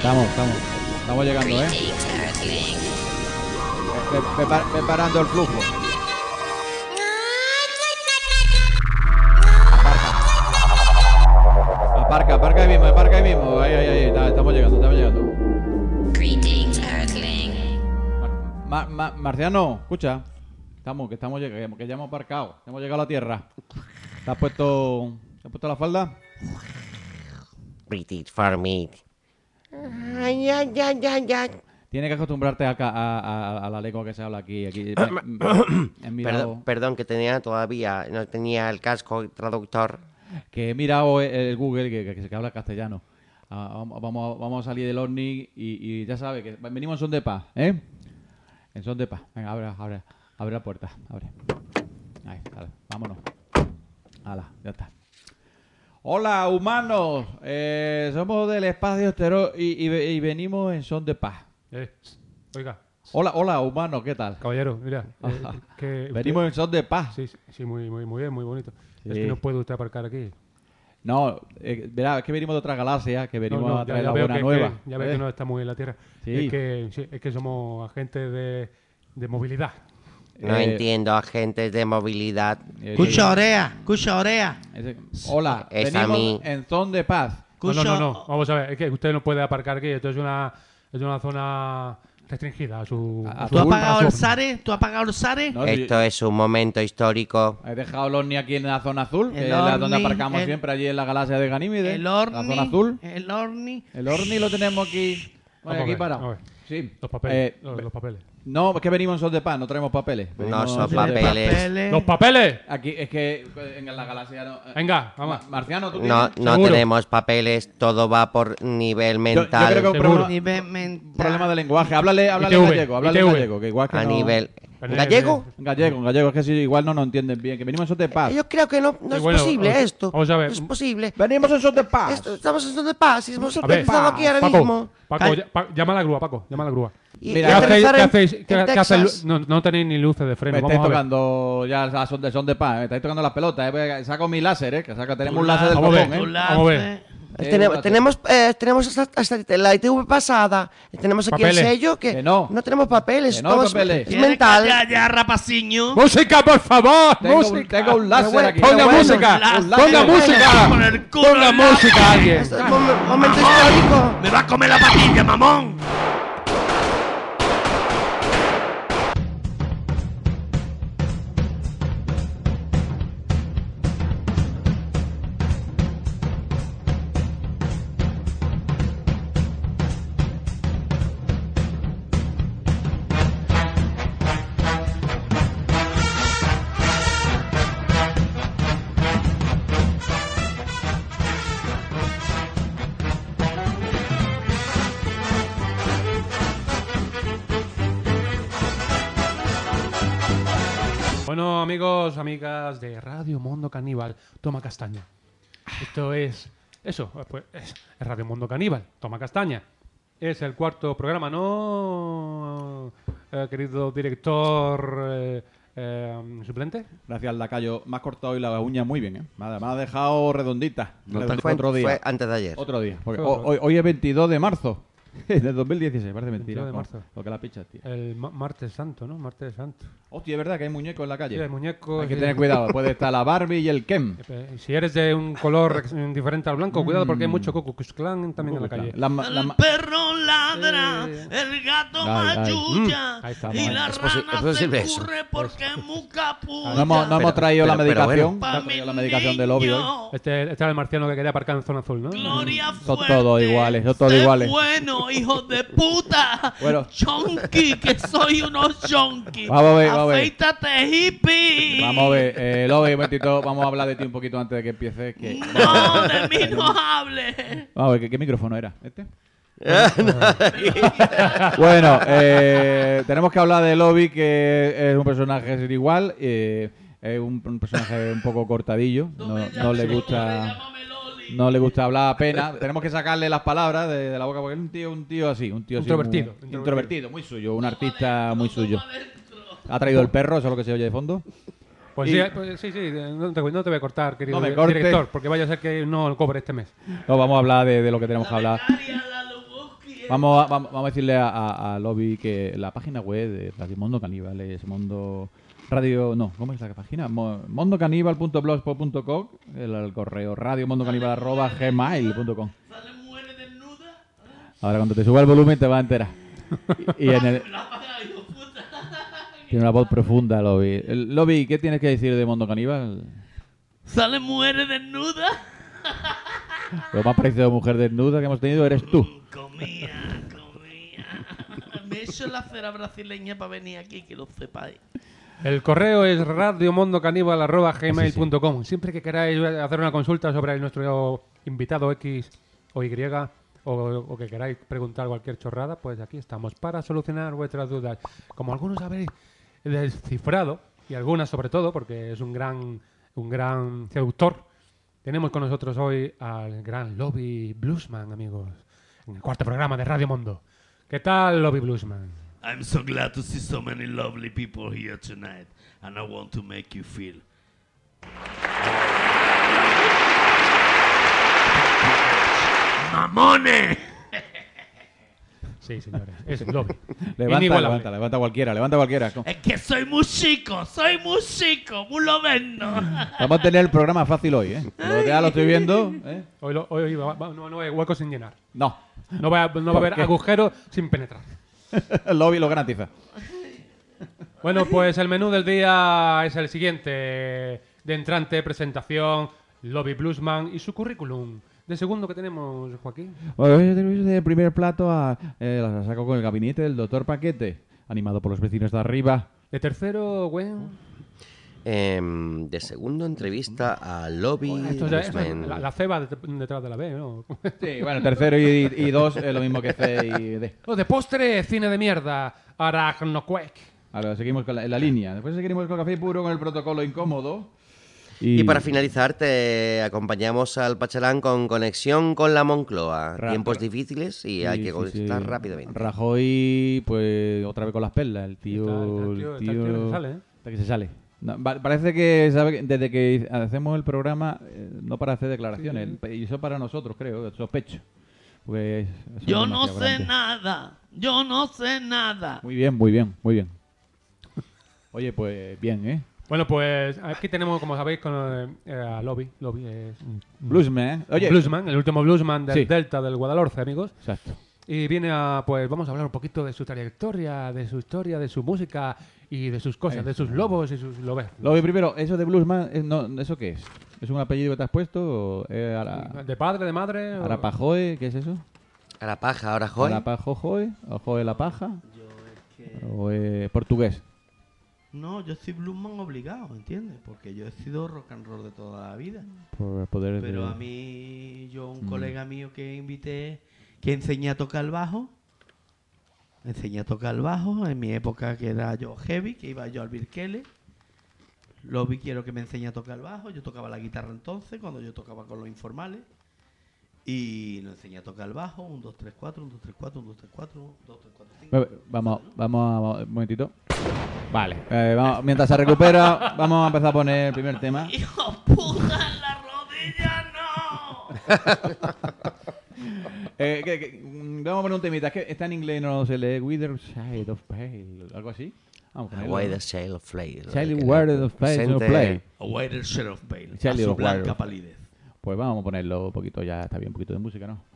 Estamos llegando, ¿eh? Preparando el flujo. Aparca ahí mismo. Ahí. Estamos llegando. Marciano, escucha. Que ya hemos aparcado. Hemos llegado a la tierra. ¿Te has puesto la falda? British for me. Tienes que acostumbrarte a la lengua que se habla aquí. Perdón, que no tenía el casco traductor. Que he mirado el Google que habla castellano. Vamos a salir del OVNI y ya sabes que venimos en son de paz, ¿eh? En son de paz. Venga, abre la puerta. Abre. Ahí, vale, vámonos. Hala, ya está. Hola, humanos. Somos del espacio exterior y venimos en son de paz. Oiga. Hola, humanos, ¿qué tal? Caballero, mira. Venimos en son de paz. Sí, muy bien, muy bonito. Sí. Es que no puede usted aparcar aquí. No, verá, es que venimos de otra galaxia, que venimos a traer la buena nueva. Ya veo que no estamos en la Tierra. Sí. Es que somos agentes de movilidad. No entiendo, agentes de movilidad. Escucha orea. Hola, Es venimos a mí. en son de paz. No. Vamos a ver, es que usted no puede aparcar aquí. Esto es una zona restringida a su... ¿Tú has pagado el SARE? No, Esto es un momento histórico. He dejado el OVNI aquí en la zona azul, que El es la donde OVNI, aparcamos siempre, allí en la galaxia de Ganímedes. La zona azul. El OVNI. El OVNI lo tenemos aquí. Vamos a Aquí ver, parado. vamos a ver. Sí. Los papeles. Los papeles. No, es que venimos en son de paz, no traemos papeles. No Venimos son en son de paz. papeles. ¡Los papeles! Aquí es que en la galaxia no. Venga, vamos. Marciano, tú No tienes. Seguro. tenemos papeles, todo va por nivel Yo mental. creo que es un Seguro. problema de lenguaje. Háblale en ITV, gallego, háblale en ITV. gallego, que igual que A no. nivel... Perdón, ¿Gallego? En gallego, es que si igual no nos entienden bien, que venimos en son de paz. Yo creo que no es bueno, posible esto. vamos a ver. No es posible. Venimos en son de paz. Estamos en son de paz. Hemos A ver, estado aquí ahora mismo. Paco, llama a la grúa, Paco. Llama a la grúa. Y Mira, ¿Qué aterrizar hacéis? en ¿Qué Texas. hacéis? No tenéis ni luces de freno. Me estáis Vamos a ver. tocando ya a son de paz, me estáis tocando las pelotas, saco mi láser, que tenemos un láser del Vamos a ver, copón, vamos a ver. Tenemos hasta la ITV pasada. Tenemos aquí Papeles. el sello que Que no. tenemos papeles. Que no, todo es- papeles. Es mental. Ya, rapaciño. ¡Música, por favor! Tengo un láser aquí. ¡Ponga bueno, música! láser. ¡Ponga música! Por el culo, ¡Ponga el láser. música, alguien! Es un momento histórico. Me va a comer la patilla, mamón. Bueno, amigos, amigas de Radio Mundo Caníbal, toma castaña. Esto es... Eso, pues es Radio Mundo Caníbal, toma castaña. Es el cuarto programa, ¿no, querido director suplente? Gracias al lacayo, me has cortado hoy la uña muy bien, me ha dejado redondita. Fue Otro día. fue antes de ayer. Otro día. Porque Fue otro. hoy es 22 de marzo de 2016, parece 22 mentira. de marzo. Lo que la picha, tío. El martes santo, ¿no? Martes santo. Hostia, es verdad que hay muñecos en la Sí, calle. el muñeco... Hay que sí. tener cuidado, puede estar la Barbie y el Ken. Si eres de un color diferente al blanco, cuidado porque hay mucho Ku Klux Klan también en la calle. El perro ladra, el gato Ay. machulla Ahí estamos, y ahí. la Es rana posible se eso. corre porque es muy capulla. No hemos traído la pero medicación. Pa' No hemos traído mi la medicación del obvio hoy. niño, Este era el marciano que quería aparcar en zona azul, ¿no? Gloria Son fuerte, todos iguales, son todos sé iguales. bueno, hijo de puta. Bueno. Chonky, que soy unos chonky. Vamos a ver. Afeítate, hippie. Vamos a ver, Lobe, un momentito, vamos a hablar de ti un poquito antes de que empieces. No, de mí no hables. Vamos a ver, ¿qué micrófono era? ¿Este? Bueno, tenemos que hablar de Lobby, que es un personaje sin igual. Es un personaje un poco cortadillo. No le gusta. No le gusta hablar apenas. Tenemos que sacarle las palabras de la boca porque es un tío así, un tío así Introvertido. muy introvertido, muy suyo, un artista muy suyo. Ha traído el perro, eso es lo que se oye de fondo. Pues Y- sí, no te voy a cortar, querido No me cortes. director, porque vaya a ser que no cobre este mes. No, vamos a hablar de lo que tenemos que hablar. Vamos a decirle a Lobby que la página web de Radio Mundo Caníbal es Mundo Radio... No, ¿cómo es la página? mondocaníbal.blogspot.com, el correo radiomondocaníbal@gmail.com. Sale muere desnuda. Ahora cuando te suba el volumen te vas a enterar. Y en el... La apaga, hijo de puta. Tiene una voz profunda, Lobby. Lobby, ¿qué tienes que decir de Mundo Caníbal? Sale muere desnuda. Lo más parecido a mujer desnuda que hemos tenido eres tú. Comía. Me he hecho la cera brasileña para venir aquí, que lo sepáis. El correo es radiomondocaníbal@gmail.com. Siempre que queráis hacer una consulta sobre nuestro invitado X o Y o que queráis preguntar cualquier chorrada, pues aquí estamos para solucionar vuestras dudas. Como algunos habéis descifrado, y algunas sobre todo, porque es un gran seductor, tenemos con nosotros hoy al gran Lobby Bluesman, amigos, en el cuarto programa de Radio Mundo. ¿Qué tal, Lobby Bluesman? I'm so glad to see so many lovely people here tonight, and I want to make you feel. ¡Mamones! Sí, señores, es Lobby. Levanta cualquiera. Es que soy muy chico, muy loveno. Vamos a tener el programa fácil hoy, ¿eh? Ya lo estoy viendo, ¿eh? Hoy no hay huecos sin llenar. No. No va a haber qué? agujeros sin penetrar. El Lobby lo garantiza. Bueno, pues el menú del día es el siguiente. De entrante, presentación, Lobby Bluesman y su currículum. De segundo, ¿qué tenemos, Joaquín? Hoy de primer plato la saco con el gabinete del Doctor Paquete, animado por los vecinos de arriba. De tercero, Gwen. De segundo, entrevista a Lobby Esto ya es Bluesman. la C va detrás de la B, ¿no? Sí, bueno, tercero y dos es lo mismo que C y D. De postre, cine de mierda, Arachnoquake. Ahora seguimos con la línea. Después seguimos con Café Puro, con el protocolo incómodo. Y para finalizar, te acompañamos al Pachalán con conexión con la Moncloa. Tiempos difíciles y hay que contestar rápidamente. Rajoy, pues otra vez con las perlas. El tío Está el tío que se sale, ¿eh? Hasta que se sale. No, parece que sabe que desde que hacemos el programa no para hacer declaraciones. Y eso para nosotros, creo, sospecho. Pues Yo no sé nada. Muy bien. Oye, pues bien, ¿eh? Bueno, pues aquí tenemos, como sabéis, con a Lobby. Lobby es Bluesman, ¿eh? Oye. Bluesman, el último Bluesman del Sí. Delta del Guadalhorce, amigos. Exacto. Y viene pues vamos a hablar un poquito de su trayectoria, de su historia, de su música y de sus cosas, de sus lobos y sus lobes. Lobby, primero, eso de Bluesman, ¿eso qué es? ¿Es un apellido que te has puesto? ¿O ¿De padre, de madre? Arapajoe? ¿Qué es eso? A la paja, ahora Joy. ¿Arapajoe? ¿O Joe la paja? ¿O portugués? No, yo soy bluesman obligado, ¿entiendes? Porque yo he sido rock and roll de toda la vida. Por poder Pero a mí, un colega mío que invité, que enseñé a tocar el bajo, en mi época que era yo heavy, que iba yo al Birkele. Lobby quiero que me enseñe a tocar el bajo, yo tocaba la guitarra entonces, cuando yo tocaba con los informales. Y nos enseñé a tocar el bajo, 1, 2, 3, 4, 1, 2, 3, 4, 1, 2, 3, 4, 1, 2, 3, 4, 5. Vamos un momentito. Vale, mientras se recupera, vamos a empezar a poner el primer tema. ¡Hijo puta, en la rodilla no! Vamos a poner un temita, es que está en inglés, no se lee. Wither Side of Pale, algo así. Vamos a ponerlo. Away the Shale of Flay. Child Word of Pale, no play. A whiter shade of pale, a Child su of blanca Wire. palidez. Pues vamos a ponerlo un poquito, ya está bien, un poquito de música, ¿no?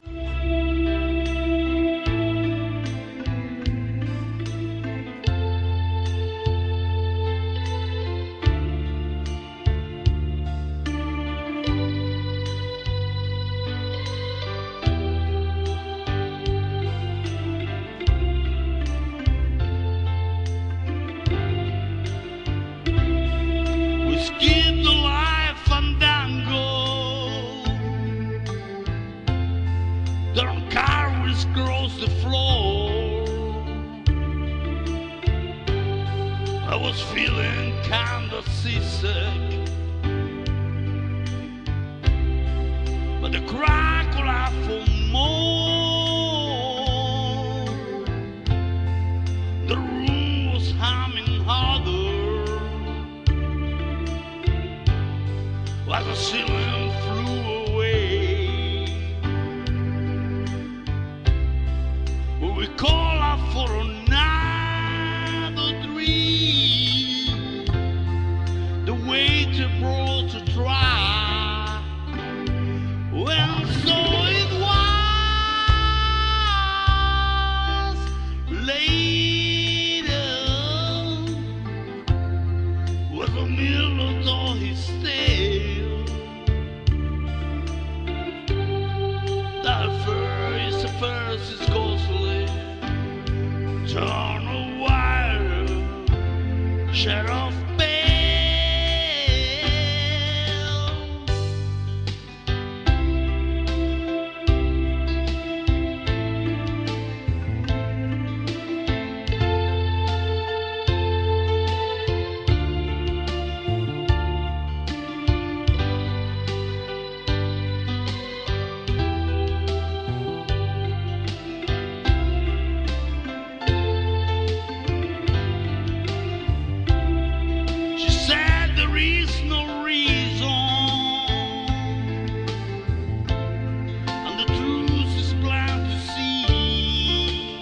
We skip the life fandango. Don't carries across the floor. I was feeling kinda seasick, but the cry called out for more. The room was humming harder as the ceiling flew away. call out for another dream. The waiter brought a try. When so it was later, with a million on his tail. That first is ghostly. Turn a wire, sheriff bell. She said there is no reason, and the truth is plain to see.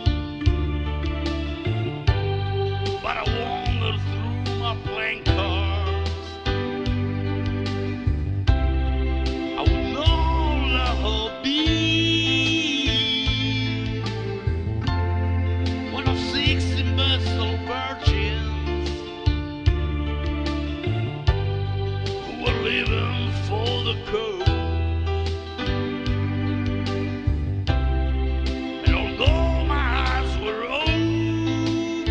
But I wander through my playing cards. I would not let her be. One of 6 imbecile virgins who were living for the code. And although my eyes were open,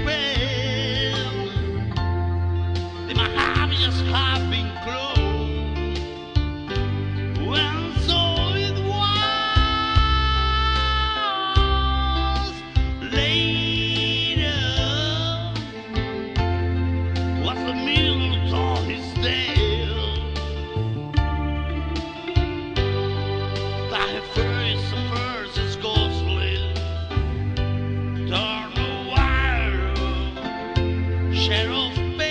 they might have just have been closed. When so it was later, was the middle of his day. That first is ghostly. Turn the wire, sheriff bell.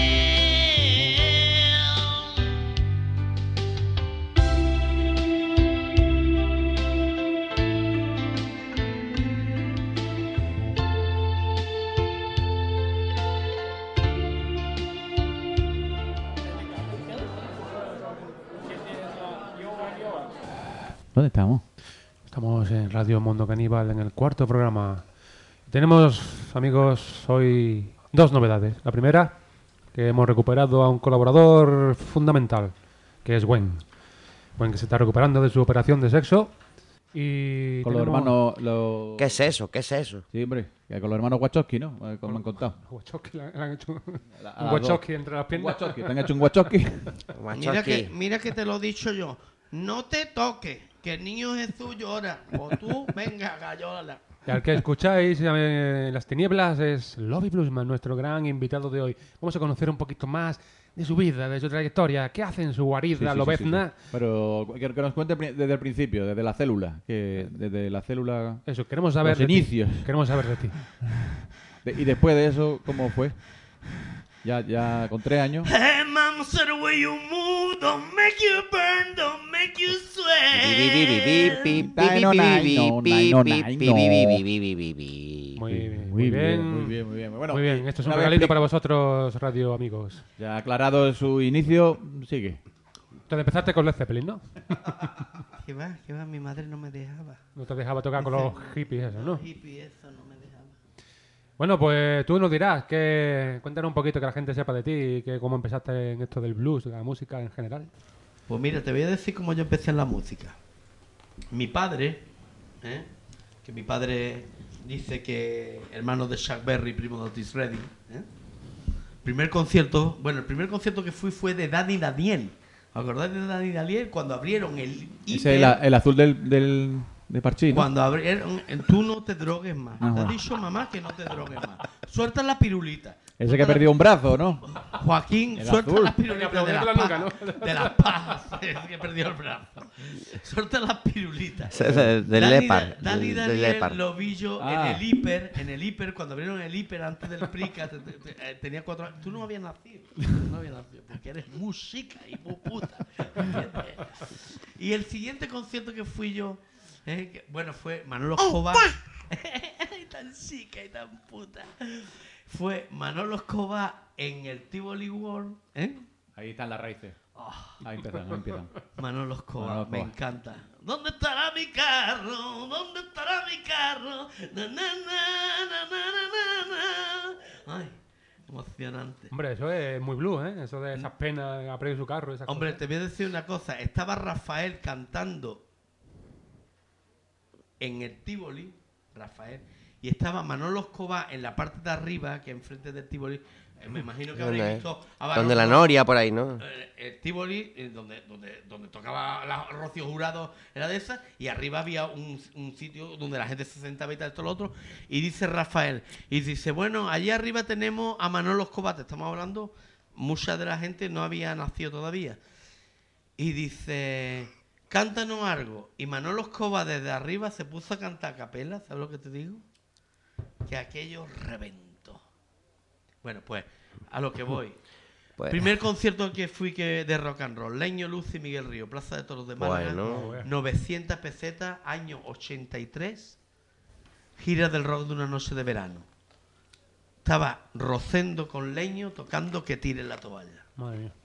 ¿Dónde estamos? Estamos en Radio Mundo Caníbal en el cuarto programa. Tenemos, amigos, hoy 2 novedades. La primera, que hemos recuperado a un colaborador fundamental, que es Gwen. Gwen, que se está recuperando de su operación de sexo. Y Con los tenemos- hermanos... ¿Qué es eso? ¿Qué es eso? Sí, hombre, que con los hermanos Wachowski, ¿no? Como me han contado. Wachowski, le han hecho A un las dos. Wachowski entre las Un piernas. Wachowski, te han hecho un Wachowski. Wachowski. Mira que te lo he dicho yo. No te toques, que el niño Jesús llora. O tú, venga, gallola. Y al que escucháis en las tinieblas es Lobby Bluesman, nuestro gran invitado de hoy. Vamos a conocer un poquito más de su vida, de su trayectoria. ¿Qué hace en su guarida lobezna? Pero que nos cuente desde el principio, desde la célula. Que desde la célula... Eso, queremos saber Los de ti. inicios. Queremos saber de ti. Y después de eso, ¿cómo fue? Ya con 3 años. Hey, mama said the way you move don't make you burn, don't make you sweat. Muy bien, Muy bien. Bueno, Muy bien, esto es un una vez regalito expli- para vosotros, radio amigos. Ya aclarado su inicio, sigue. Entonces empezaste con Led Zeppelin, ¿no? Que va, mi madre no me dejaba. No te dejaba tocar con los hippies, eso, ¿no? Hippie, eso no me dejaba. Bueno, pues tú nos dirás, cuéntanos un poquito que la gente sepa de ti, que cómo empezaste en esto del blues, de la música en general. Pues mira, te voy a decir cómo yo empecé en la música. Mi padre, que mi padre dice que hermano de Chuck Berry, primo de Otis Redding, el primer concierto que fui fue de Danny Daniel. ¿Os acordáis de Danny Daniel? Cuando abrieron el Ese es hiper, el azul de Parchís, ¿no? cuando abrieron, tú no te drogues más. Ah, Te ha bueno. dicho mamá que no te drogues más. Suelta la pirulita. Ese que perdió un brazo, ¿no? Joaquín, El suelta azul. las pirulitas de Aplaudirle las la nuca, pajas. ¿no? De las pajas. Es que perdió el brazo. Suelta las pirulitas. Del Dani Lepar. Dani Del Daniel Lepar. lo vi yo Ah. en el hiper, cuando abrieron el hiper antes del Prica, tenía 4 años. Tú no habías nacido. No habías nacido, porque eres música y muy puta. ¿Entiendes? Y el siguiente concierto que fui yo, bueno, fue Manolo Escobar. tan chica y tan puta. Fue Manolo Escobar en el Tivoli World, ¿eh? Ahí están las raíces. Ahí empiezan. Manolo Escobar, Manolo me Escobar. encanta. ¿Dónde estará mi carro? ¿Dónde estará mi carro? Na, na, na, na, na, na, na. Ay, emocionante. Hombre, eso es muy blues, ¿eh? Eso de esas penas, aprecio su carro, esas Hombre, cosas. te voy a decir una cosa. Estaba Rafael cantando en el Tivoli, Rafael, y estaba Manolo Escobar en la parte de arriba, que enfrente del Tivoli. Me imagino que habréis ¿Dónde? visto a Donde la Barroso. Noria, por ahí, ¿no? El Tivoli, donde tocaba Rocío Jurado, era de esa, y arriba había un sitio donde la gente se sentaba y tal, todo lo otro, y dice Rafael, y dice, bueno, allí arriba tenemos a Manolo Escobar, te estamos hablando, mucha de la gente no había nacido todavía, y dice, cántanos algo, y Manolo Escobar desde arriba se puso a cantar a capela, ¿sabes lo que te digo? Que aquello reventó. Bueno, pues, a lo que voy. Pues, Primer concierto al que fui de rock and roll. Leño, Luz y Miguel Río, Plaza de Toros de Málaga. bueno. 900 pesetas, año 83. Gira del rock de una noche de verano. Estaba Rosendo con Leño tocando Que tire la toalla. Madre mía.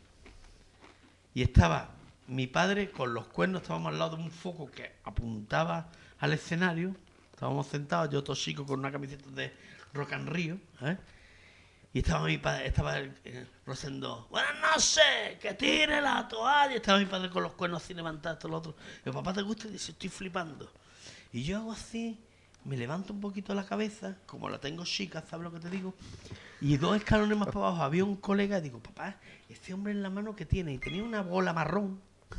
Y estaba mi padre con los cuernos, estábamos al lado de un foco que apuntaba al escenario. Estábamos sentados, yo todo chico con una camiseta de Rock and Río, ¿eh? Y estaba mi padre, estaba Rosendo, buenas noches, que tire la toalla. Y estaba mi padre con los cuernos así levantados, todo lo otro. Y el papá, ¿te gusta? Y dice, estoy flipando. Y yo hago así, me levanto un poquito la cabeza, como la tengo chica, ¿sabes lo que te digo? Y 2 escalones más para abajo había un colega y digo, papá, este hombre en la mano que tiene, y tenía una bola marrón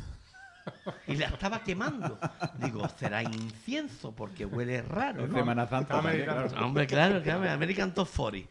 y la estaba quemando. Digo, será incienso porque huele raro, ¿no? Semana Santa. también, Americano. claro. Hombre, claro, American Top 40.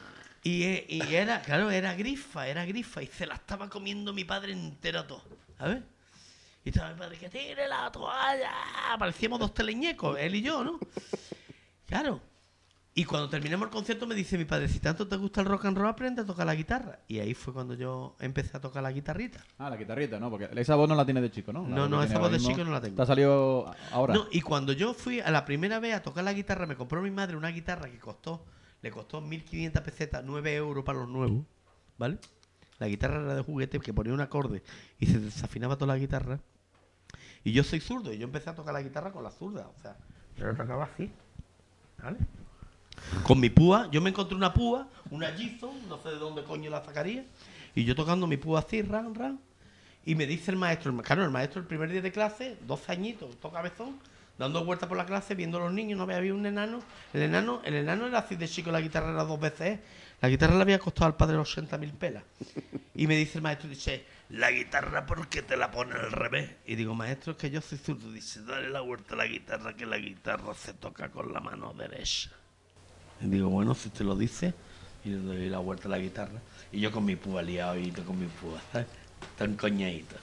Y era, claro, era grifa, y se la estaba comiendo mi padre entera todo, ¿sabes? Y estaba mi padre, que tire la toalla. Parecíamos 2 teleñecos, él y yo, ¿no? Claro. Y cuando terminamos el concierto me dice mi padre, si tanto te gusta el rock and roll, aprende a tocar la guitarra. Y ahí fue cuando yo empecé a tocar la guitarrita. Ah, la guitarrita, ¿no? Porque esa voz no la tiene de chico, ¿no? La No, voz no, que esa tiene voz ahora de mismo. chico no la tengo. ¿Te ha salido ahora? No, y cuando yo fui a la primera vez a tocar la guitarra, me compró mi madre una guitarra que le costó 1.500 pesetas, 9 euros para los nuevos, ¿vale? La guitarra era de juguete que ponía un acorde y se desafinaba toda la guitarra. Y yo soy zurdo y yo empecé a tocar la guitarra con la zurda, o sea, yo la tocaba así, ¿vale? Con mi púa, yo me encontré una púa, una Gibson, no sé de dónde coño la sacaría, y yo tocando mi púa así, ran, y me dice el maestro, claro, el maestro el primer día de clase, 12 añitos, todo cabezón, dando vueltas por la clase, viendo a los niños, no había un enano, el enano era así de chico, la guitarra era 2 veces, la guitarra le había costado al padre 80.000 pelas, y me dice el maestro, dice, la guitarra, ¿por qué te la pones al revés? Y digo, maestro, es que yo soy zurdo, dice, dale la vuelta a la guitarra, que la guitarra se toca con la mano derecha. Y digo, bueno, si te lo dice, y le doy la vuelta a la guitarra. Y yo con mi púa liado y con mi púa, ¿sabes? Tan coñadito.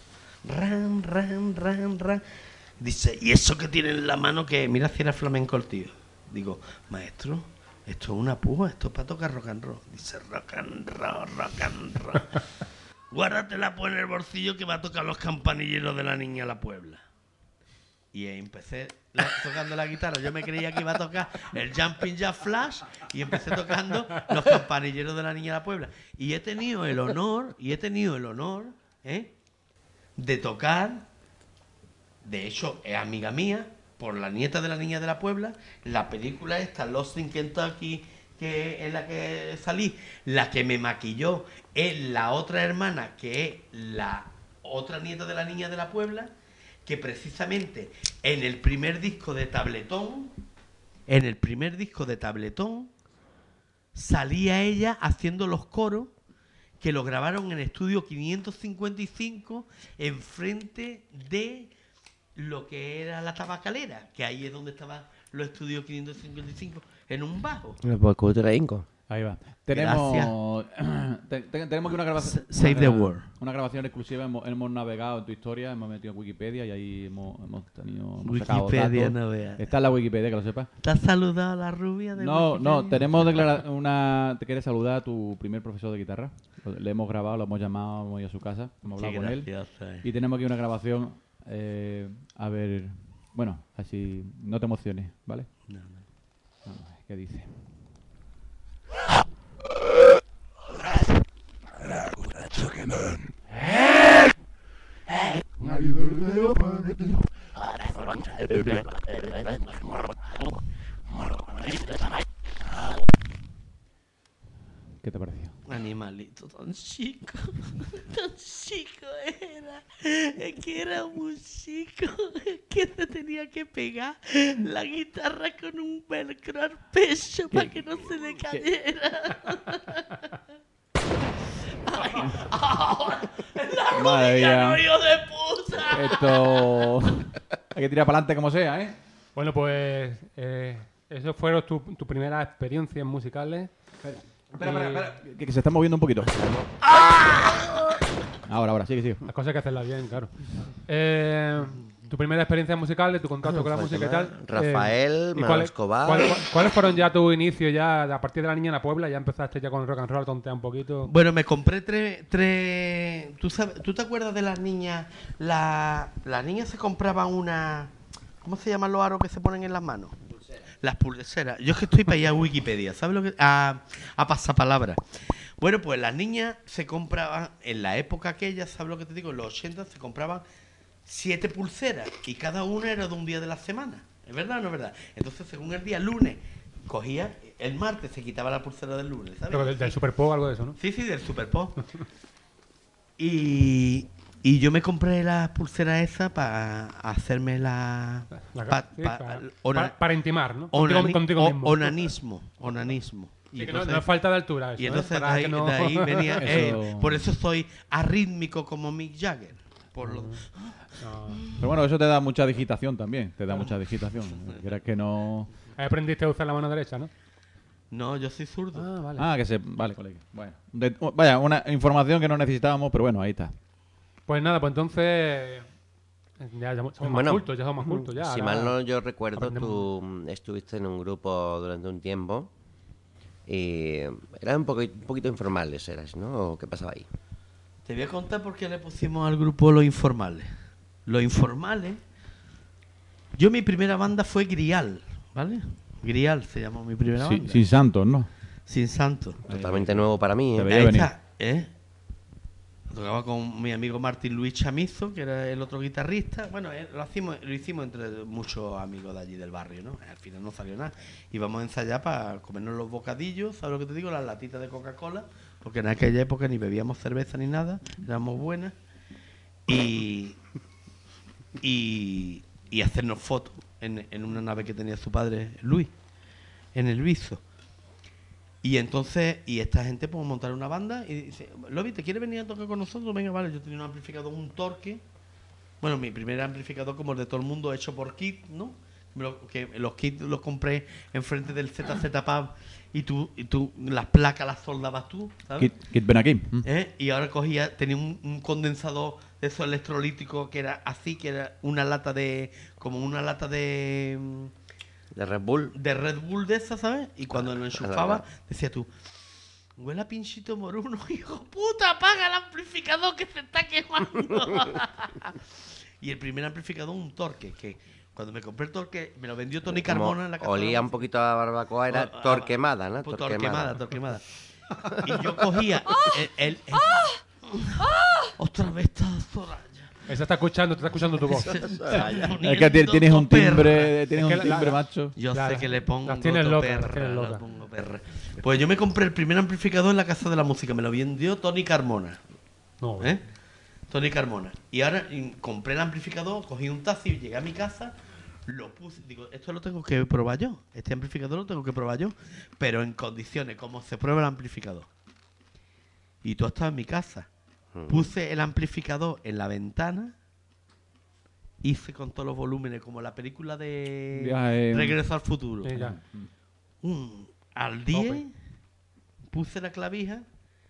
Ran. Dice, ¿y eso que tiene en la mano que mira si era flamenco el tío? Digo, maestro, esto es una púa, esto es para tocar rock and roll. Dice, rock and roll. Guárdatela pues en el bolsillo que va a tocar los campanilleros de la Niña La Puebla. Y empecé tocando la guitarra. Yo me creía que iba a tocar el Jumping Jack Flash y empecé tocando los campanilleros de la Niña de la Puebla. Y he tenido el honor, de tocar, de hecho, es amiga mía, por la nieta de la Niña de la Puebla, la película esta, Lost in Kentucky, que en la que salí, la que me maquilló es la otra hermana, que es la otra nieta de la Niña de la Puebla, que precisamente en el primer disco de Tabletón, salía ella haciendo los coros que lo grabaron en estudio 555 enfrente de lo que era la tabacalera, que ahí es donde estaban los estudios 555, en un bajo. Ahí va. Tenemos tenemos que una grabación. Save the world. Una grabación exclusiva. Hemos navegado en tu historia, hemos metido en Wikipedia y ahí hemos sacado Wikipedia, datos. no veas. Está en la Wikipedia, que lo sepas. ¿Te has saludado a la rubia de No, Wikipedia? tenemos te quieres saludar a tu primer profesor de guitarra. Le hemos grabado, lo hemos llamado, hemos ido a su casa, hemos hablado Qué con él. gracioso, Y tenemos aquí una grabación, a ver, bueno, así, no te emociones, ¿vale? No. No, ¿Qué dice? ¿Qué te pareció? Animalito tan chico era. Es que era muy chico. Es que se tenía que pegar la guitarra con un velcro al pecho para que no se le cayera. Madre mía. ¡Hijo de puta! Esto... Hay que tirar para adelante como sea, ¿eh? Bueno, pues esos fueron tus primeras experiencias musicales. Espera. Que se está moviendo un poquito. Ahora, sigue. Las cosas hay que hacerlas bien, claro. Tu primera experiencia musical, de tu contacto con la música y tal. Rafael, ¿y Manolo Escobar. ¿Cuáles fueron ya tus inicios ya a partir de La Niña en la Puebla? Ya empezaste ya con el rock and roll, a tontear un poquito. Bueno, me compré tres... ¿Tú te acuerdas de las niñas? Las niñas se compraban una... ¿Cómo se llaman los aros que se ponen en las manos? Las pulseras. Yo es que estoy para allá a Wikipedia, ¿sabes lo que...? A pasapalabra. Bueno, pues las niñas se compraban, en la época aquella, ¿sabes lo que te digo? En los 80 se compraban 7 pulseras y cada una era de un día de la semana. ¿Es verdad o no es verdad? Entonces, según el día lunes, cogía, el martes se quitaba la pulsera del lunes, ¿sabes? Pero del Super Pop, algo de eso, ¿no? Sí, del Super Pop. Y yo me compré las pulseras esas para hacerme Para intimar, ¿no? Contigo mismo. Onanismo. Sí, que no es falta de altura eso, y entonces Para que no... de ahí venía... Eso- por eso soy arrítmico como Mick Jagger. No. Pero bueno, eso te da mucha digitación también. Te da mucha digitación. ¿Crees que no...? Ahí aprendiste a usar la mano derecha, ¿no? No, yo soy zurdo. Ah, vale. Ah, que se... Vale, colega. Bueno. Vaya, una información que no necesitábamos, pero bueno, ahí está. Pues nada, pues entonces... Ya somos más Bueno, cultos, ya somos más cultos. Ya, Si ahora mal no yo recuerdo, aprendemos. tú estuviste en un grupo durante un tiempo y eran un poquito informales, eras, ¿no? ¿O qué pasaba ahí? Te voy a contar por qué le pusimos al grupo Los Informales. Los Informales... Yo mi primera banda fue Grial, ¿vale? Grial se llamó mi primera Sí, banda. sin santos, ¿no? Sin Santos. Totalmente nuevo para mí, Te ¿eh? veía Ahí venir. está, ¿eh? Tocaba con mi amigo Martín Luis Chamizo, que era el otro guitarrista. Bueno, lo hicimos entre muchos amigos de allí del barrio, ¿no? Al final no salió nada. Íbamos a ensayar para comernos los bocadillos, ¿sabes lo que te digo? Las latitas de Coca-Cola, porque en aquella época ni bebíamos cerveza ni nada, éramos buenas. Y hacernos fotos en una nave que tenía su padre, Luis, en el Vizo. Y entonces, esta gente pues montar una banda y dice, Lobby, ¿te quieres venir a tocar con nosotros? Venga, vale, yo tenía un amplificador, un Torque. Bueno, mi primer amplificador como el de todo el mundo, hecho por Kit, ¿no? Que los kits los compré enfrente del ZZ Pub y tú las placas las soldabas tú, ¿sabes? Kit ven aquí. Y ahora tenía un condensador de esos electrolíticos que era así, que era una lata de, como una lata de De Red Bull. De esa, ¿sabes? Y cuando lo enchufaba, decía tú, huele a pinchito moruno, hijo puta, apaga el amplificador que se está quemando. Y el primer amplificador, un Torque, que cuando me compré el Torque, me lo vendió Tony Carmona en la casa. Olía un poquito a barbacoa, era torquemada, ¿no? Torquemada. Y yo cogía otra vez está Soraya. Esa te está escuchando tu voz. Es que tienes un timbre, macho. Yo Claro, sé que le pongo las tienes locas, perra, las tienes locas. la pongo perra. Pues yo me compré el primer amplificador en la Casa de la Música, me lo vendió Tony Carmona. No, Tony Carmona. Y ahora compré el amplificador, cogí un taxi, llegué a mi casa, lo puse, digo, esto lo tengo que probar yo, este amplificador lo tengo que probar yo, pero en condiciones, como se prueba el amplificador. Y tú estás en mi casa. Puse el amplificador en la ventana, hice con todos los volúmenes, como la película de Regreso al Futuro. sí, ya. Al 10, puse la clavija.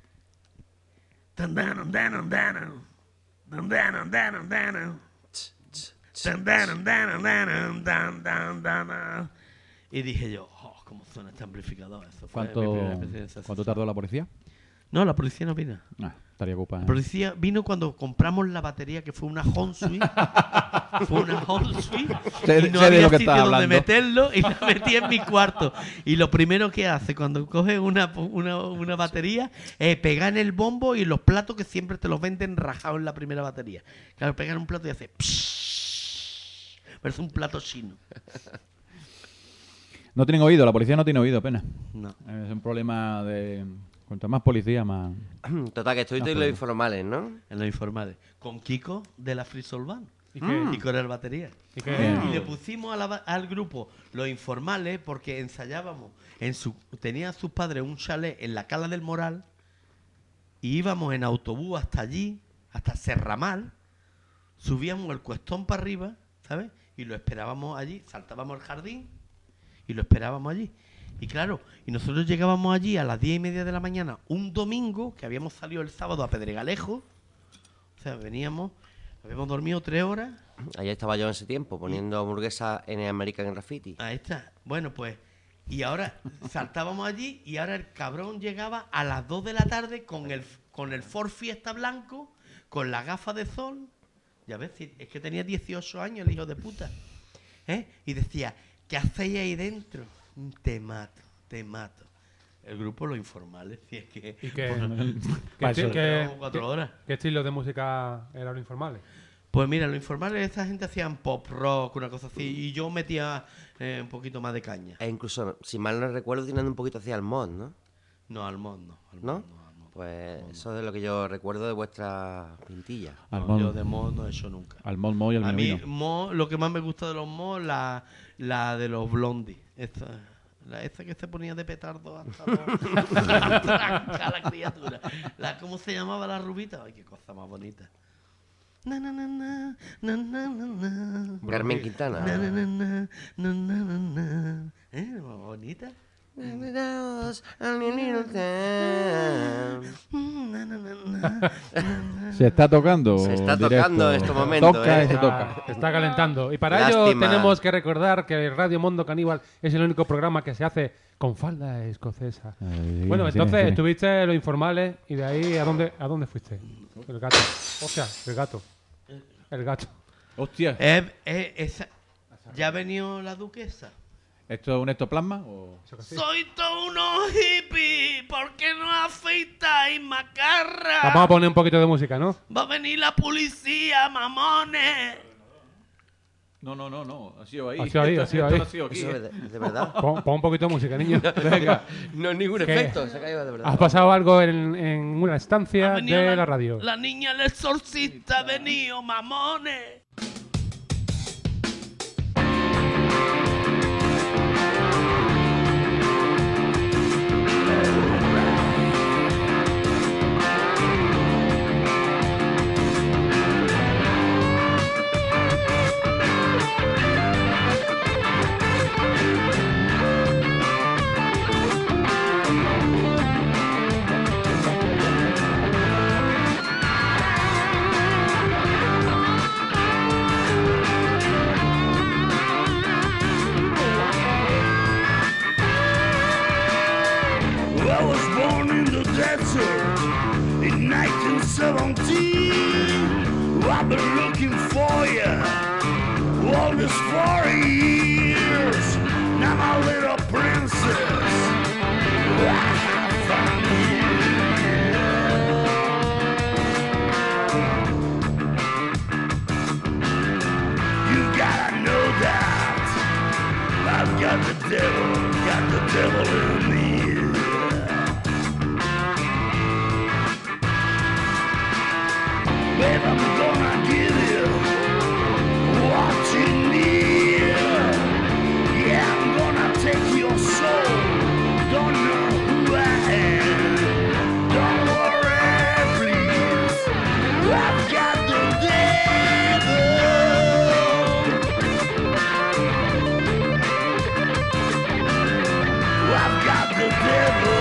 Y dije yo, ¿cómo suena este amplificador? Eso fue mi primera experiencia. ¿Cuánto tardó la policía? No, la policía no vino. Ah. estaría ocupada. La policía vino cuando compramos la batería, que fue una Honsui. Fue una Honsui. Sé Y no de había lo que sitio estás donde hablando. meterlo y la metí en mi cuarto. Y lo primero que hace cuando coge una batería es pegar en el bombo y los platos que siempre te los venden rajados en la primera batería. Claro, pegan un plato y hace... psh, parece un plato chino. No tienen oído, la policía no tiene oído apenas. No. Es un problema de... Cuanto más policía, más... Total, que estuviste en los informales, ¿no? En los informales. Con Kiko de la Frisol Band. ¿Y qué? Kiko era el batería. ¿Y qué? Bien. Y le pusimos al grupo los informales porque ensayábamos. Tenían sus padres un chalet en la Cala del Moral y íbamos en autobús hasta allí, hasta Serramal, subíamos el cuestón para arriba, ¿sabes? Y lo esperábamos allí, saltábamos el jardín y lo esperábamos allí. Y claro, y nosotros llegábamos allí a las 10:30 de la mañana, un domingo, que habíamos salido el sábado a Pedregalejo. O sea, habíamos dormido 3 horas. Allá estaba yo en ese tiempo, poniendo hamburguesa en American Graffiti. Ahí está. Bueno, pues, y ahora saltábamos allí y ahora el cabrón llegaba a las 2 de la tarde con el Ford Fiesta blanco, con la gafa de sol. Ya ves, es que tenía 18 años el hijo de puta. Y decía, ¿qué hacéis ahí dentro? Te mato, te mato. El grupo Los Informales. Si es que... ¿Y qué, Para eso. Llevamos 4 horas. qué estilo de música eran los informales? Pues mira, Los Informales, esta gente hacían pop rock, una cosa así, y yo metía un poquito más de caña. E incluso, si mal no recuerdo, tienen un poquito hacia el mod, ¿no? No, Almond no. Almond ¿No? Almond. Pues eso es lo que yo recuerdo de vuestra pintilla. Al No, mod, yo de mod no he hecho nunca. al mod y al A mí, vino. mod, lo que más me gusta de los mod, la de los blondies. Esta que se ponía de petardo hasta tranca la criatura. ¿Cómo se llamaba la rubita? Ay, qué cosa más bonita. Na, na, na, na, na, na, na, na. Carmen Na, Quintana. na, na, na, na, na, na, na. Más bonita. Na, na, na, na, na. ¿Se está tocando? Se está directo? tocando en este momento, Toca y se Está, toca. está calentando. Y para ello Lástima. tenemos que recordar que Radio Mundo Caníbal es el único programa que se hace con falda escocesa. Ay, Bueno, sí, entonces sí. estuviste en los informales y de ahí ¿a dónde fuiste? El gato. Hostia, el gato. El gato. Hostia, ¿Ya ha venido la duquesa? ¿esto es un ectoplasma o...? Soy todo unos hippie, ¿por qué no afeitáis macarra? Vamos a poner un poquito de música, ¿no? Va a venir la policía, mamones. No, ha sido ahí. Ha sido ahí, ha sido Esto ahí. no ha sido aquí, Eso ¿eh? es de verdad. Pon un poquito de música, niño. Venga. No es ningún ¿Qué? efecto, se ha caído de verdad. Has pasado algo en una estancia Ha venido de la radio. La niña del exorcista ha venido, mamones. I was born in the desert in 1917. I've been looking for you all these 40 years. Now my little princess, I found you. You gotta know that I've got the devil in me. Babe, I'm gonna give you what you need. Yeah, I'm gonna take your soul. Don't know who I am. Don't worry, please. I've got the devil. I've got the devil.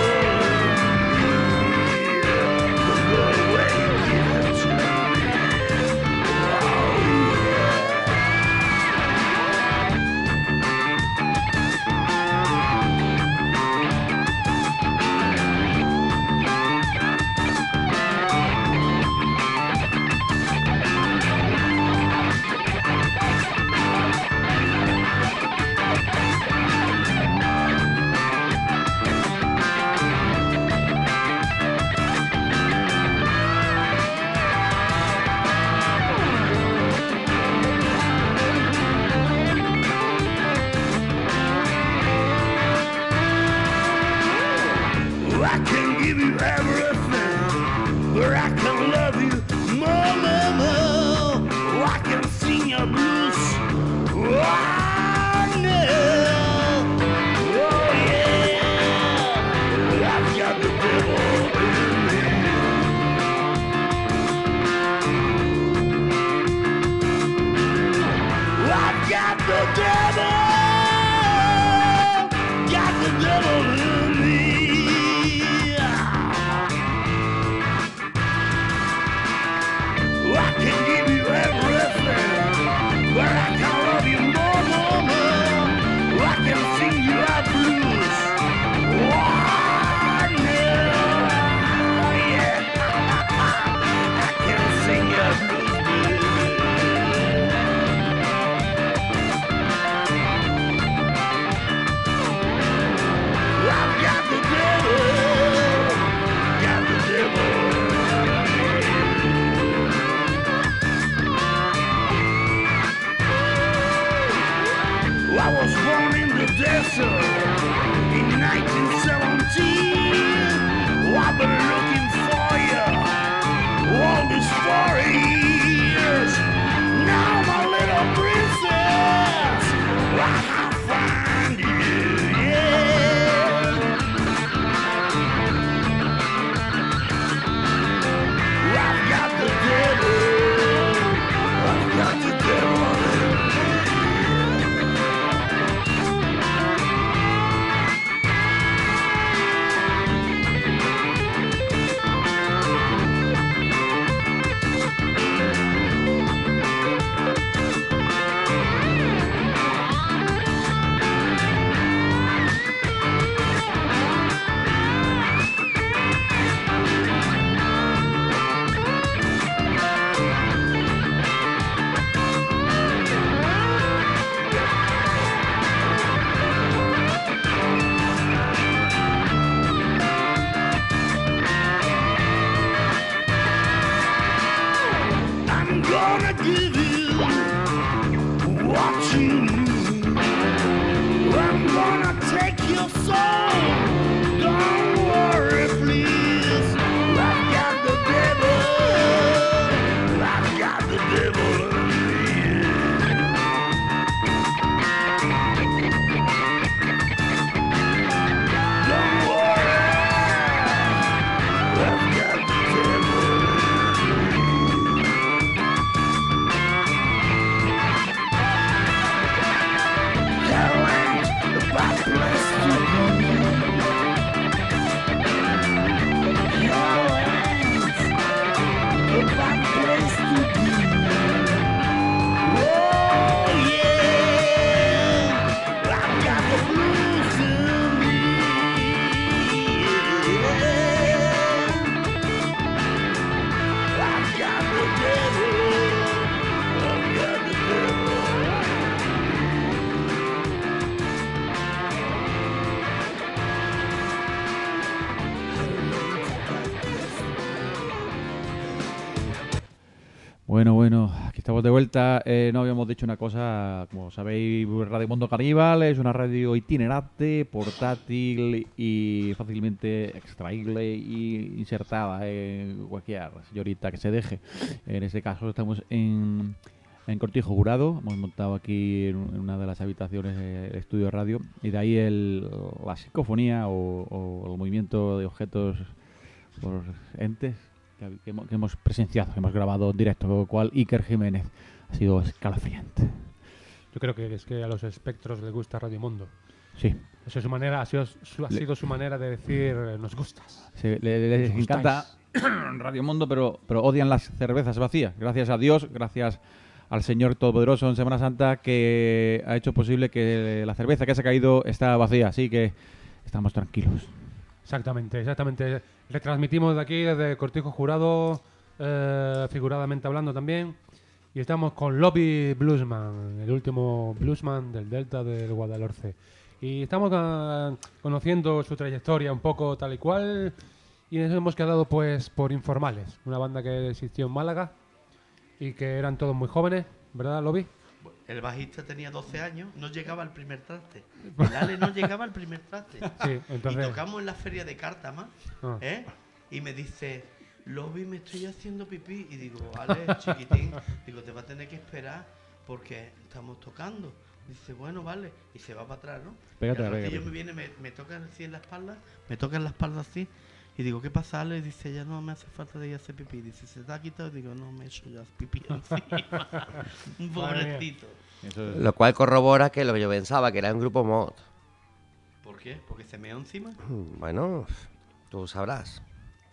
Bueno, aquí estamos de vuelta. No habíamos dicho una cosa, como sabéis, Radio Mundo Caníbal es una radio itinerante, portátil y fácilmente extraíble y insertada en cualquier señorita que se deje. En este caso estamos en Cortijo Jurado, hemos montado aquí en una de las habitaciones del estudio de radio y de ahí la psicofonía o el movimiento de objetos por entes que hemos presenciado, que hemos grabado en directo, con lo cual Iker Jiménez ha sido escalofriante. Yo creo que es que a los espectros les gusta Radio Mundo. Sí. Esa es su manera, ha sido su manera de decir nos gustas. Sí, les encanta Radio Mundo, pero odian las cervezas vacías. Gracias a Dios, gracias al Señor Todopoderoso en Semana Santa, que ha hecho posible que la cerveza que se ha caído está vacía, así que estamos tranquilos. Exactamente. Retransmitimos de aquí, desde Cortijo Jurado, figuradamente hablando también. Y estamos con Lobby Bluesman, el último bluesman del Delta del Guadalhorce. Y estamos conociendo su trayectoria un poco tal y cual. Y nos hemos quedado pues por Informales, una banda que existió en Málaga y que eran todos muy jóvenes, ¿verdad, Lobby? El bajista tenía 12 años, no llegaba al primer traste. El Ale no llegaba al primer traste. Sí, entonces... Y tocamos en la feria de Cártama, Ah. Y me dice, Lobby, me estoy haciendo pipí. Y digo, Ale, chiquitín, digo, te va a tener que esperar porque estamos tocando. Dice, bueno, vale. Y se va para atrás, ¿no? Pégate, y al ratillo pégate. me viene, me toca así en la espalda, me toca en la espalda así. Y digo, ¿qué pasa, Ale? Y dice, ya no me hace falta de ir a hacer pipí. Dice, ¿se te ha quitado? Y digo, no, me he hecho ya pipí encima. Un pobrecito. Eso es- Lo cual corrobora que lo que yo pensaba, que era un grupo mod. ¿Por qué? ¿Porque se meó encima? Bueno, tú sabrás.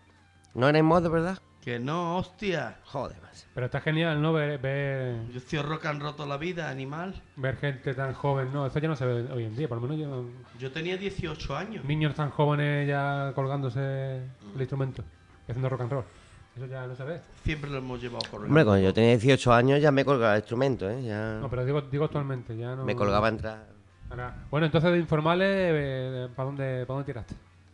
¿No eres mod, de verdad? Que no, hostia. Joder, más. Pero está genial, ¿no? Ver Yo estoy rock and roll toda la vida, animal. gente tan joven, ¿no? Eso ya no se ve hoy en día, por lo menos yo... Yo tenía 18 años. Niños tan jóvenes ya colgándose el instrumento, haciendo rock and roll. Eso ya no se ve. Siempre lo hemos llevado corriendo. Hombre, cuando yo tenía 18 años ya me colgaba el instrumento, ¿eh? Ya No, pero digo actualmente, ya no... me colgaba a entrar. Ahora- Bueno, entonces de Informales, ¿para dónde tiraste?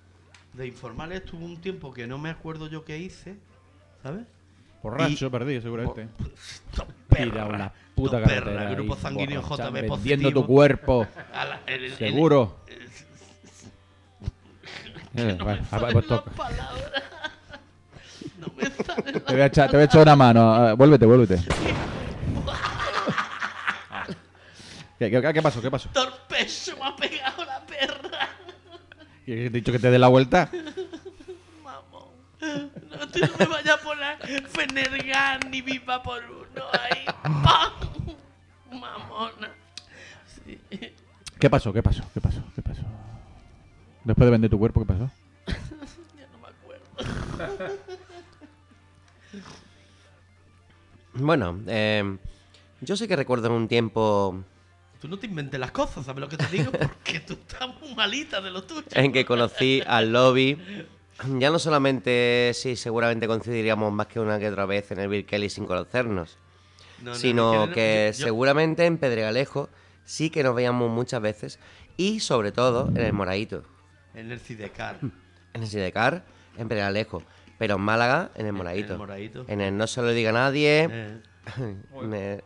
De informales estuvo un tiempo que no me acuerdo yo qué hice, ¿sabes? Borracho, perdido, seguramente. Perra, Tira una puta dos perra, carretera. grupo ahí, sanguíneo borracha, JB vendiendo positivo. tu cuerpo. El- Seguro. No Bueno, me salen pues las toca. palabras. No me salen Te voy a echar una mano. Vuélvete. ¿Qué pasó? torpecho, me ha pegado la perra. ¿He dicho que te dé la vuelta? Mamón. No, tú no me vayas a poner Fenergan ni Viva por uno ahí. ¡Pam! Mamona. Sí. ¿Qué pasó? Después de vender tu cuerpo, ¿qué pasó? Ya no me acuerdo. Bueno, yo sí que recuerdo en un tiempo Tú no te inventes las cosas, ¿sabes lo que te digo? Porque tú estás muy malita de lo tuyo. en que conocí al Lobby. Ya no solamente, sí, seguramente coincidiríamos más que una que otra vez en el Bill Kelly sin conocernos, No, sino que yo- seguramente en Pedregalejo sí que nos veíamos muchas veces y sobre todo en el Moraíto, En el Sidecar. en el Sidecar, en Pedregalejo, pero en Málaga en el Moraíto, En el Moraíto. en el No se lo diga a nadie, Eh,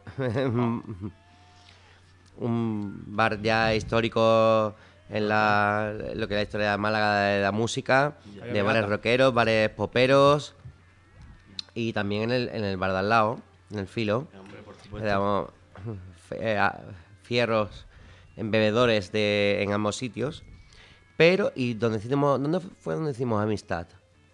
un bar ya histórico en lo que es la historia de Málaga de la música, de bares rockeros, bares poperos y también en el bar de al lado, en el Filo, hombre, por le supuesto. damos fierros en bebedores en ambos sitios, pero y ¿dónde fue donde hicimos amistad?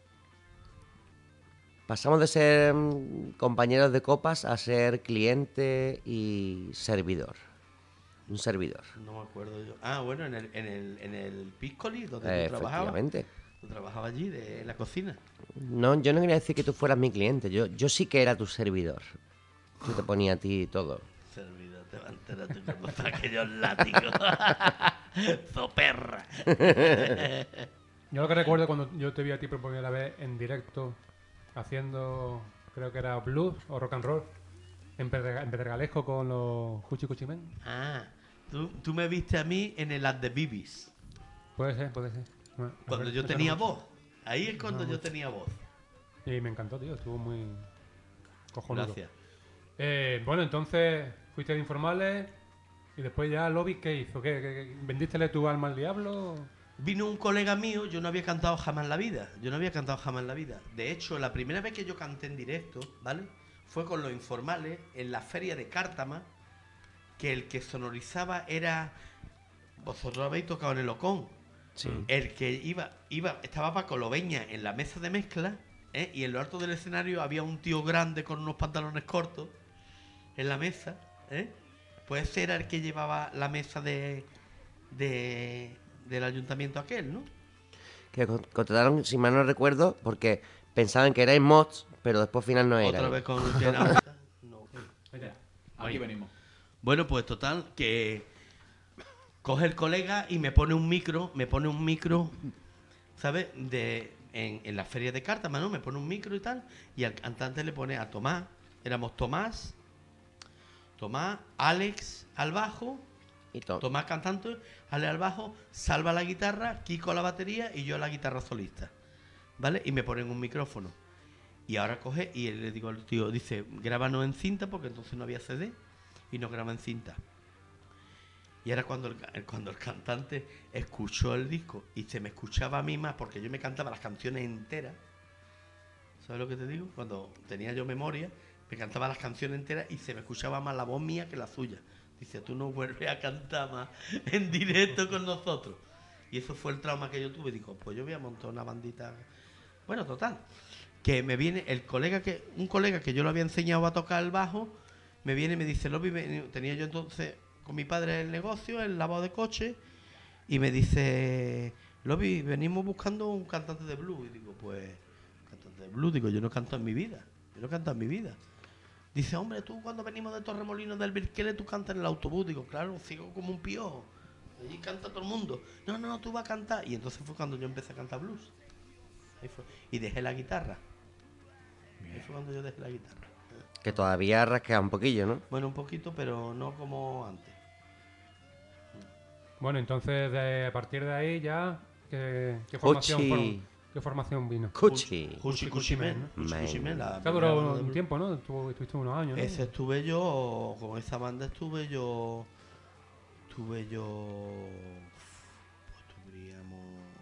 Pasamos de ser compañeros de copas a ser cliente y servidor. Un servidor. No me acuerdo yo. Ah, bueno, en el Piscoli, donde tú trabajabas. Efectivamente. Tú trabajabas allí, en la cocina. No, yo no quería decir que tú fueras mi cliente. Yo sí que era tu servidor. Yo te ponía a ti todo. Servidor, te va a enterar tú cómo está aquellos látigos. Zoperra. Yo lo que recuerdo cuando yo te vi a ti por primera vez en directo haciendo, creo que era blues o rock and roll, en Pedregalejo con los Cuchi Cuchi Men. Ah, tú me viste a mí en el At the Bibis. Puede ser. Bueno, Cuando no yo sé tenía mucho. voz. Ahí es cuando yo tenía voz. Y me encantó, tío, estuvo muy cojonudo. Gracias. Bueno, entonces fuiste de informales y después ya Lobby, ¿qué hizo? ¿Qué vendístele tu alma al diablo? Vino un colega mío, yo no había cantado jamás en la vida. Yo no había cantado jamás en la vida. De hecho, la primera vez que yo canté en directo, ¿vale? Fue con los informales en la feria de Cártama, que el que sonorizaba era... Vosotros habéis tocado en el Ocón. Sí. El que estaba Paco Lobeña en la mesa de mezcla, ¿eh? Y en lo alto del escenario había un tío grande con unos pantalones cortos en la mesa, ¿eh? Pues ese era el que llevaba la mesa del ayuntamiento aquel, ¿no? Que contrataron, si mal no recuerdo, porque pensaban que erais mods, pero después al final no era. Otra vez con Jenna. No. Aquí venimos. Bueno, pues total, que coge el colega y me pone un micro, ¿sabes? En la feria de Cártama, ¿no? Me pone un micro y tal, y al cantante le pone a Tomás, éramos Tomás, Alex al bajo, Y Tomás cantante, Ale al bajo, Salva la guitarra, Kiko a la batería y yo a la guitarra solista, ¿vale? Y me ponen un micrófono. Y ahora coge y le digo al tío, dice, grábanos en cinta, porque entonces no había CD y no graba en cinta. Y ahora cuando el cantante escuchó el disco y se me escuchaba a mí más, porque yo me cantaba las canciones enteras, ¿sabes lo que te digo? Cuando tenía yo memoria, me cantaba las canciones enteras y se me escuchaba más la voz mía que la suya. Dice, tú no vuelves a cantar más en directo con nosotros. Y eso fue el trauma que yo tuve. Digo, pues yo voy a montar una bandita. Bueno, total. Que me viene un colega que yo lo había enseñado a tocar el bajo, me viene y me dice, Lobby, tenía yo entonces con mi padre el negocio, el lavado de coche, y me dice, Lobby, venimos buscando un cantante de blues. Y digo, pues, cantante de blues, digo, yo no canto en mi vida. Dice, hombre, tú cuando venimos de Torremolinos del Birquele, tú cantas en el autobús. Digo, claro, sigo como un piojo. Allí canta todo el mundo. No, tú vas a cantar. Y entonces fue cuando yo empecé a cantar blues. Ahí fue. Y dejé la guitarra. Ahí fue cuando yo dejé la guitarra. que todavía rasquea un poquillo, ¿no? Bueno, un poquito, pero no como antes. Bueno, entonces a partir de ahí ya, ¿qué Cuchi. formación vino? Cuchi. Cuchimen, ¿no? Man. Cuchimen, la Eso primera duró banda de un blues. tiempo, ¿no? Estuviste unos años, ¿no? Ese estuve yo, con esa banda estuve yo, pues tendríamos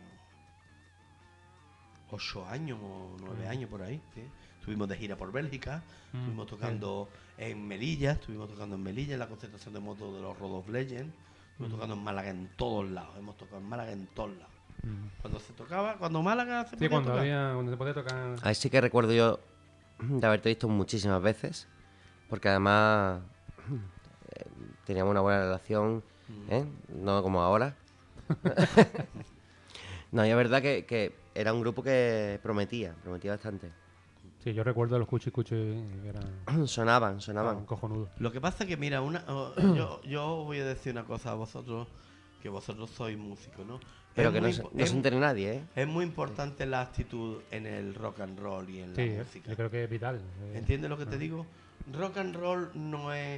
8 años o 9 años por ahí, ¿sí? Estuvimos de gira por Bélgica, estuvimos tocando en Melilla, en la concentración de motos de los Road of Legends, estuvimos tocando en Málaga en todos lados, hemos tocado en Málaga en todos lados. Cuando Málaga se Sí, podía cuando tocar. se podía tocar. Ahí sí que recuerdo yo de haberte visto muchísimas veces, porque además teníamos una buena relación, ¿eh? No como ahora. No, y es verdad que era un grupo que prometía bastante. Sí, yo recuerdo los Cuchi que eran Sonaban. cojonudos. Lo que pasa es que, mira, yo voy a decir una cosa a vosotros, que vosotros sois músicos, ¿no? Pero Es que muy no impo- se entere nadie, ¿eh? Es muy importante la actitud en el rock and roll y en Sí, la música. yo creo que es vital. ¿Entiendes lo que te digo? Rock and roll no es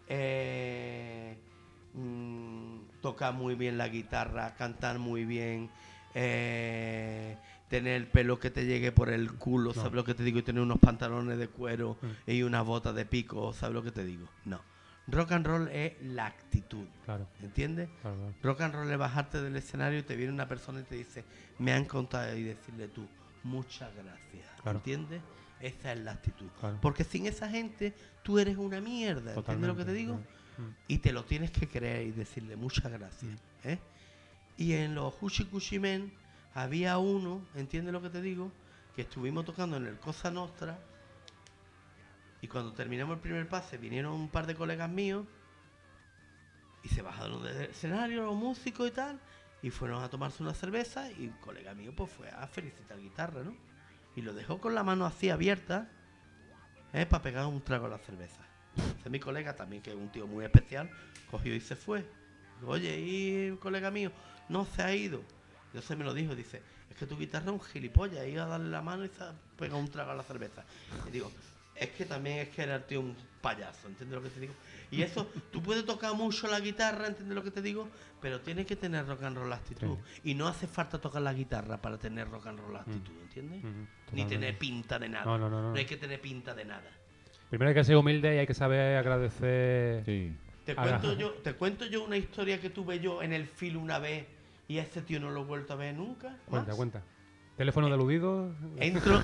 tocar muy bien la guitarra, cantar muy bien, tener el pelo que te llegue por el culo, ¿sabes lo que te digo? Y tener unos pantalones de cuero y unas botas de pico, ¿sabes lo que te digo? No. Rock and roll es la actitud, Claro, ¿entiendes? claro. Rock and roll es bajarte del escenario y te viene una persona y te dice, me han contado, y decirle tú, muchas gracias, Claro. ¿entiendes? Esa es la actitud. Claro. Porque sin esa gente, tú eres una mierda, ¿entiendes lo que te digo? Totalmente. Y te lo tienes que creer y decirle muchas gracias, ¿eh? Y en los Hushi Men había uno, ¿entiendes lo que te digo? Que estuvimos tocando en el Cosa Nostra y cuando terminamos el primer pase vinieron un par de colegas míos y se bajaron del escenario los músicos y tal y fueron a tomarse una cerveza y un colega mío pues fue a felicitar guitarra, ¿no? Y lo dejó con la mano así abierta, para pegar un trago a la cerveza. Entonces mi colega también, que es un tío muy especial, cogió y se fue. Digo, oye, ¿y el colega mío? No, se ha ido. Entonces me lo dijo, dice, es que tu guitarra es un gilipollas, iba a darle la mano y se ha pegado un trago a la cerveza. Y digo, es que también es que era el tío un payaso, ¿entiendes lo que te digo? Y eso, tú puedes tocar mucho la guitarra, ¿entiendes lo que te digo? Pero tienes que tener rock and roll actitud. Y no hace falta tocar la guitarra para tener rock and roll actitud, ¿entiendes? Ni Totalmente. tener pinta de nada. No. No hay que tener pinta de nada. Primero hay que ser humilde y hay que saber agradecer. Sí. Ajá. Te cuento yo una historia que tuve yo en el filo una vez y a este tío no lo he vuelto a ver nunca. Cuenta, más. cuenta. Teléfono de aludido. Entro.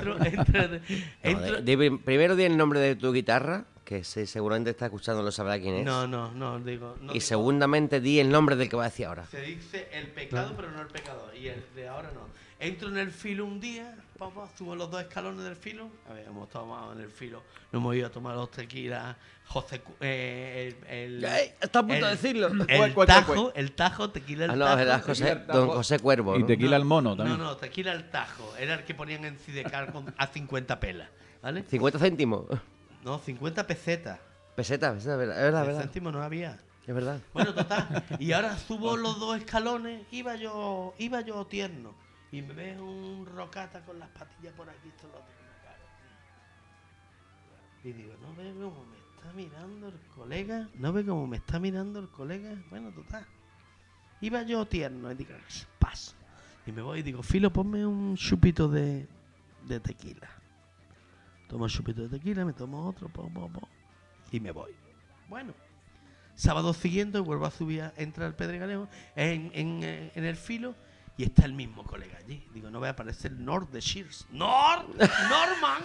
No, primero di el nombre de tu guitarra, que seguramente está escuchando, lo sabrá quién es. No, digo. No, Y digo, segundamente di el nombre del que va a decir ahora. se dice el pecado, pero no el pecador. Y el de ahora no. Entro en el filo un día, papá, subo los 2 escalones del filo. A ver, hemos tomado en el filo. Nos hemos ido a tomar los tequilas. José. Está a punto de decirlo. El Tajo, tequila el Ah, no, Tajo. era don José Cuervo. Y ¿no? tequila al mono también. No, tequila el Tajo. Era el que ponían en Sidecar a 50 pelas. ¿Vale? 50 céntimos. No, 50 pesetas. Pesetas, es verdad, El céntimo no había. es verdad. Bueno, total. Y ahora subo los 2 escalones. Iba yo tierno. Y me veo un rocata con las patillas por aquí. Esto lo tengo en la cara. Y digo, ¿no ve cómo me está mirando el colega? ¿No ve cómo me está mirando el colega? Bueno, total. Iba yo tierno. Y digo, paso. Y me voy y digo, Filo, ponme un chupito de tequila. Tomo un chupito de tequila, me tomo otro, y me voy. Bueno, sábado siguiente vuelvo a subir, entra el Pedregalejo en el filo y está el mismo colega allí. Digo, no voy a aparecer Nord de Shears. ¡Norman!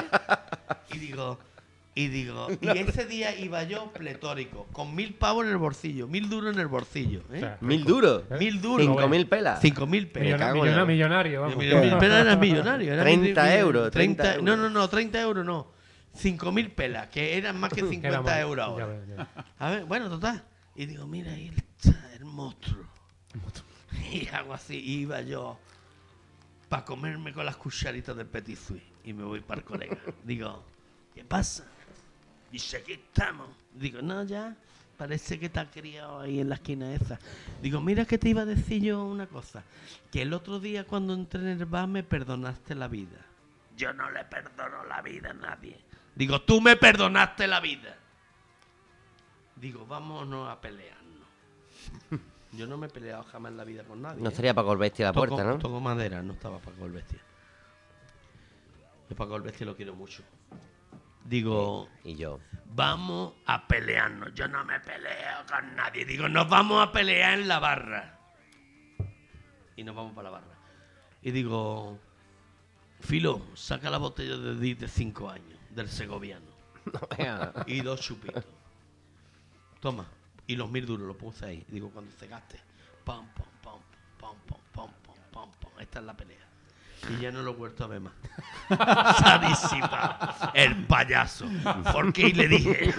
Y ese día iba yo pletórico, con 1000 pavos en el bolsillo, 1000 duros en el bolsillo. O sea, 1000 duros. 1000 duros. 5000 pelas. 5000 pelas. cago en la- millonario, vamos. 1000 pelas era millonario. Era 30 euros, 30 euros. No, 30 euros no. 5000 pelas, que eran más que 50 euros ahora. Ya ves, ya. A ver, bueno, total. Y digo, mira, ahí está el monstruo. Y hago así, iba yo para comerme con las cucharitas del Petit Suisse. Y me voy para el colega. Digo, ¿qué pasa? Dice, aquí estamos. Digo, no, ya, parece que te has criado ahí en la esquina esa. Digo, mira que te iba a decir yo una cosa. Que el otro día cuando entré en el bar me perdonaste la vida. Yo no le perdono la vida a nadie. Digo, tú me perdonaste la vida. Digo, vámonos a pelearnos. Yo no me he peleado jamás en la vida con nadie. No estaría Paco el Bestia a la puerta, ¿no? Toco madera, no estaba Paco el Bestia. Yo Paco el Bestia lo quiero mucho. Digo, Y yo. vamos a pelearnos. Yo no me peleo con nadie. Digo, nos vamos a pelear en la barra. Y nos vamos para la barra. Y digo, Filo, saca la botella de Diz de 5 años, del segoviano. No, venga. Y 2 chupitos. Toma. Y los 1000 duros los puse ahí. Digo, cuando se gaste. Pam, pam, pam, pam, pam, pam, pam, pam, pam. Esta es la pelea. Y ya no lo he vuelto a ver más. Se ha disipado el payaso. Porque y le dije,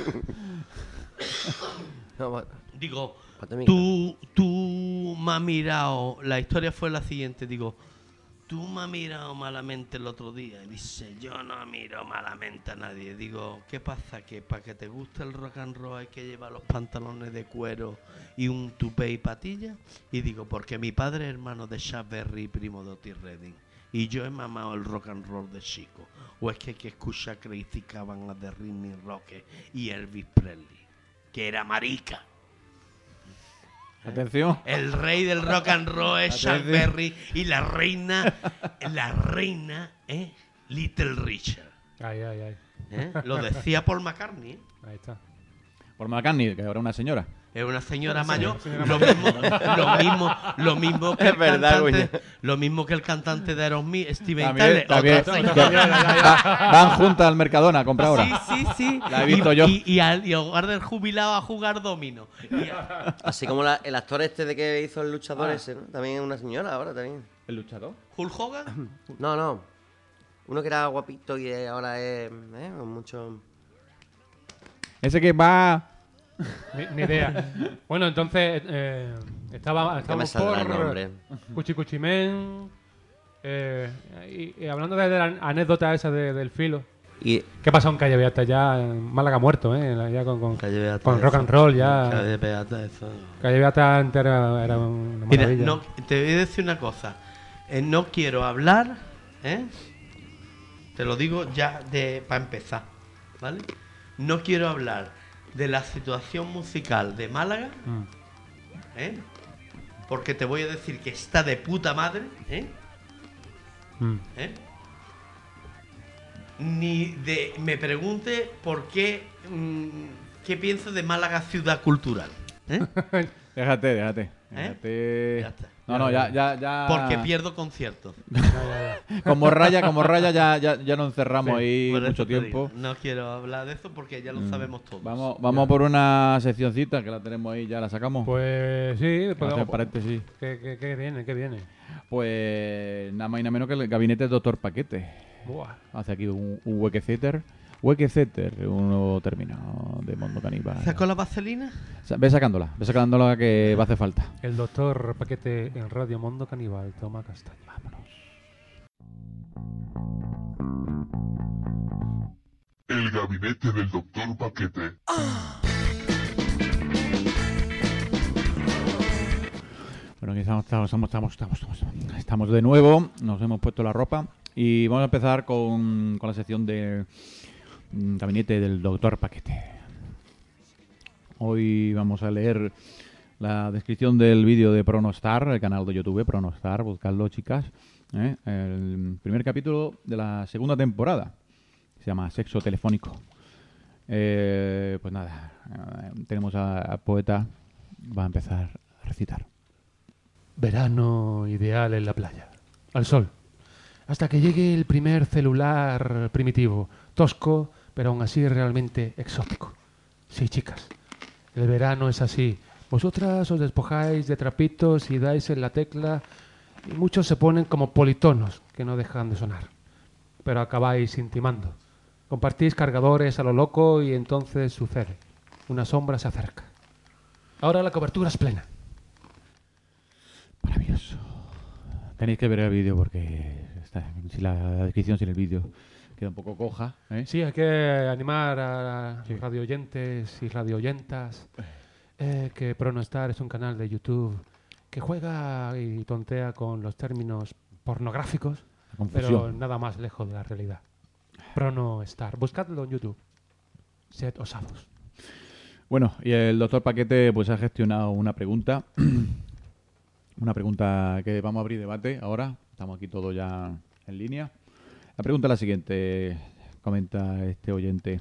No, va- digo, Ponte mi- tú me has mirado. La historia fue la siguiente. Digo, tú me has mirado malamente el otro día. Y dice, yo no miro malamente a nadie. Digo, ¿qué pasa? Que para que te guste el rock and roll hay que llevar los pantalones de cuero y un tupé y patilla. Y digo, porque mi padre es hermano de Chuck Berry, primo de Otis Redding. Y yo he mamado el rock and roll de chico. O es que hay que escuchar Crazy Cavan de Ridney Roque y Elvis Presley, que era marica. Atención. El rey del rock and roll es Chuck Atención. Berry y la reina es Little Richard. Ay, ay, ay. Lo decía Paul McCartney. Ahí está. Por McCartney, que ahora una señora. Es una señora Sí, mayor. señora Lo mismo que Es el verdad, cantante, lo mismo que el cantante de Aerosmith, Steven También, Tyler. también. Otra señora. Van juntas al Mercadona a comprar ahora. Sí. La he visto yo. Y al lugar del jubilado a jugar domino. Así como el actor este de que hizo el luchador ese, ¿no? También es una señora ahora también. ¿El luchador? Hulk Hogan. No. Uno que era guapito y ahora es con mucho... Ese que va... Ni idea. Bueno, entonces estábamos me saldrá el nombre. por Cuchicuchimén. Y hablando de la anécdota esa del filo. Y ¿Qué pasó en Calle Beata? Ya Málaga muerto, ¿eh? Ya con Calle Beata, con rock and roll, ya. Calle Beata, eso. Calle Beata entera era una Mira, maravilla. no, te voy a decir una cosa. No quiero hablar, te lo digo ya para empezar, ¿vale? No quiero hablar de la situación musical de Málaga, porque te voy a decir que está de puta madre, ni me pregunte por qué, qué pienso de Málaga ciudad cultural. Déjate. Ya está. No, ya. Porque pierdo conciertos. Como raya ya nos encerramos ahí Por eso mucho te tiempo. digo, no quiero hablar de eso porque ya lo sabemos todos. Vamos por una seccioncita que la tenemos ahí, ya la sacamos. Pues sí, Vamos a hacer paréntesis. ¿Qué viene? ¿Qué viene? Pues nada más y nada menos que el gabinete del doctor Paquete. Buah. Hace aquí un huequeceter. Huequeceter, un nuevo término de Mundo Caníbal. ¿Sacó la vaselina? Ve sacándola que va a hacer falta. El doctor Paquete en Radio Mundo Caníbal, toma castaña. Vámonos. El gabinete del doctor Paquete. Bueno, aquí estamos de nuevo, nos hemos puesto la ropa y vamos a empezar con la sección de gabinete del doctor Paquete. Hoy vamos a leer la descripción del vídeo de Pronostar, el canal de YouTube Pronostar, buscadlo, chicas. El primer capítulo de la segunda temporada, se llama Sexo Telefónico. Pues nada, tenemos al poeta, va a empezar a recitar. Verano ideal en la playa. Al sol. Hasta que llegue el primer celular primitivo. Tosco, pero aún así realmente exótico. Sí, chicas. El verano es así. Vosotras os despojáis de trapitos y dais en la tecla y muchos se ponen como politonos que no dejan de sonar. Pero acabáis intimando. Compartís cargadores a lo loco y entonces sucede. Una sombra se acerca. Ahora la cobertura es plena. Maravilloso. Tenéis que ver el vídeo porque si la descripción sin el vídeo queda un poco coja. Sí, hay que animar a Sí. radioyentes y radioyentas que Pronostar es un canal de YouTube que juega y tontea con los términos pornográficos, La confusión. pero nada más lejos de la realidad. Pronostar. Buscadlo en YouTube. Sed osados. Bueno, y el doctor Paquete pues ha gestionado una pregunta. Una pregunta que vamos a abrir debate ahora. Estamos aquí todos ya en línea. La pregunta es la siguiente. Comenta este oyente.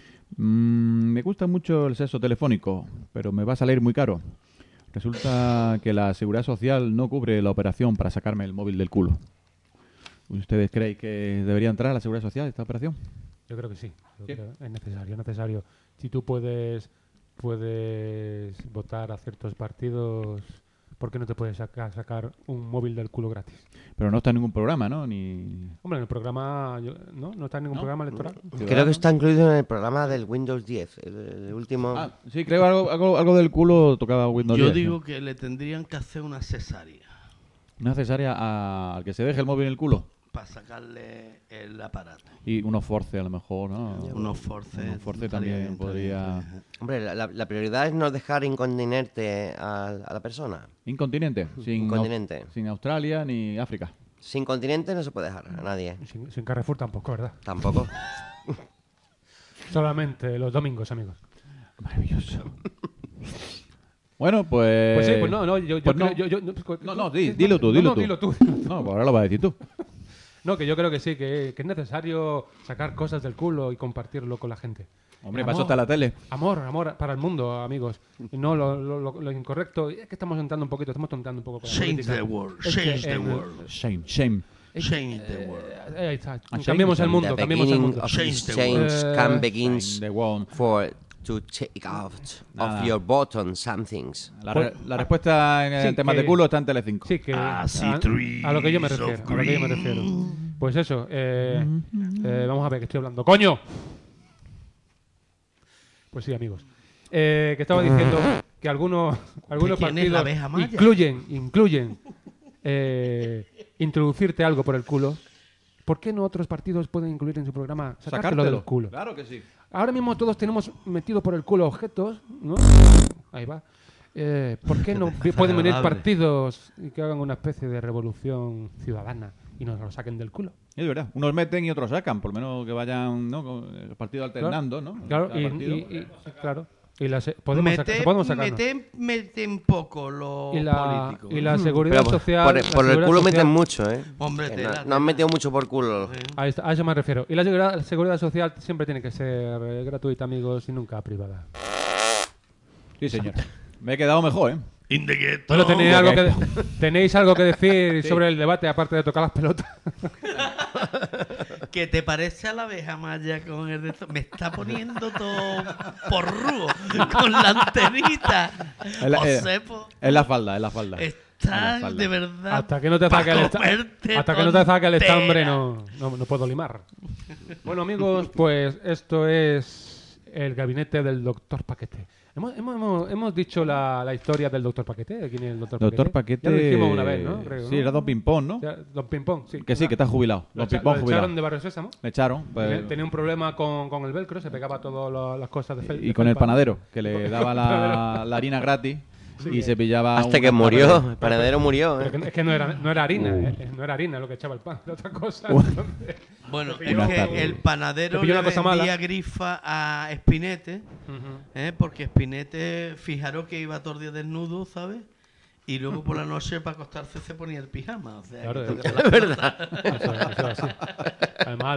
Me gusta mucho el sexo telefónico, pero me va a salir muy caro. Resulta que la Seguridad Social no cubre la operación para sacarme el móvil del culo. ¿Ustedes creen que debería entrar a la Seguridad Social esta operación? Yo creo que sí. Yo ¿Sí? creo- es necesario. Si tú puedes votar a ciertos partidos, ¿por qué no te puedes sacar un móvil del culo gratis? Pero no está en ningún programa, ¿no? Ni... Hombre, en el programa... ¿No está en ningún ¿No? programa electoral? Creo que está incluido en el programa del Windows 10, el último. Ah, sí, creo algo del culo tocaba Windows Yo 10, digo ¿no? que le tendrían que hacer una cesárea Una cesárea al que se deje el móvil en el culo. para sacarle el aparato. Y unos force a lo mejor, ¿no? Unos forces. Unos force estaría también bien, podría... estaría bien. Hombre, la prioridad es no dejar incontinente a la persona. Incontinente. Incontinente. Sin Australia ni África. Sin continente no se puede dejar a nadie. Sin Carrefour tampoco, ¿verdad? Tampoco. Solamente los domingos, amigos. Maravilloso. Bueno, pues... Pues sí, pues no, yo pues creo... no. No, Dilo tú. dilo tú. No, pues ahora lo vas a decir tú. No, que yo creo que sí, que es necesario sacar cosas del culo y compartirlo con la gente. Hombre, Amor. para eso está la tele. Amor para el mundo, amigos. Y no lo incorrecto. Es que estamos tonteando un poquito, con la Change política. the world, Es que change the en el- world, Shame. change the world. Ahí está. change Cambiemos el the mundo, The cambiemos el beginning mundo. of Change this the change world. can begins Shame the world. for to take out Nada. of your button some things. La respuesta en Sí, temas que- de culo está en Telecinco. Sí, que I see a trees lo que yo me of refiero. A lo que yo me green. refiero. Pues eso. Vamos a ver que estoy hablando. ¡Coño! Pues sí, amigos. Que estaba diciendo que algunos quién es partidos la abeja maya? incluyen introducirte algo por el culo. ¿Por qué no otros partidos pueden incluir en su programa sacártelo del culo? Claro que sí. Ahora mismo todos tenemos metido por el culo objetos, ¿no? Ahí va. ¿Por qué no pueden venir Desagradable. partidos y que hagan una especie de revolución ciudadana y nos lo saquen del culo? Es verdad. Unos meten y otros sacan. Por lo menos que vayan, ¿no? Con el partido alternando, ¿no? Claro, Cada partido. claro. Y podemos sacarnos. Mete un poco lo Y la, político. y la seguridad Pero social. por la el seguridad culo social- meten mucho, ¿eh? Hombre, Que tela, no han metido mucho por culo. A eso me refiero. Y la seguridad social siempre tiene que ser gratuita, amigos, y nunca privada. Sí, señor. Me he quedado mejor, ¿eh? In the ghetto. Bueno, ¿tenéis Ok. ¿tenéis algo que decir sobre el debate, aparte de tocar las pelotas? ¿Qué te parece a la abeja Maya con el de esto? Me está poniendo todo porrudo con la antenita. Es la- Josepo, Es la falda, es la falda. está falda. de verdad. Hasta que no te pa' saque comerte hasta que no te saque el tontera. estambre no puedo limar. Bueno, amigos, pues esto es el gabinete del doctor Paquete. Hemos dicho la historia del doctor Paquete. ¿De quién es el doctor Paquete? Doctor Paquete. Ya lo dijimos una vez, ¿no? Creo, Sí, ¿no? era Don Pimpón, ¿no? Ya, Don Pimpón, sí. Que sí, que está jubilado. Lo Don Pimpón lo jubilado. echaron de Barrio Sésamo. Le echaron. pues, Tenía un problema con el velcro, se pegaba todas las cosas de y con el panadero, que le daba la harina gratis y se pillaba. Hasta una que murió. tapa El panadero murió, Pero ¿eh? es que no era harina, no era harina lo que echaba el pan, era otra cosa. Entonces, Bueno, Te es pilló- que el panadero te pilló le una cosa vendía mala. grifa a Espinete, ujú. porque Espinete, fijaros que iba todo el día desnudo, ¿sabes? Y luego por la noche para acostarse se ponía el pijama. O sea, Claro, que es todas las verdad. cosas- Eso es así. Además,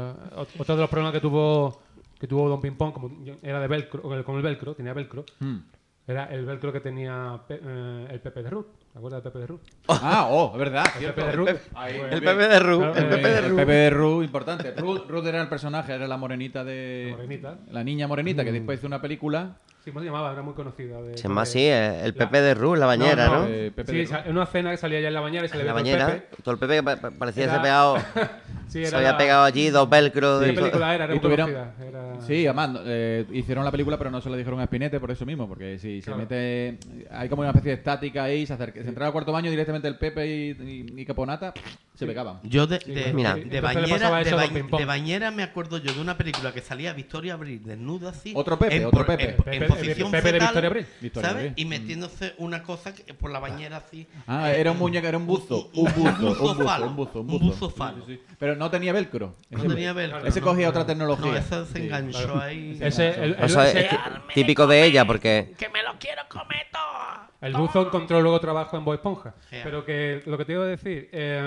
otro de los problemas que tuvo Don Pimpón, como era de velcro, con el velcro, tenía velcro, Hmm. era el velcro que tenía el Pepe de Ruth. ¿Te acuerdas del Pepe de Ruth? Ah, es verdad. El cierto. Pepe de Ruth. Ahí, El bien. Pepe de Ru. Claro, El Pepe de El Ru. Pepe de Ru, importante. Ruth era el personaje, era la morenita de. La morenita. La niña morenita que después hizo una película. Sí, ¿cómo se llamaba? Era muy conocida. Se llama así, el Pepe de Ru, la bañera, ¿no? Pepe Sí, de Ruth. en una cena que salía ya en la bañera y se le La veía todo el bañera. Pepe. Todo el Pepe que parecía Era- ese pegado. Sí, Se había pegado allí dos velcros. ¿Qué de- película era? Era Y muy tuvieron- conocida. Era... Sí, además, hicieron la película, pero no se lo dijeron a Spinette por eso mismo, porque si se Claro. mete. Hay como una especie de estática ahí, se entraba al cuarto baño directamente el Pepe y Caponata, se pegaban. Yo de Mira. Entonces le pasaba eso a Don Pimpón. de bañera me acuerdo yo de una película que salía Victoria Abril desnuda así. Otro Pepe, en, otro por- Pepe. en posición Pepe de fetal, Victoria Abril. Victoria ¿sabes? Abril. Y metiéndose una cosa por la bañera así. Ah, era un muñeco, era un buzo. Un buzo. Un buzo falo. Sí. Pero no tenía velcro. No tenía velcro. Ese no. cogía otra No, tecnología. ese se enganchó ahí. O sea, es típico de ella, porque ¡Que me lo quiero comer todo! El buzo encontró luego trabajo en Bob Esponja. Yeah. Pero que lo que te iba a decir,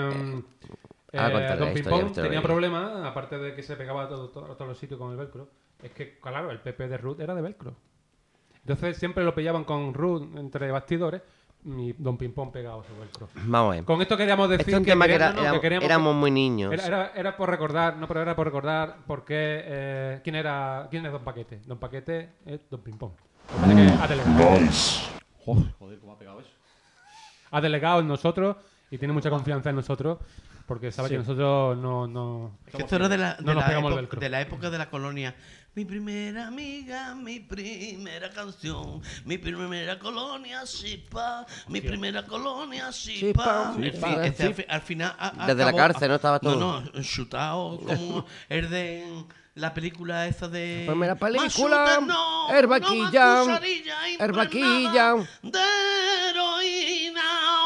contaré Don la historia, Pimpón Víctor tenía Rey. problemas, aparte de que se pegaba a todos los sitios con el velcro. Es que, claro, el Pepe de Ruth era de velcro. Entonces siempre lo pillaban con Ruth entre bastidores y Don Pimpón pegado a su velcro. vamos a ver. Con esto queríamos decir Este es un tema que queríamos- queríamos- éramos muy niños. Era por recordar, no, pero era por recordar por qué, quién es Don Paquete. Don Paquete es Don Pimpón. Lo que pasa es que ha delegado. Joder, cómo ha pegado eso. Ha delegado en nosotros y tiene mucha confianza en nosotros porque sabe que nosotros no... Es que esto era de la, No nos pegamos el época, velcro. de la época de la colonia. Mi primera amiga, mi primera canción, mi primera colonia, Sipa, mi primera colonia, Sipa. Sipa, En fin, Sipa. al final. Desde la cárcel, ¿no? Estaba todo. No, chutado, como el de la película esa de. Primera película, Más shooter, no, Herbaquilla, no más cucharilla Herbaquilla. impregnada de heroína.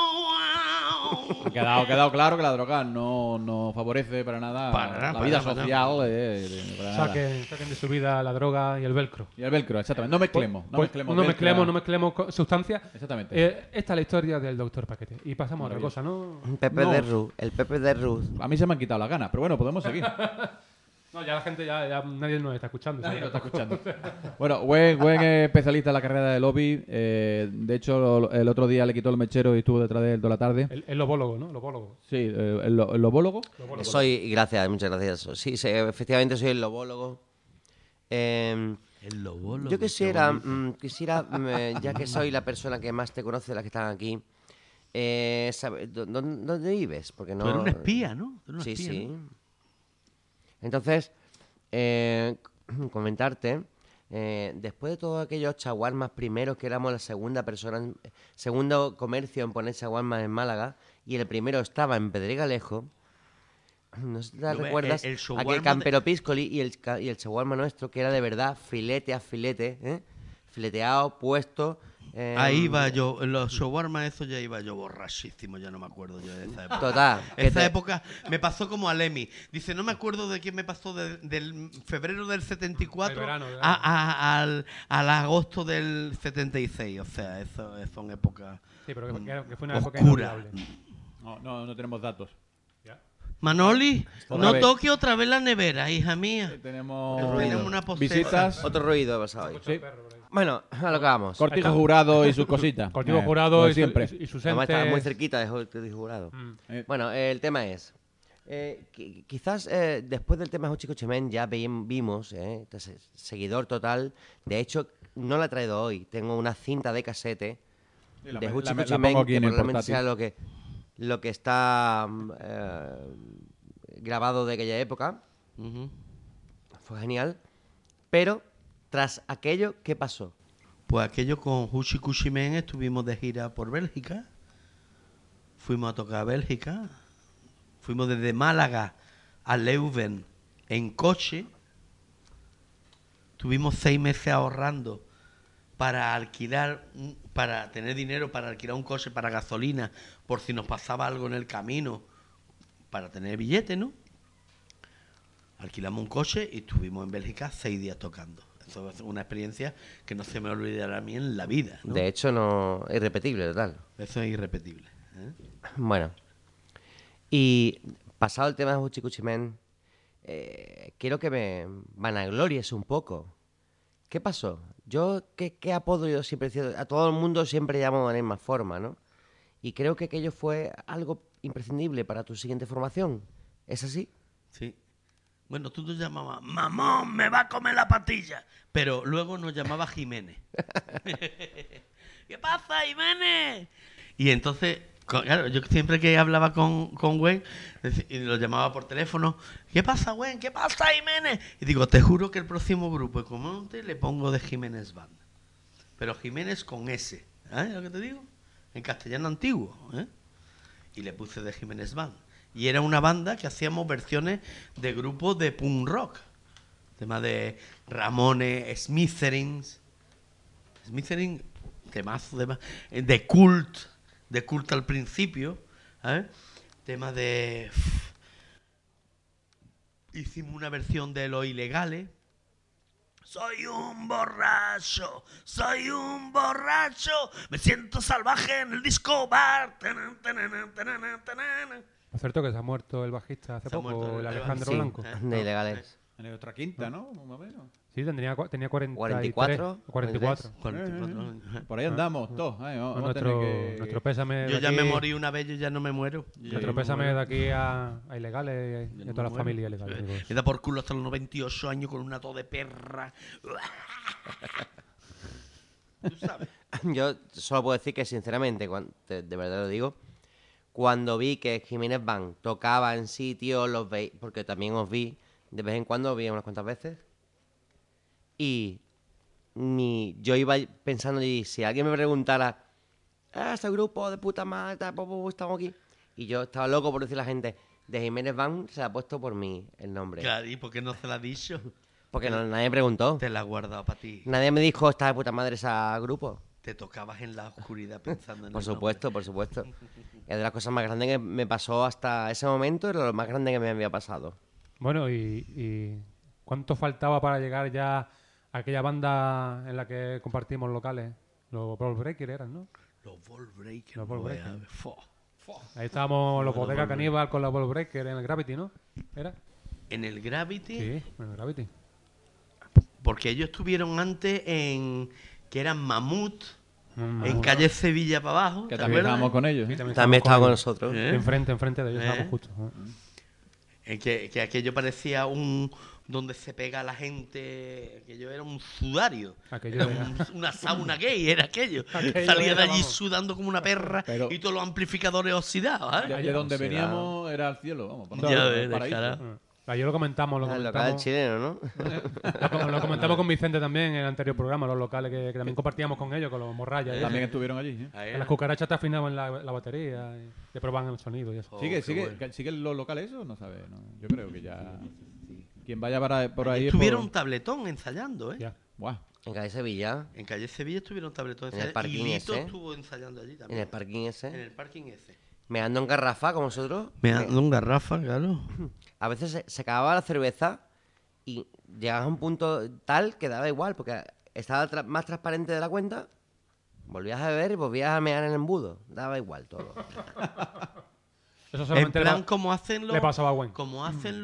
Ha quedado claro que la droga no favorece para nada la vida social. Para nada. Saquen de su vida la droga y el velcro. Y el velcro, exactamente. No mezclemos. Pues, no mezclemos sustancias. Exactamente. Esta es la historia del doctor Paquete. Y pasamos a otra cosa, ¿no? Pepe No. de Ru. El Pepe de Ru. A mí se me han quitado las ganas, pero bueno, podemos seguir. No, ya la gente, ya nadie nos está escuchando. Nadie ¿sabes? lo está escuchando. Bueno, buen especialista en la carrera de lobby. De hecho, el otro día le quitó el mechero y estuvo detrás de él toda la tarde. El lobólogo, ¿no? Lobólogo. Sí, el lobólogo. Muchas gracias. Sí, efectivamente soy el lobólogo. El lobo. Yo quisiera, ya que soy la persona que más te conoce de las que están aquí, saber, ¿dónde vives? Porque no... Tú eres un espía, ¿no? Tú eres un Sí, espía, sí. ¿no? Entonces, comentarte, después de todos aquellos chaguarmas primeros que éramos la segundo comercio en poner chaguarmas en Málaga, y el primero estaba en Pedregalejo, no sé si te No, recuerdas, el shawarma aquel Campero Piscoli y el chaguarma nuestro, que era de verdad filete a filete, fileteado, puesto, Ahí iba yo, en los shawarma eso ya iba yo borrachísimo, ya no me acuerdo yo de esa época. Total. que Esa te- época me pasó como a Lemmy. Dice, no me acuerdo de quién me pasó del febrero del 74 El verano. al agosto del 76. O sea, eso son épocas Sí, pero que fue una época oscuras. inolvidable. No tenemos datos. Ya. Manoli, Otra no vez. toque otra vez la nevera, hija mía. Tenemos Tenemos una poseta. visitas. Otro ruido ha pasado hoy. Sí. Bueno, a lo que vamos. Cortijo Jurado y sus cositas. Cortijo Jurado pues y, siempre. y sus Además está muy entes. cerquita de Cortijo Jurado. Mm. Bueno, el tema es... quizás después del tema de Hochi Cochemen ya vimos, seguidor total. De hecho, no la he traído hoy. Tengo una cinta de casete La- de la- Hochi la Cochemen pongo aquí que en el probablemente portátil. sea lo que está grabado de aquella época. Ujú. Fue genial. Pero, tras aquello, ¿qué pasó? Pues aquello con Hushi Kushimen estuvimos de gira por Bélgica. Fuimos a tocar a Bélgica. Fuimos desde Málaga a Leuven en coche. Tuvimos 6 meses ahorrando para alquilar, para tener dinero para alquilar un coche para gasolina, por si nos pasaba algo en el camino, para tener billete, ¿no? Alquilamos un coche y estuvimos en Bélgica 6 días tocando. Eso es una experiencia que no se me olvidará a mí en la vida, ¿no? De hecho, no irrepetible, total. Eso es irrepetible. ¿eh? Bueno, y pasado el tema de Hochi Cochemen, quiero que me vanaglories un poco. ¿Qué pasó? ¿Qué apodo yo siempre decía? A todo el mundo siempre llamo de la misma forma, ¿no? Y creo que aquello fue algo imprescindible para tu siguiente formación. ¿Es así? Sí. Bueno, tú nos llamabas, mamón, me va a comer la patilla. Pero luego nos llamaba Jiménez. ¿Qué pasa, Jiménez? Y entonces, claro, yo siempre que hablaba con Gwen, y lo llamaba por teléfono, ¿qué pasa, Gwen? ¿Qué pasa, Jiménez? Y digo, te juro que el próximo grupo que monte le pongo de Jiménez Band. Pero Jiménez con S, ¿sabes lo que te digo? En castellano antiguo, ¿eh? Y le puse de Jiménez Band. Y era una banda que hacíamos versiones de grupos de punk rock. Tema de Ramones, Smithereens. Smithereens, temazo, de Cult al principio. ¿sabes? Tema de... Hicimos una versión de Los Ilegales. Soy un borracho, me siento salvaje en el disco bar. Tanan, tanan, tanan, tanan. Es cierto que se ha muerto el bajista hace Se ha poco, muerto el el Alejandro Sí, Blanco. de ilegales. En otra quinta, ¿no? Más o menos. Sí, tenía 43, 44, 44. 44 años. Por ahí andamos todos. Vamos a tener Nuestro pésame. Yo de ya aquí- me morí una vez, yo ya no me muero. Nuestro pésame de aquí a ilegales y a todas las familias ilegales. amigos. Me da por culo hasta los 98 años con una tos de perra. Tú sabes. Yo solo puedo decir que, sinceramente, de verdad lo digo, cuando vi que Jiménez Band tocaba en sitios, los veis, porque también os vi, de vez en cuando, os vi unas cuantas veces, y yo iba pensando, y si alguien me preguntara, este grupo de puta madre, estamos aquí, y yo estaba loco por decir a la gente, de Jiménez Band se ha puesto por mí el nombre, Claro, ¿y por qué no se la ha dicho? porque nadie me preguntó, Te la he guardado para ti. nadie me dijo, está de puta madre ese grupo. Te tocabas en la oscuridad pensando en Por el supuesto, por supuesto. Es de las cosas más grandes que me pasó hasta ese momento, era lo más grande que me había pasado. Bueno, y ¿cuánto faltaba para llegar ya a aquella banda en la que compartimos locales? Los Ball Breakers eran, ¿no? Los Ball Breakers. Los Ball voy a Breakers. ver. Fo. Ahí estábamos los Los Bodega Ball Caníbal con los Ball Breakers en el Gravity, ¿no? ¿Era? En el Gravity, Sí, en el Gravity. porque ellos estuvieron antes en... que eran Mamut, Mm, en mm. calle Sevilla para abajo. Que ¿te también acuerdas? estábamos con ellos. Sí, ¿eh? También estaba con ellos. nosotros. ¿Eh? Enfrente de ellos ¿Eh? estábamos justo. Que aquello parecía un... donde se pega la gente, aquello era un sudario. Aquello Era era- una sauna gay, era aquello. Aquello Salía de era, allí vamos. sudando como una perra Pero- y todos los amplificadores oxidados. ¿eh? De donde Sí, veníamos era al cielo, vamos. para Ya nosotros, ves, paraíso. descarado. Ayer lo comentamos, El local chileno, ¿no? lo comentamos con Vicente también en el anterior programa, los locales que también compartíamos con ellos, con los morrayas. y También eso. estuvieron allí. ¿eh? Ahí, En las cucarachas te afinaban la batería y te probaban el sonido y eso. Oh, ¿Sigue, qué sigue, bueno. ¿Sigue los locales eso? No sabe. No. Yo creo que ya... Quien vaya por ahí... es Tuvieron por- un tabletón ensayando, ¿eh? Ya. Buah. En calle Sevilla, En calle Sevilla estuvieron tabletos En el ensayando. parking Y Lito ese. estuvo ensayando allí en también. el parking En ese, el parking ese. meando en garrafa como nosotros. Me dando un garrafa, claro. A veces se acababa la cerveza y llegabas a un punto tal que daba igual, porque estaba más transparente de la cuenta, volvías a beber y volvías a mear en el embudo. Daba igual todo. Eso En solamente plan, como hacen le pasaba a Gwen. Como hacen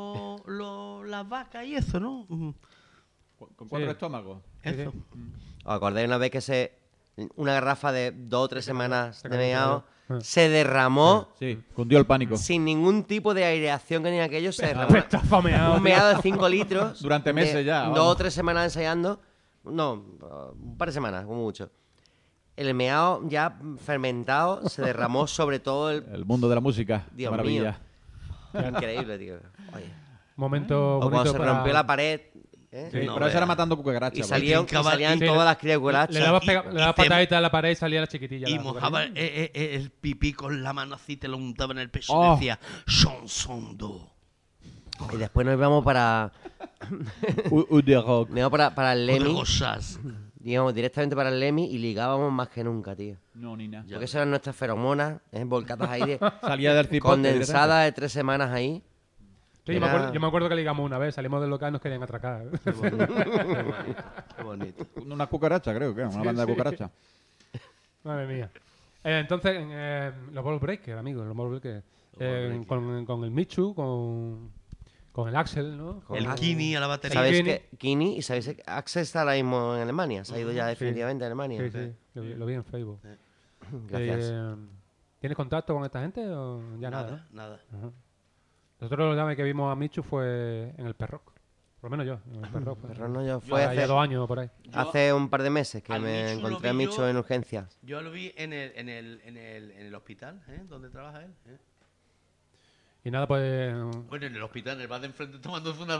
las vacas y eso, ¿no? Con 4 Sí. estómagos. Eso. ¿Os acordáis una vez que una garrafa de 2 o 3 semanas se de cayó, meao se cayó. se derramó Sí, cundió el pánico. sin ningún tipo de aireación que ni aquello? Se derramó Está fameado. un meado de 5 litros. Durante meses ya, 2 vamos. o 3 semanas ensayando. No, un par de semanas, como mucho. El meao ya fermentado se derramó sobre todo el... El mundo de la música. Dios Qué maravilla. Increíble, tío. Oye. Momento O cuando bonito se para... rompió la pared. ¿eh? Sí, No Pero eso era veas. matando cucarachas. Y pues. salían Sí, todas las criaculachas. Le dabas, Y dabas te- patadita a la pared y salía la chiquitilla. Y la mojaba cucarilla. el pipí con la mano así, te lo untaba en el pecho Oh. y decía, Sonsondo. Y después nos íbamos para... De rock. Nos íbamos para el Lemmy. Poderosas. Íbamos directamente para el Lemmy y ligábamos más que nunca, tío. No, ni nada. Porque esas eran nuestras feromonas, volcadas ahí de... Salía del cipote. condensadas de 3 semanas ahí. Sí, yo me acuerdo que ligamos una vez, salimos del local y nos querían atracar. Qué bonito. Qué bonito. directamente. Una cucaracha, creo que era. Una banda de cucarachas. Madre mía. Entonces, los Ball Breakers, amigos, los Ball Breakers. Con el Michu, con el Axel, ¿no? Con El Kini a la batería. ¿Sabéis Kini. que Kini? ¿Y sabéis que Axel está ahora mismo en Alemania? Se ha ido ya definitivamente a Alemania. Sí, sí, lo vi en Facebook. Gracias. ¿Tienes contacto con esta gente o ya nada? Nada. Ajá. Nosotros lo llame que vimos a Michu fue en el Perrock. Por lo menos yo, en el Perrock. Pero no, yo fue Hace hace, 2 años por ahí. hace un par de meses que al me Michu lo encontré a vi Micho yo- en urgencias. Yo lo vi en el hospital, donde trabaja él. Y nada, pues... Bueno, en el hospital, en el bar de enfrente tomándose una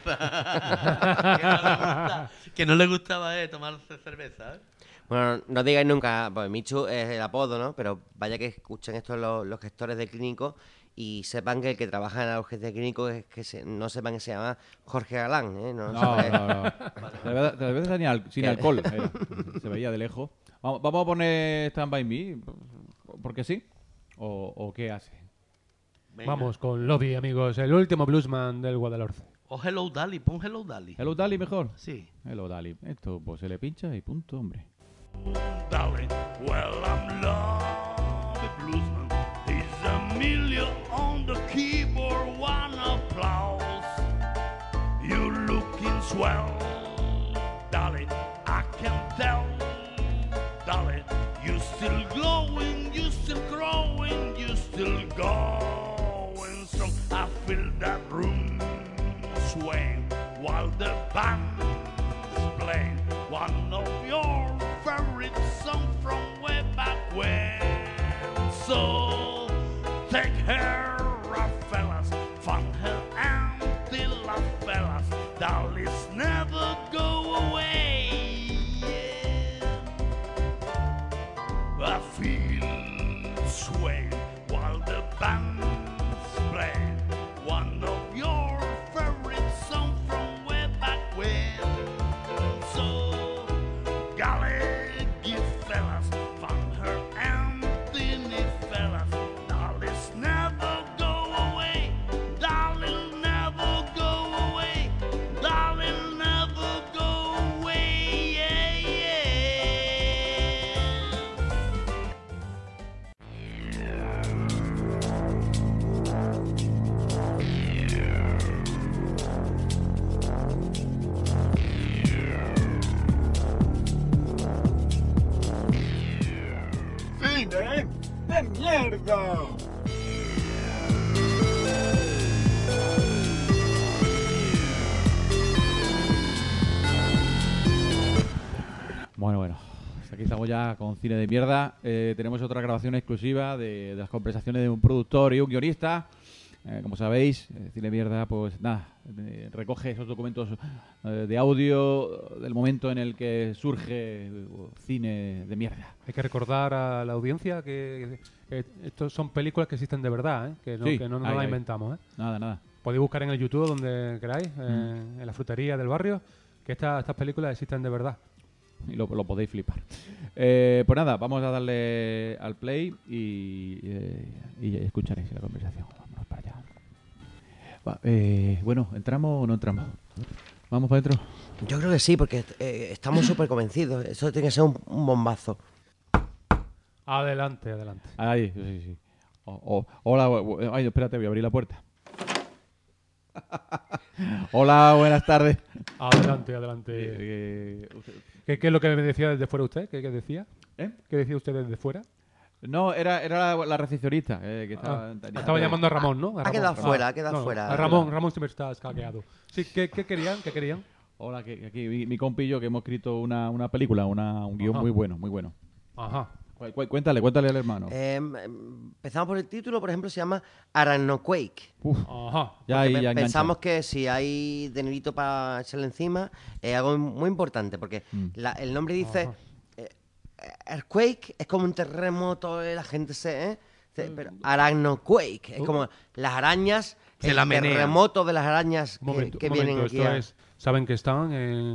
cerveza. que no le gustaba tomarse cerveza. Bueno, no digáis nunca, pues Michu es el apodo, ¿no? Pero vaya que escuchen esto los gestores de clínico y sepan que el que trabaja en la urgencia de clínico es que no sepan que se llama Jorge Galán, ¿eh? No, No, sepan- no, no. Tal vez sin alcohol. Era. Se veía de lejos. Vamos a poner Stand By Me. ¿Porque sí? ¿O qué hace? Venga. Vamos con Lobby, amigos. El último bluesman del Guadalhorce. O Hello Dali, pon Hello Dali. Hello Dali mejor. Sí. Hello Dali. Esto pues se le pincha y punto, hombre. Darling, well, I'm Lobby Bluesman. He's Emilio on the keyboard, one applause. You looking swell, darling, I can tell. Darling, you still glowing, you still growing, you still going strong. I feel that room swaying while the band's playing one of your favorite songs from way back when. So take her, fellas, fun her until la fellas, darlings never go away. I feel sway while the band's playing one of your favorite songs from way back when. So, golly, you fellas, fun her Anthony fellas, darlings never go away, darling never go away, darling never go away, yeah, yeah. ¡Cine de mierda! Bueno. Aquí estamos ya con cine de mierda. Tenemos otra grabación exclusiva de las conversaciones de un productor y un guionista. Como sabéis, Cine de Mierda, pues nada, recoge esos documentos de audio del momento en el que surge cine de mierda. Hay que recordar a la audiencia que estos son películas que existen de verdad, ¿eh? Que no, Sí, que no ahí, las ahí. inventamos. ¿eh? Nada. Podéis buscar en el YouTube donde queráis, en la frutería del barrio, que estas películas existen de verdad. Y lo podéis flipar. Pues nada, vamos a darle al play y escucharéis la conversación. Vámonos para allá. Bueno, ¿entramos o no entramos? ¿Vamos para adentro? Yo creo que sí, porque estamos súper convencidos. Eso tiene que ser un bombazo. Adelante. Ahí, sí. Hola, ay, espérate, voy a abrir la puerta. Hola, buenas tardes. Adelante. Usted- ¿Qué es lo que me decía desde fuera usted? ¿Qué decía? ¿Eh? ¿Qué decía usted desde fuera? No, era la recepcionista que estaba... Estaba llamando a Ramón, ¿no? Ha quedado fuera, ha quedado fuera. A Ramón siempre está escaqueado. Sí, ¿qué querían? Hola, que aquí mi compillo que hemos escrito una película, un guión Ajá. muy bueno. Ajá. Cuéntale al hermano. Empezamos por el título, por ejemplo, se llama Arachnoquake. Ajá. Ya ahí Porque ya engancha. pensamos que si hay dinerito para echarle encima, es algo muy importante, porque el nombre dice Earthquake, es como un terremoto, la gente pero Arachnoquake, es como las arañas, Se el la menean. terremoto de las arañas Un momento, que un vienen momento, aquí. esto es, saben que están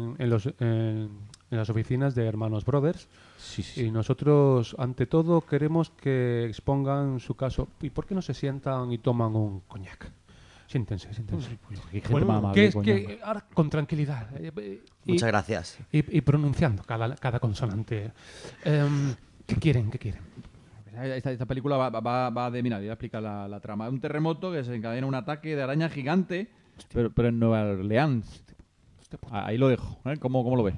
en las oficinas de Hermanos Brothers Sí. y nosotros, ante todo, queremos que expongan su caso. ¿Y por qué no se sientan y toman un coñac? Siéntense. Qué gente Bueno, más amable, que es coño. que ahora con tranquilidad Muchas gracias. y pronunciando cada consonante. ¿Qué quieren? Esta película va de... Mira, voy a explicar la trama. Un terremoto que se encadena un ataque de araña gigante, pero en Nueva Orleans. Ahí lo dejo. ¿Cómo lo ves?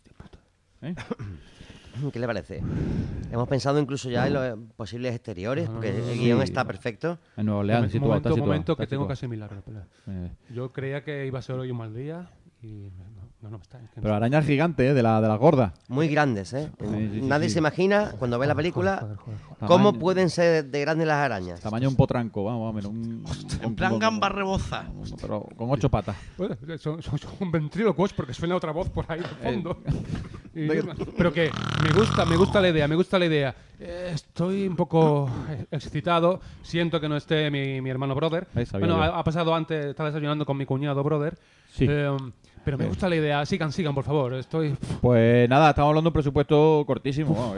¿Eh? ¿Qué le parece? Hemos pensado incluso ya en los posibles exteriores, porque el guión está perfecto. En Nueva Orleans, Un momento, situado, que está tengo que situado. asimilarlo. Eh, Yo creía que iba a ser hoy un mal día y no está. Es que Pero no. arañas gigantes, de la gorda. Muy grandes, ¿eh? Sí, Nadie sí. se imagina, cuando ve la película, Joder. cómo Tamaño- pueden ser de grandes las arañas. Tamaño un potranco, vamos, menos. En plan gamba reboza. Pero con 8 patas. Bueno, son ventrílocos porque suena otra voz por ahí de fondo. Pero que me gusta la idea. Estoy un poco excitado. Siento que no esté mi hermano brother. Sabía Bueno, yo. ha pasado antes, estaba desayunando con mi cuñado brother. Sí. Pero me gusta la idea. Sigan, por favor. Estoy... Pues nada, estamos hablando de un presupuesto cortísimo. Vamos,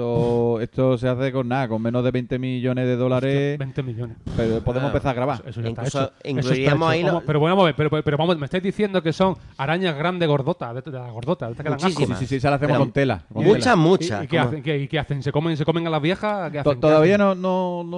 esto se hace con nada, con menos de 20 millones de dólares. 20 millones. Pero podemos empezar a grabar. Eso ya está Incluso hecho. incluiríamos ahí Vamos, pero vamos a ver, pero vamos, me estáis diciendo que son arañas grandes gordotas, de la gordota, de esta que dan asco. Muchísimas. Sí, se la hacemos Pero con tela. con Muchas, tela. muchas. ¿Y qué como- hacen? ¿Qué hacen? ¿Se comen a las viejas? ¿Qué hacen? Todavía ¿Qué hacen?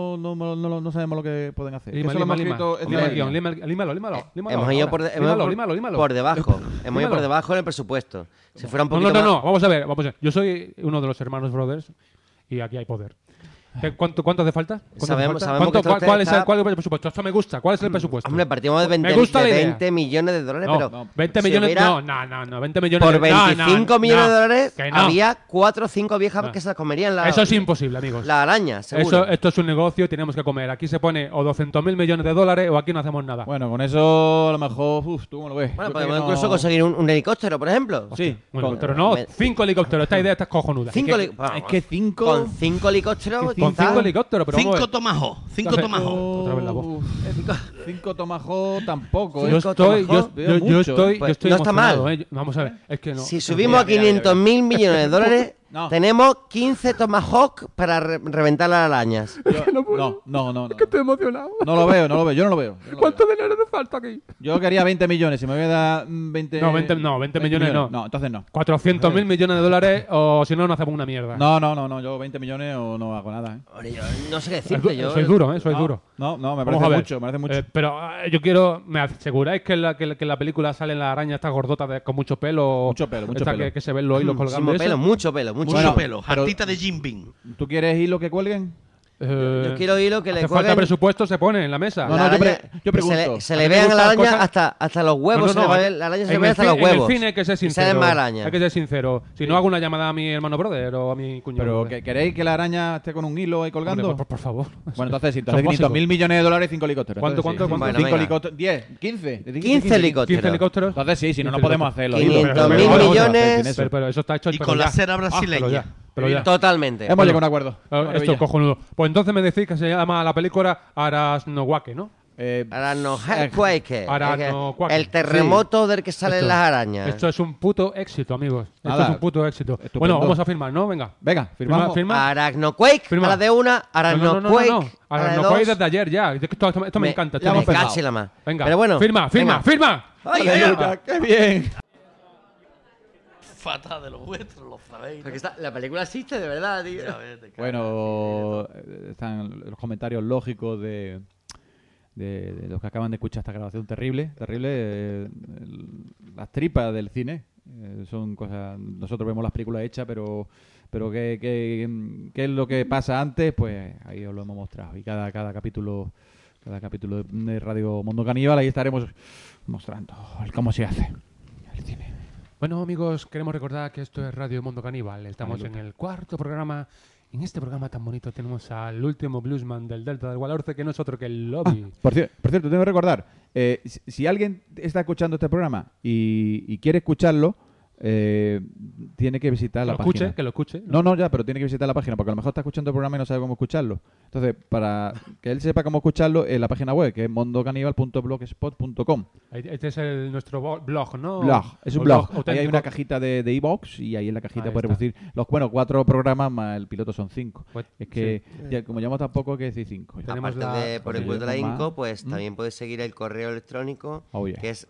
no sabemos lo que pueden hacer. Lima, Eso lo lima, hemos lima. escrito esta Lima el mañana. guión, límalo. Hemos ido ahora. Límalo. por debajo. Hemos ido Límalo. por debajo del presupuesto. Si fuera un No, poquito más... vamos a ver. Yo soy uno de los hermanos brothers y aquí hay poder. ¿Cuánto hace falta? Sabemos que ¿Cuál es está- el presupuesto? Esto me gusta. ¿Cuál es el presupuesto? Hombre, partimos de 20, Me gusta la idea. 20 millones de dólares, No, pero... 20 si millones. hubiera- No, 20 millones. Por no, 25 millones de dólares que no. había 4 o 5 viejas No. que se las comerían Eso es imposible, amigos. la araña, seguro. Esto es un negocio y tenemos que comer. Aquí se pone o 200.000 millones de dólares o aquí no hacemos nada. Bueno, con eso a lo mejor, ¿tú cómo lo ves? Bueno, Yo creo podemos que no- incluso conseguir un helicóptero, por ejemplo. Sí, Un con- helicóptero no, me- 5 helicópteros. Esta idea está cojonuda. Cinco Es que- vamos, Es que 5... Con 5 helicópteros... con quizás- 5 helicópteros, pero vamos a 5 ver. tomahawk. 5 Otra tomahawk. Otra vez la voz. 5 tomahawk tampoco. Yo Cinco estoy, tomahawk, veo mucho, yo Pues estoy no está emocionado, mal. Vamos a ver, es que no. Si subimos a Mira, 500.000 millones de dólares, No. tenemos 15 Tomahawk para reventar las arañas. No. Estoy emocionado. No lo veo, yo no lo veo. ¿Cuánto dinero hace falta aquí? Yo quería 20 millones, si me voy a dar 20... No, 20 millones no. No, entonces no. 400.000 millones de dólares o si no, no hacemos una mierda. No, yo 20 millones o no hago nada, ¿eh? Hombre, yo no sé qué Es decirte. Yo, soy duro, soy No, duro. No, me Vamos parece a ver. mucho. Pero yo quiero. ¿Me aseguráis que en la película salen las arañas estas gordotas con mucho pelo? Mucho pelo. Estas que se ven los hilos colgando. muchísimo pelo, eso? mucho pelo, mucho Mucho Bueno, pelo. pero- Jartita de Jim Beam. ¿Tú quieres hilo que cuelguen? Yo quiero hilo que le hace falta cuelguen presupuesto, se pone en la mesa. No, la yo araña, yo que pregunto. Se A le mí me vean a la gustan araña cosas- hasta los huevos. No, la araña se le en ve el hasta cine- los huevos. En el cine hay que ser Y salen sincero. más arañas. Hay que ser sincero. Si no, hago una llamada a mi hermano brother o a mi cuñado. ¿Pero brother. queréis que la araña esté con un hilo ahí colgando? Hombre, por favor. Bueno, entonces, si Son 500.000 millones de dólares, 5 helicópteros. ¿Cuánto, Entonces, cuánto, sí. cuánto? 5 Venga. helicópteros. 10, 15. 15 helicópteros. 15 helicópteros. Entonces sí, si no, no 15 podemos hacerlo. hilo. 500.000 Pero no podemos hacer millones. sin eso. Pero eso está hecho. Y pero con la ya. cera Pero brasileña. ya. Pero ya. Totalmente. Hemos llegado a un acuerdo. Esto es cojonudo. Pues entonces me decís que se llama la película Arasnoguaque, ¿no? Arachnoquake. Arachnoquake. El terremoto del que salen Esto- las arañas. Esto es un puto éxito, amigos. Esto Nada, es un puto éxito. estupendo. Bueno, vamos a firmar, ¿no? Venga. Venga, firmamos. Firma. Arachnoquake, Firma. a la de una, Arachnoquake, a la de Arachnoquake dos. desde ayer ya. Esto me encanta. ya Me hemos empezado. cacho en la más. Venga, Pero bueno, firma. venga. ¡Ay, Aleluya, ¡qué bien! Fatal de los vuestros, lo sabéis. ¿no? Porque la película existe de verdad, tío. Ya ves, te cagas, Bueno, están los comentarios lógicos de los que acaban de escuchar esta grabación terrible. Las tripas del cine son cosas. Nosotros vemos las películas hechas, pero ¿qué es lo que pasa antes? Pues ahí os lo hemos mostrado. Y cada capítulo de Radio Mundo Caníbal, ahí estaremos mostrando cómo se hace el cine. Bueno, amigos, queremos recordar que esto es Radio Mundo Caníbal. Estamos Aleluya. en el cuarto programa. En este programa tan bonito tenemos al último bluesman del Delta del Guadalhorce, que no es otro que el Lobby. Por cierto, tengo que recordar, si alguien está escuchando este programa y quiere escucharlo, tiene que visitar la página. Que lo escuche. No, ya, pero tiene que visitar la página, porque a lo mejor está escuchando el programa y no sabe cómo escucharlo. Entonces, para que él sepa cómo escucharlo, en la página web, que es mondocaníbal.blogspot.com. Este es nuestro blog, ¿no? Blog, es un O blog. Ahí hay auténtico. una cajita de iVoox y ahí en la cajita Ahí puedes está. reproducir los 4 programas más el piloto son 5. Pues, Es que, ya, como llevamos tan poco, que decir 5. Tenemos Aparte la- de por el Sí, cuento de la más. Inco, pues también puedes seguir el correo electrónico, Oh, yeah. que es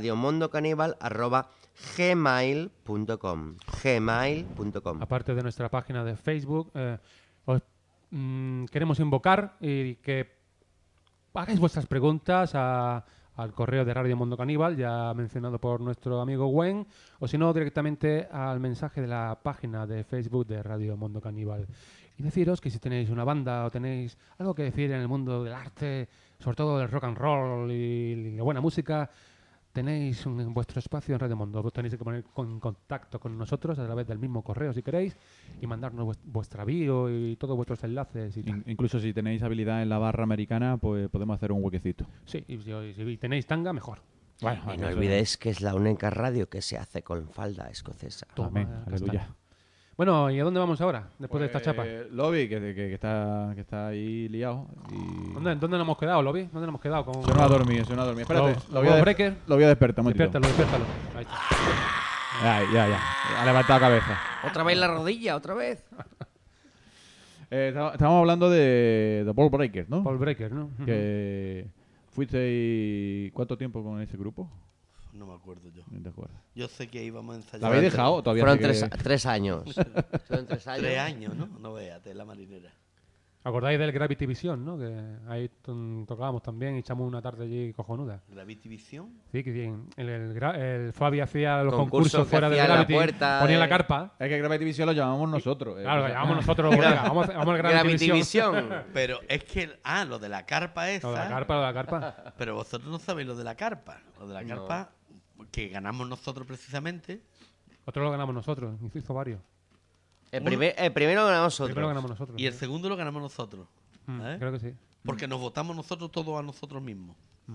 radiomondocaníbal@gmail.com. Gmail.com. Aparte de nuestra página de Facebook, os queremos invocar y que hagáis vuestras preguntas al correo de Radio Mundo Caníbal, ya mencionado por nuestro amigo Gwen, o si no, directamente al mensaje de la página de Facebook de Radio Mundo Caníbal. Y deciros que si tenéis una banda o tenéis algo que decir en el mundo del arte, sobre todo del rock and roll y la buena música, tenéis vuestro espacio en Radio Mundo. Vos tenéis que poner en contacto con nosotros a través del mismo correo si queréis y mandarnos vuestra bio y todos vuestros enlaces. Y tal. Incluso si tenéis habilidad en la barra americana, pues podemos hacer un huequecito. Sí, y si tenéis tanga, mejor. Bueno, Y no olvidéis que es la única radio que se hace con falda escocesa. Toma, Amén, castaña. aleluya. Bueno, ¿y a dónde vamos ahora, después de esta chapa? Lobby, que está ahí liado. Y... ¿Dónde nos hemos quedado, Lobby? ¿Dónde nos hemos quedado? Con... Se nos ha dormido. Espérate, Los breakers. lo voy a despertar. Un momentito. Despiértalo. Ahí está. Ya. Ha levantado cabeza. Otra vez la rodilla, otra vez. Estábamos hablando de Ball Breakers, ¿no? Paul Breaker, ¿no? Que fuiste ¿cuánto tiempo con ese grupo? No me acuerdo yo. No te acuerdas. Yo sé que íbamos a ensayar. ¿La habéis dejado o todavía Fueron sigue? 3 años. Fueron 3 años. 3 años, ¿no? No veas, la marinera. ¿Acordáis del Gravity Vision, no? Que ahí tocábamos también y echamos una tarde allí cojonuda. Gravity Vision. Sí, que bien. El Fabi hacía los Concursos concursos que fuera del hacía en la Gravity. puerta ponía la de- carpa. Es que Gravity Vision lo llamamos nosotros. Claro, O lo sea, llamamos nosotros. Venga, vamos al Gravity, Gravity Vision. Vision. Pero es que, lo de la carpa esa. Lo de la carpa. Pero vosotros no sabéis lo de la carpa. Lo de la No. carpa que ganamos nosotros precisamente. Otro lo ganamos nosotros. Hizo varios. El primero ganamos Primero lo nosotros. ganamos nosotros. Y el segundo lo ganamos nosotros. ¿sabes? Creo que sí. Porque nos votamos nosotros todos a nosotros mismos. Un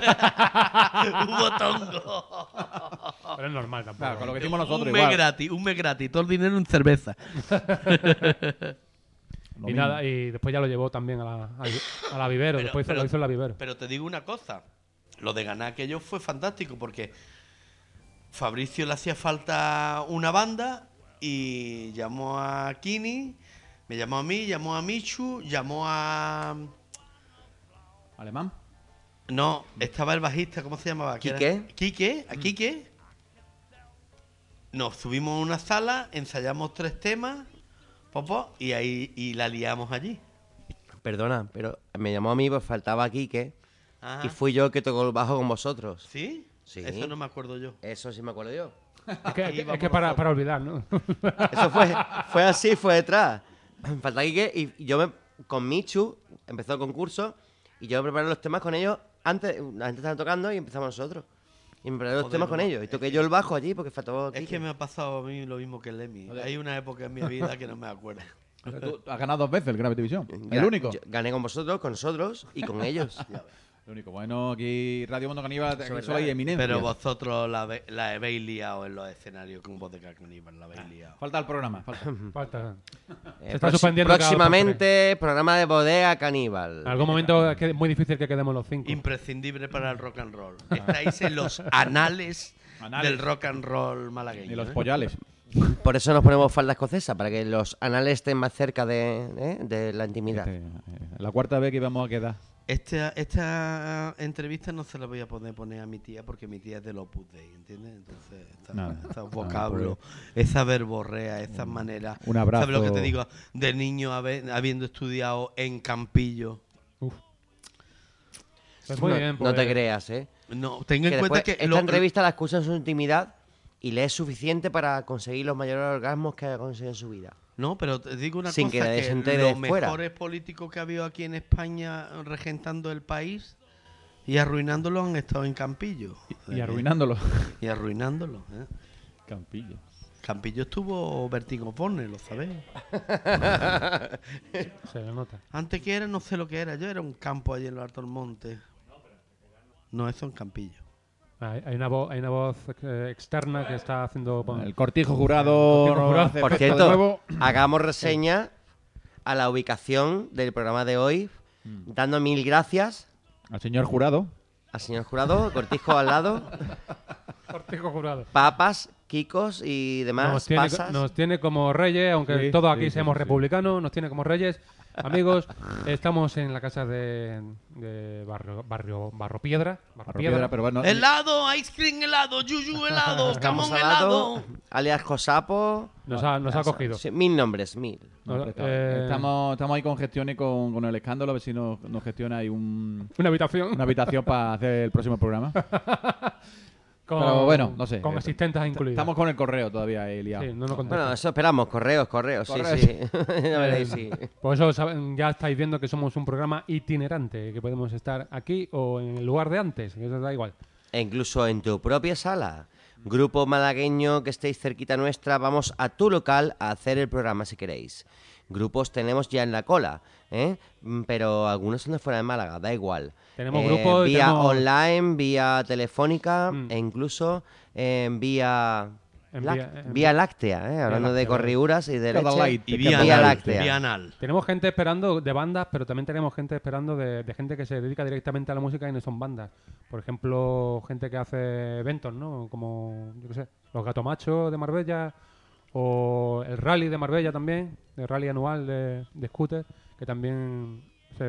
botongo. Pero es normal tampoco. Claro, con lo que hicimos nosotros un mes igual. gratis, un mes gratis. Todo el dinero en cerveza. Lo Y mismo. nada, y después ya lo llevó también a la Vivero. Pero- Después pero- lo hizo en la Vivero. Pero te digo una cosa. Lo de ganar aquello fue fantástico porque Fabricio le hacía falta una banda y llamó a Kini, me llamó a mí, llamó a Michu, llamó a... ¿Alemán? No, estaba el bajista, ¿cómo se llamaba? ¿Qué era? ¿Quique? Quique. Nos subimos a una sala, ensayamos 3 temas, y ahí y la liamos allí. Perdona, pero me llamó a mí, pues faltaba Quique. Ajá. Y fui yo el que tocó el bajo con vosotros. ¿Sí? Sí. Eso no me acuerdo yo. Eso sí me acuerdo yo. Es que para olvidar, ¿no? Eso fue así, fue detrás. Faltaba Quique y yo con Michu empezó el concurso y yo me preparé los temas con ellos antes estaban tocando y empezamos nosotros. Y me preparé los Joder, temas no, con ellos. Y toqué yo el bajo allí porque faltaba Es Quique. que me ha pasado a mí lo mismo que el Lemmy. Hay una época en mi vida que no me acuerdo. Tú has ganado 2 veces el Gravity Vision. El Ga- único. yo gané con vosotros, con nosotros y con ellos. Lo único bueno, aquí Radio Mundo Caníbal, Eso que es solo hay verdad. eminencias. Pero vosotros la habéis liado en los escenarios con voz de caníbal, la habéis liado. Falta el programa, falta. Falta. Eh, Se está proxi- suspendiendo cada próximamente, programa de bodega caníbal. En algún momento es muy difícil que quedemos los 5. Imprescindible para el rock and roll. Estáis en los anales del rock and roll malagueño. Ni los ¿eh? pollales. Por eso nos ponemos falda escocesa, para que los anales estén más cerca de la intimidad. La cuarta vez que íbamos a quedar. Esta entrevista no se la voy a poner a mi tía porque mi tía es del Opus Dei, ¿entiendes? Entonces, Nada. estos vocablos, esa verborrea, esas maneras. Un abrazo. ¿Sabes lo que te digo? De niño habiendo estudiado en Campillo. Pues muy no, bien, no pues. te creas, ¿eh? No, ten en Que cuenta después que esta entrevista la escucha en su intimidad y le es suficiente para conseguir los mayores orgasmos que ha conseguido en su vida. No, pero te digo una Sin cosa, que nadie que se entere los fuera. mejores políticos que ha habido aquí en España regentando el país y arruinándolo han estado en Campillo. Y arruinándolo. Y arruinándolo. Campillo. Campillo estuvo Bertín Osborne, ¿lo sabéis? Se le nota. Antes que era, no sé lo que era. Yo era un campo allí en los Altos Montes. No, eso en Campillo. Hay una voz externa que está haciendo. El cortijo jurado. El cortijo jurado. hace Por efecto de nuevo. cierto, hagamos reseña a la ubicación del programa de hoy, dando 1000 gracias Al señor jurado. al señor jurado, cortijo al lado, Cortijo jurado. papas, kikos y demás pasas. Nos tiene como reyes, aunque Sí, todos aquí sí, seamos sí. republicanos, nos tiene como reyes. Amigos, estamos en la casa de Barro Piedra. Pero bueno, Helado, ice cream helado, yuyu helado, camón Salado, helado. alias Josapo. Nos ha cogido. Sí, 1000 nombres, 1000. No, estamos ahí con gestiones con el escándalo, a ver si nos gestiona ahí una habitación una habitación para hacer el próximo programa. con, Pero bueno, no sé. con asistentes incluidos. Estamos con el correo todavía liado. Sí, no nos contesta. Bueno, eso esperamos, correos, sí, Correos. sí. Ya veréis, sí. Por eso ya estáis viendo que somos un programa itinerante, que podemos estar aquí o en el lugar de antes, que eso da igual. E incluso en tu propia sala. Grupo malagueño que estéis cerquita nuestra, vamos a tu local a hacer el programa si queréis. Grupos tenemos ya en la cola, ¿eh? Pero algunos son de fuera de Málaga, da igual. Tenemos grupos y vía tenemos- online, vía telefónica Mm. e incluso vía En vía láctea, ¿eh? Hablando de láctea, corriuras y de Cada leche. light. Y vía vía láctea. Vía anal. Tenemos gente esperando de bandas, pero también tenemos gente esperando de gente que se dedica directamente a la música y no son bandas. Por ejemplo, gente que hace eventos, ¿no? Como, yo qué sé, los Gato Macho de Marbella o el Rally de Marbella también, el Rally anual de scooter, que también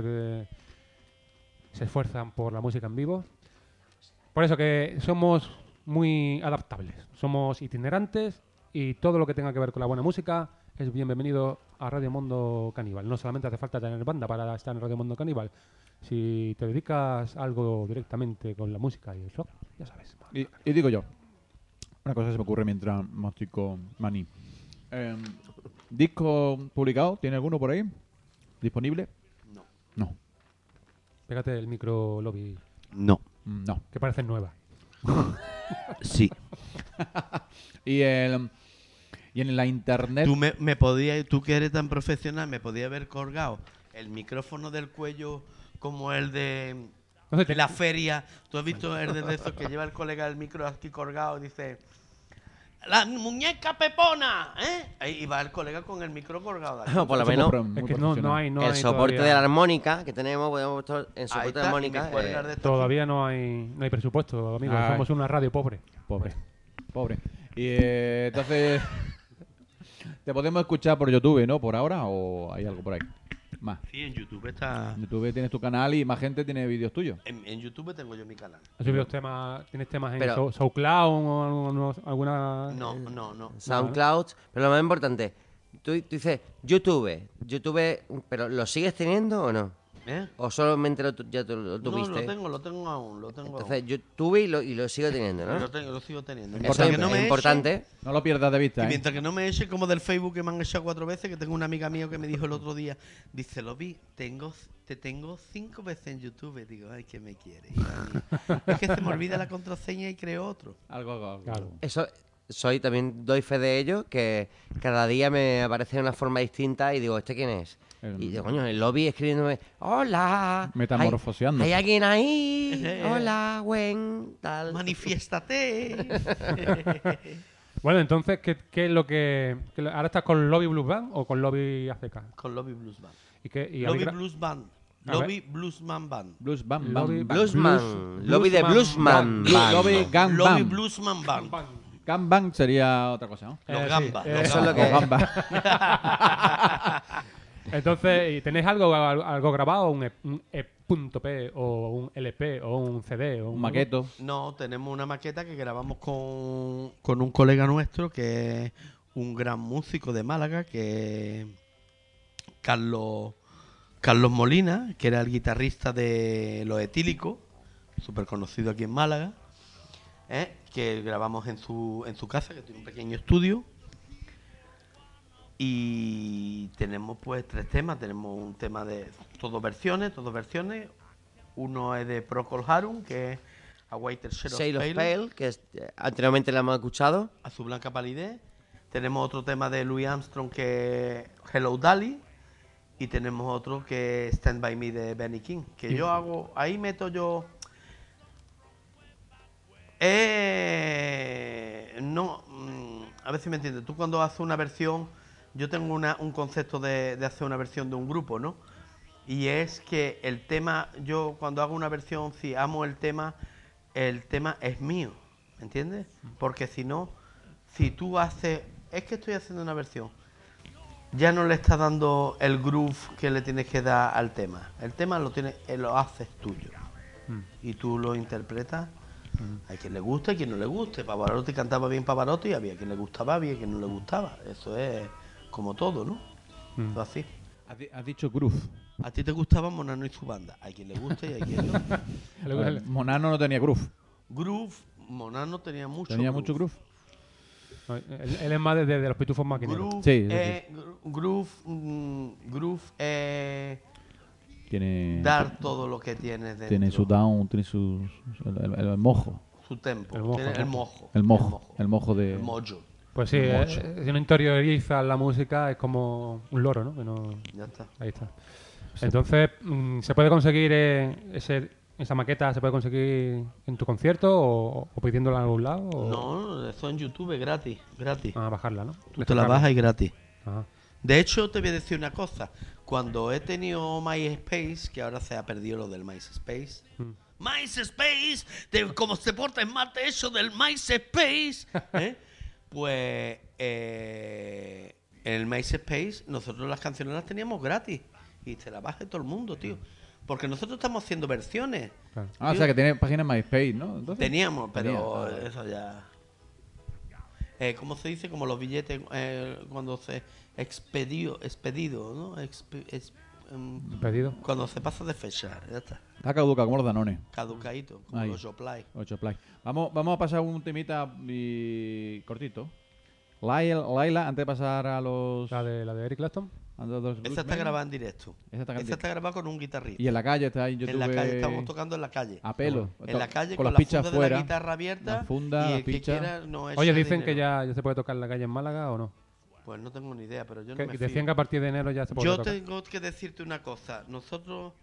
se esfuerzan por la música en vivo. Por eso que somos muy adaptables, somos itinerantes y todo lo que tenga que ver con la buena música es bienvenido a Radio Mundo Caníbal. No solamente hace falta tener banda para estar en Radio Mundo Caníbal. Si te dedicas a algo directamente con la música y el rock, ya sabes. Y digo yo, una cosa que se me ocurre mientras mastico maní. ¿Disco publicado? ¿Tiene alguno por ahí? ¿Disponible? No. Pégate el micro, Lobby, No. No. que parece nueva. Sí. Y en la internet. Tú que eres tan profesional, me podías haber colgado el micrófono del cuello como el de No sé, la feria. Tú has visto el de esos que lleva el colega el micro aquí colgado y dice: ¡La muñeca pepona! ¿Eh? Ahí va el colega con el micro colgado. de aquí. Por lo Somos menos muy es que no profesionales. hay, no el hay soporte todavía, de la armónica que tenemos, podemos en Ahí soporte de está, y armónica. me cuelgas de esto todavía no hay presupuesto, amigos. Ay. Somos una radio pobre. Pobre. Y entonces. ¿Te podemos escuchar por YouTube, no? ¿Por ahora? ¿O hay algo por ahí? Más. Sí, en YouTube está. En YouTube tienes tu canal y más gente tiene vídeos tuyos. En YouTube tengo yo mi canal. ¿Has subido temas, ¿Tienes temas en Pero- SoundCloud o alguna...? No. SoundCloud, pero lo más importante, tú dices YouTube, pero ¿lo sigues teniendo o no? ¿Eh? ¿O solamente ya lo No, tuviste? lo tengo aún. Entonces YouTube y lo sigo teniendo, ¿no? Lo sigo teniendo. Eso Mientras es que no me eche- importante. No lo pierdas de vista, Y ¿eh? mientras que no me eche como del Facebook que me han echado 4 veces, que tengo una amiga mía que me dijo el otro día, dice, Lobby, te tengo 5 veces en YouTube. Digo, ay, que me quiere. hija mía. Es que se me olvida la contraseña y creo otro. Algo. Claro. Eso también doy fe de ello, que cada día me aparece de una forma distinta y digo, ¿este quién es? Y digo, coño, el lobby escribiéndome, hola. Metamorfoseando. ¿Hay alguien ahí? Hola, Gwen, tal. Manifiéstate. Bueno, entonces, ¿qué es lo que ahora estás con Lobby Blues Band o con Lobby ACK? Con Lobby Blues Band. Y Lobby habéis gra- Blues Band. A ver. Lobby Bluesman Band. Blues Bam Lobby- Bam. Bluesman. Lobby de Bluesman Bluesman. Lobby Gang Lobby Bam. Bluesman Band. Gang Bang sería otra cosa, ¿no? Los sí, gambas. Los Eso es lo gambas. que- O Gamba. Entonces, ¿y tenéis algo grabado? ¿Un E.P o un LP o un CD? O Un maqueto. No, tenemos una maqueta que grabamos con un colega nuestro que es un gran músico de Málaga, que es Carlos Molina, que era el guitarrista de Los Etílicos, súper conocido aquí en Málaga, que grabamos en su casa, que tiene un pequeño estudio. Y tenemos pues 3 temas. Tenemos un tema de todos versiones. Uno es de Procol Harum, que es A Whiter Shade of Pale, que anteriormente la hemos escuchado. A su blanca palidez. Tenemos otro tema de Louis Armstrong, que es Hello Dolly. Y tenemos otro que es Stand By Me de Benny King. Que yo hago, ahí meto yo... no, a ver si me entiendes. Tú cuando haces una versión, yo tengo un concepto de hacer una versión de un grupo, ¿no? Y es que el tema, yo cuando hago una versión, si amo el tema es mío, ¿entiendes? Porque si no, si tú haces, es que estoy haciendo una versión, ya no le estás dando el groove que le tienes que dar al tema. El tema lo haces tuyo. Y tú lo interpretas. Hay quien le gusta y quien no le guste. Pavarotti cantaba bien Pavarotti y había quien le gustaba, había quien no le gustaba. Eso es como todo, ¿no? Eso así. Has dicho groove. A ti te gustaba Monano y su banda. Hay quien le gusta y hay quien no. Monano no tenía groove. Groove, Monano tenía mucho Tenía groove. mucho groove. No, él es más de los pitufos maquineros. Groove, Sí, sí, groove es Tiene, dar todo lo que tienes dentro. tiene su down, tiene el mojo. Su tempo. El mojo, Tiene el mojo. mojo. El mojo de... El mojo. Pues sí, si uno interioriza la música es como un loro, ¿no? Que no... Ya está. Ahí está. Entonces, ¿se puede conseguir esa maqueta? ¿Se puede conseguir en tu concierto o pidiéndola en algún lado? O... No, eso en YouTube es gratis. A bajarla, ¿no? Tú te la bajas y gratis. Ajá. De hecho, te voy a decir una cosa. Cuando he tenido MySpace, que ahora se ha perdido lo del MySpace. MySpace, como se porta en mate eso del MySpace. Pues en el MySpace nosotros las canciones las teníamos gratis. Y te las baja todo el mundo, tío. Porque nosotros estamos haciendo versiones. Claro. Ah, o sea que tiene página en MySpace, ¿no? Entonces, Teníamos, pero Tenía, eso ya... ¿Cómo se dice? Como los billetes cuando se expedido, ¿no? ¿Pedido? Cuando se pasa de fecha, ya está. Está caduca como los Danone. Caducaíto, como Ahí. los Joplay. 8 play. Vamos a pasar un temita cortito. Laila, antes de pasar a los... ¿La de Eric Clapton? Esta está grabada en directo. Esa Está grabada con un guitarrista. Y en la calle está ahí en YouTube. En la calle, estamos tocando en la calle. A pelo. En la calle con con las la pichas funda fuera. de la guitarra abierta. La funda, y la el que picha. quiera no echa Oye, dicen que dinero. ya se puede tocar en la calle en Málaga o no. Pues no tengo ni idea, pero yo no Que me decían fío. que a partir de enero ya se puede Yo tocar. tengo que decirte una cosa. Nosotros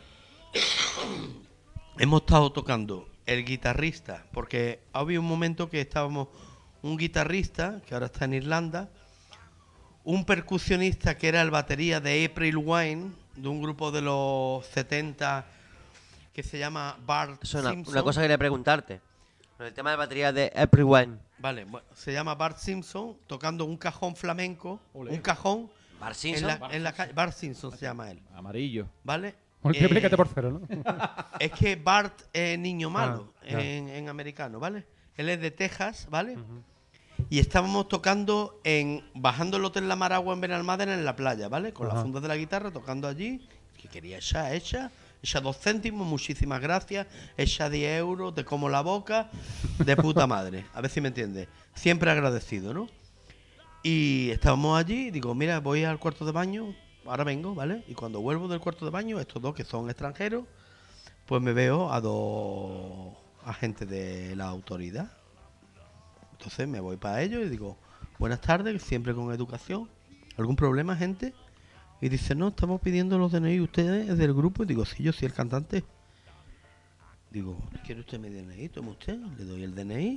hemos estado tocando el guitarrista, porque había un momento que estábamos un guitarrista, que ahora está en Irlanda, un percusionista que era el batería de April Wine, de un grupo de los 70 que se llama Bart Eso es Simpson. una cosa que quería preguntarte. Con el tema de batería de Everyone. Vale, bueno, se llama Bart Simpson, tocando un cajón flamenco, un cajón Bart en Simpson. en la calle. Bart Simpson se llama él, Amarillo. ¿vale? Multiplícate por cero, ¿no? Es que Bart es niño malo ya. en americano, ¿vale? Él es de Texas, ¿vale? Y estábamos tocando bajando el Hotel La Maragua en Benalmádena en la playa, ¿vale? Con la Ajá. funda de la guitarra, tocando allí. Que quería echa 2 céntimos, muchísimas gracias. Echa 10 euros, te como la boca, de puta madre. A ver si me entiendes. Siempre agradecido, ¿no? Y estábamos allí, digo, mira, voy al cuarto de baño, ahora vengo, ¿vale? Y cuando vuelvo del cuarto de baño, estos dos que son extranjeros, pues me veo a 2 agentes de la autoridad. Entonces me voy para ellos y digo, buenas tardes, siempre con educación. ¿Algún problema, gente? Y dice, no, estamos pidiendo los DNI. ¿Usted es del grupo? Y digo, sí, yo soy el cantante. Digo, ¿quiere usted mi DNI? Tome usted. Le doy el DNI.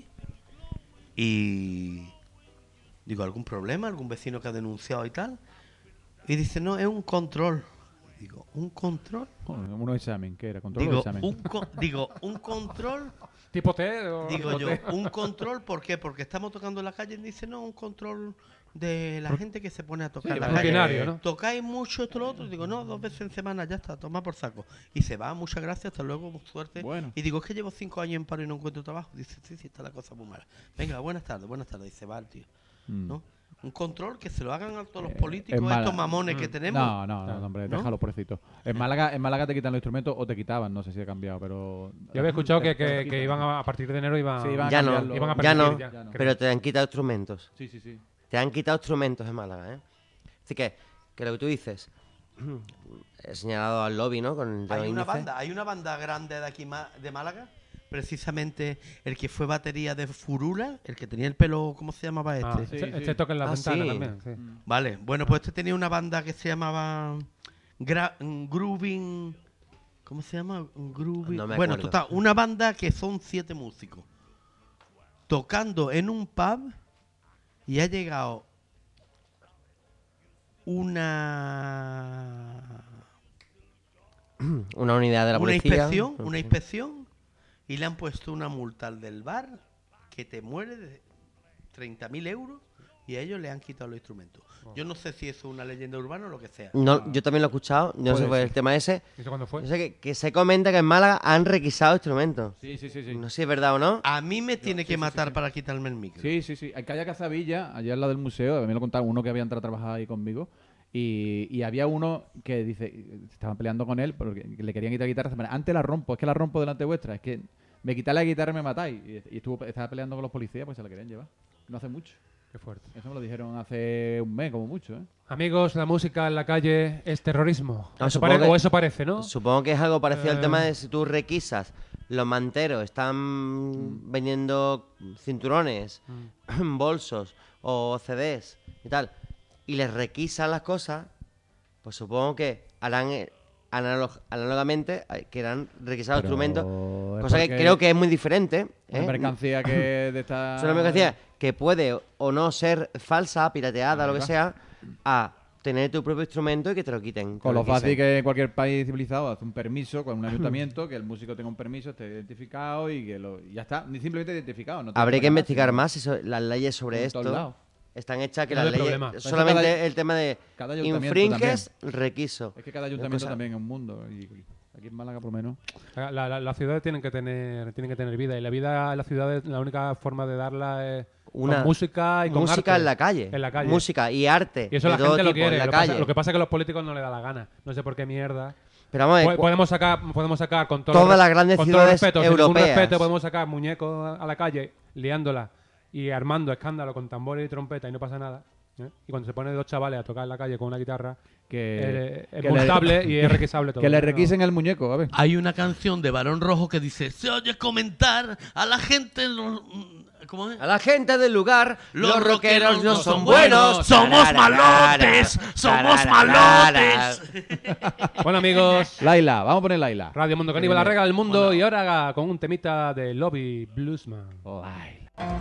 Y digo, ¿algún problema? ¿Algún vecino que ha denunciado y tal? Y dice, no, es un control. Digo, ¿un control? Un examen, ¿qué era? ¿Control o Digo, examen? un control. ¿Tipo T? O Digo yo, T? ¿un control por qué? Porque estamos tocando en la calle. Y dice, no, un control de la gente que se pone a tocar en la calle. Rutinario, ¿no? ¿Tocáis mucho esto lo otro? Digo, no, 2 veces en semana, ya está, toma por saco. Y se va, muchas gracias, hasta luego, suerte. Bueno. Y digo, es que llevo 5 años en paro y no encuentro trabajo. Dice, sí, está la cosa muy mala. Venga, buenas tardes. Y se va el tío. ¿No? Un control que se lo hagan a todos los políticos, Málaga. estos mamones que tenemos. No, hombre, ¿No? déjalo, pobrecito. En Málaga te quitan los instrumentos o te quitaban, no sé si ha cambiado, pero... Yo había escuchado Te que quitan. iban a partir de enero iban, Sí, iban a Ya no, cambiarlo. iban a ya no, permitir, ya. pero te han quitado instrumentos. Sí, sí, sí. Te han quitado instrumentos en Málaga, ¿eh? Así que lo que tú dices, he señalado al lobby, ¿no? Con el dedo índice. Hay una banda grande de aquí de Málaga, precisamente el que fue batería de Furula, el que tenía el pelo, ¿cómo se llamaba este? Ah, Sí, este sí. toca en la Ah, ventana sí. también. Sí. Vale, bueno, pues este tenía una banda que se llamaba Grooving. ¿Cómo se llama? Grooving. No me Bueno, acuerdo. total, una banda que son 7 músicos tocando en un pub y ha llegado Una unidad de la una policía. inspección y le han puesto una multa al del bar que te muere de 30.000 euros y a ellos le han quitado los instrumentos. Yo no sé si eso es una leyenda urbana o lo que sea. No, yo también lo he escuchado, yo no sé Puede por el ser. tema ese. ¿Y eso cuándo fue? Yo sé que se comenta que en Málaga han requisado instrumentos. Sí, sí, sí, sí. No sé si es verdad o no. A mí me tiene que matar para quitarme el micro. Sí, sí, sí. En Calle Cazavilla, allá al lado del museo, a mí me lo contaron uno que había entrado a trabajar ahí conmigo. Y había uno que dice, estaban peleando con él porque le querían quitar la guitarra. Antes la rompo, es que la rompo delante vuestra, es que me quitáis la guitarra y me matáis. Y estaba peleando con los policías porque se la querían llevar. No hace mucho. Qué fuerte. Eso me lo dijeron hace un mes, como mucho, ¿eh? Amigos, la música en la calle es terrorismo. No, Eso supongo que- o eso parece, ¿no? Supongo que es algo parecido al tema de si tú requisas. Los manteros están vendiendo cinturones, bolsos o CDs y tal, y les requisan las cosas, pues supongo que harán análogamente que harán requisar Pero instrumentos, es cosa que porque creo que es muy diferente. Una mercancía que de esta... Es una mercancía que puede o no ser falsa, pirateada, lo que va. sea, a tener tu propio instrumento y que te lo quiten. Con te lo quiten. fácil que cualquier país civilizado hace un permiso con un ayuntamiento, que el músico tenga un permiso, esté identificado y que y ya está, ni simplemente identificado. No tiene Habría que nada, investigar sino más si las leyes sobre en todos esto lados. están hechas que No las hay leyes problema. solamente Cada- el tema de cada ayuntamiento infringes requiso. Es que cada ayuntamiento cosa- también es un mundo. Y aquí en Málaga, por lo menos. Las ciudades tienen que tener vida y la vida en las ciudades la única forma de darla es con música y con música arte. en la calle. En la calle. Música y arte. Y eso de la todo gente lo tipo, en quiere. la Lo calle. que pasa es que a los políticos no les da la gana. No sé por qué mierda. Pero vamos a ver, Podemos sacar con todo Todas el las grandes con todo el ciudades respeto, sin ningún europeas. respeto, podemos sacar muñecos a la calle liándola y armando escándalo con tambores y trompeta y no pasa nada. ¿eh? Y cuando se ponen 2 chavales a tocar en la calle con una guitarra, es que montable y es requisable todo. Que le ¿no? requisen el muñeco, a ver. Hay una canción de Barón Rojo que dice, se oye comentar a la gente... ¿Cómo es? a la gente del lugar, Los los rockeros no son buenos, buenos. somos Tararara, malotes, somos tararara. malotes. Bueno, amigos, Laila, vamos a poner Laila. Radio Mundo Caníbal, la regla del mundo y ahora con un temita de Lobby Bluesman. Laila.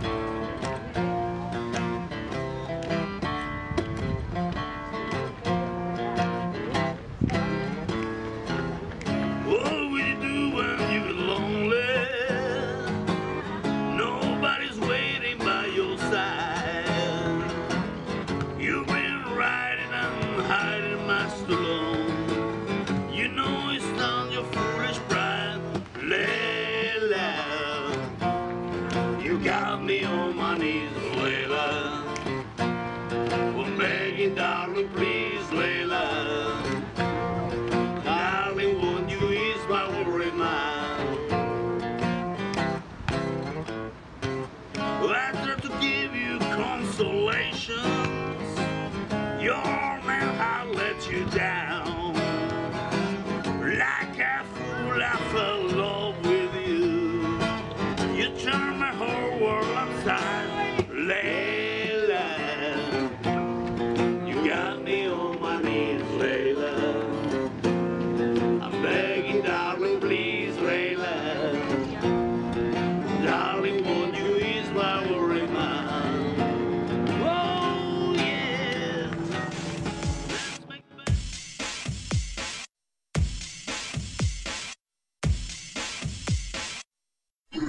What will you do when you're lonely? Nobody's waiting by your side. You've been riding and hiding master alone. You know it's not your foolish pride. Layla, you got me on my knees, Layla. I'm begging, darling, please, Layla. Darling, won't you ease my worried mind? I try to give you consolations. Your man had let you down. Like a fool, I fell in love with you. You turned my whole world upside, Layla. You got me on my knees, Layla.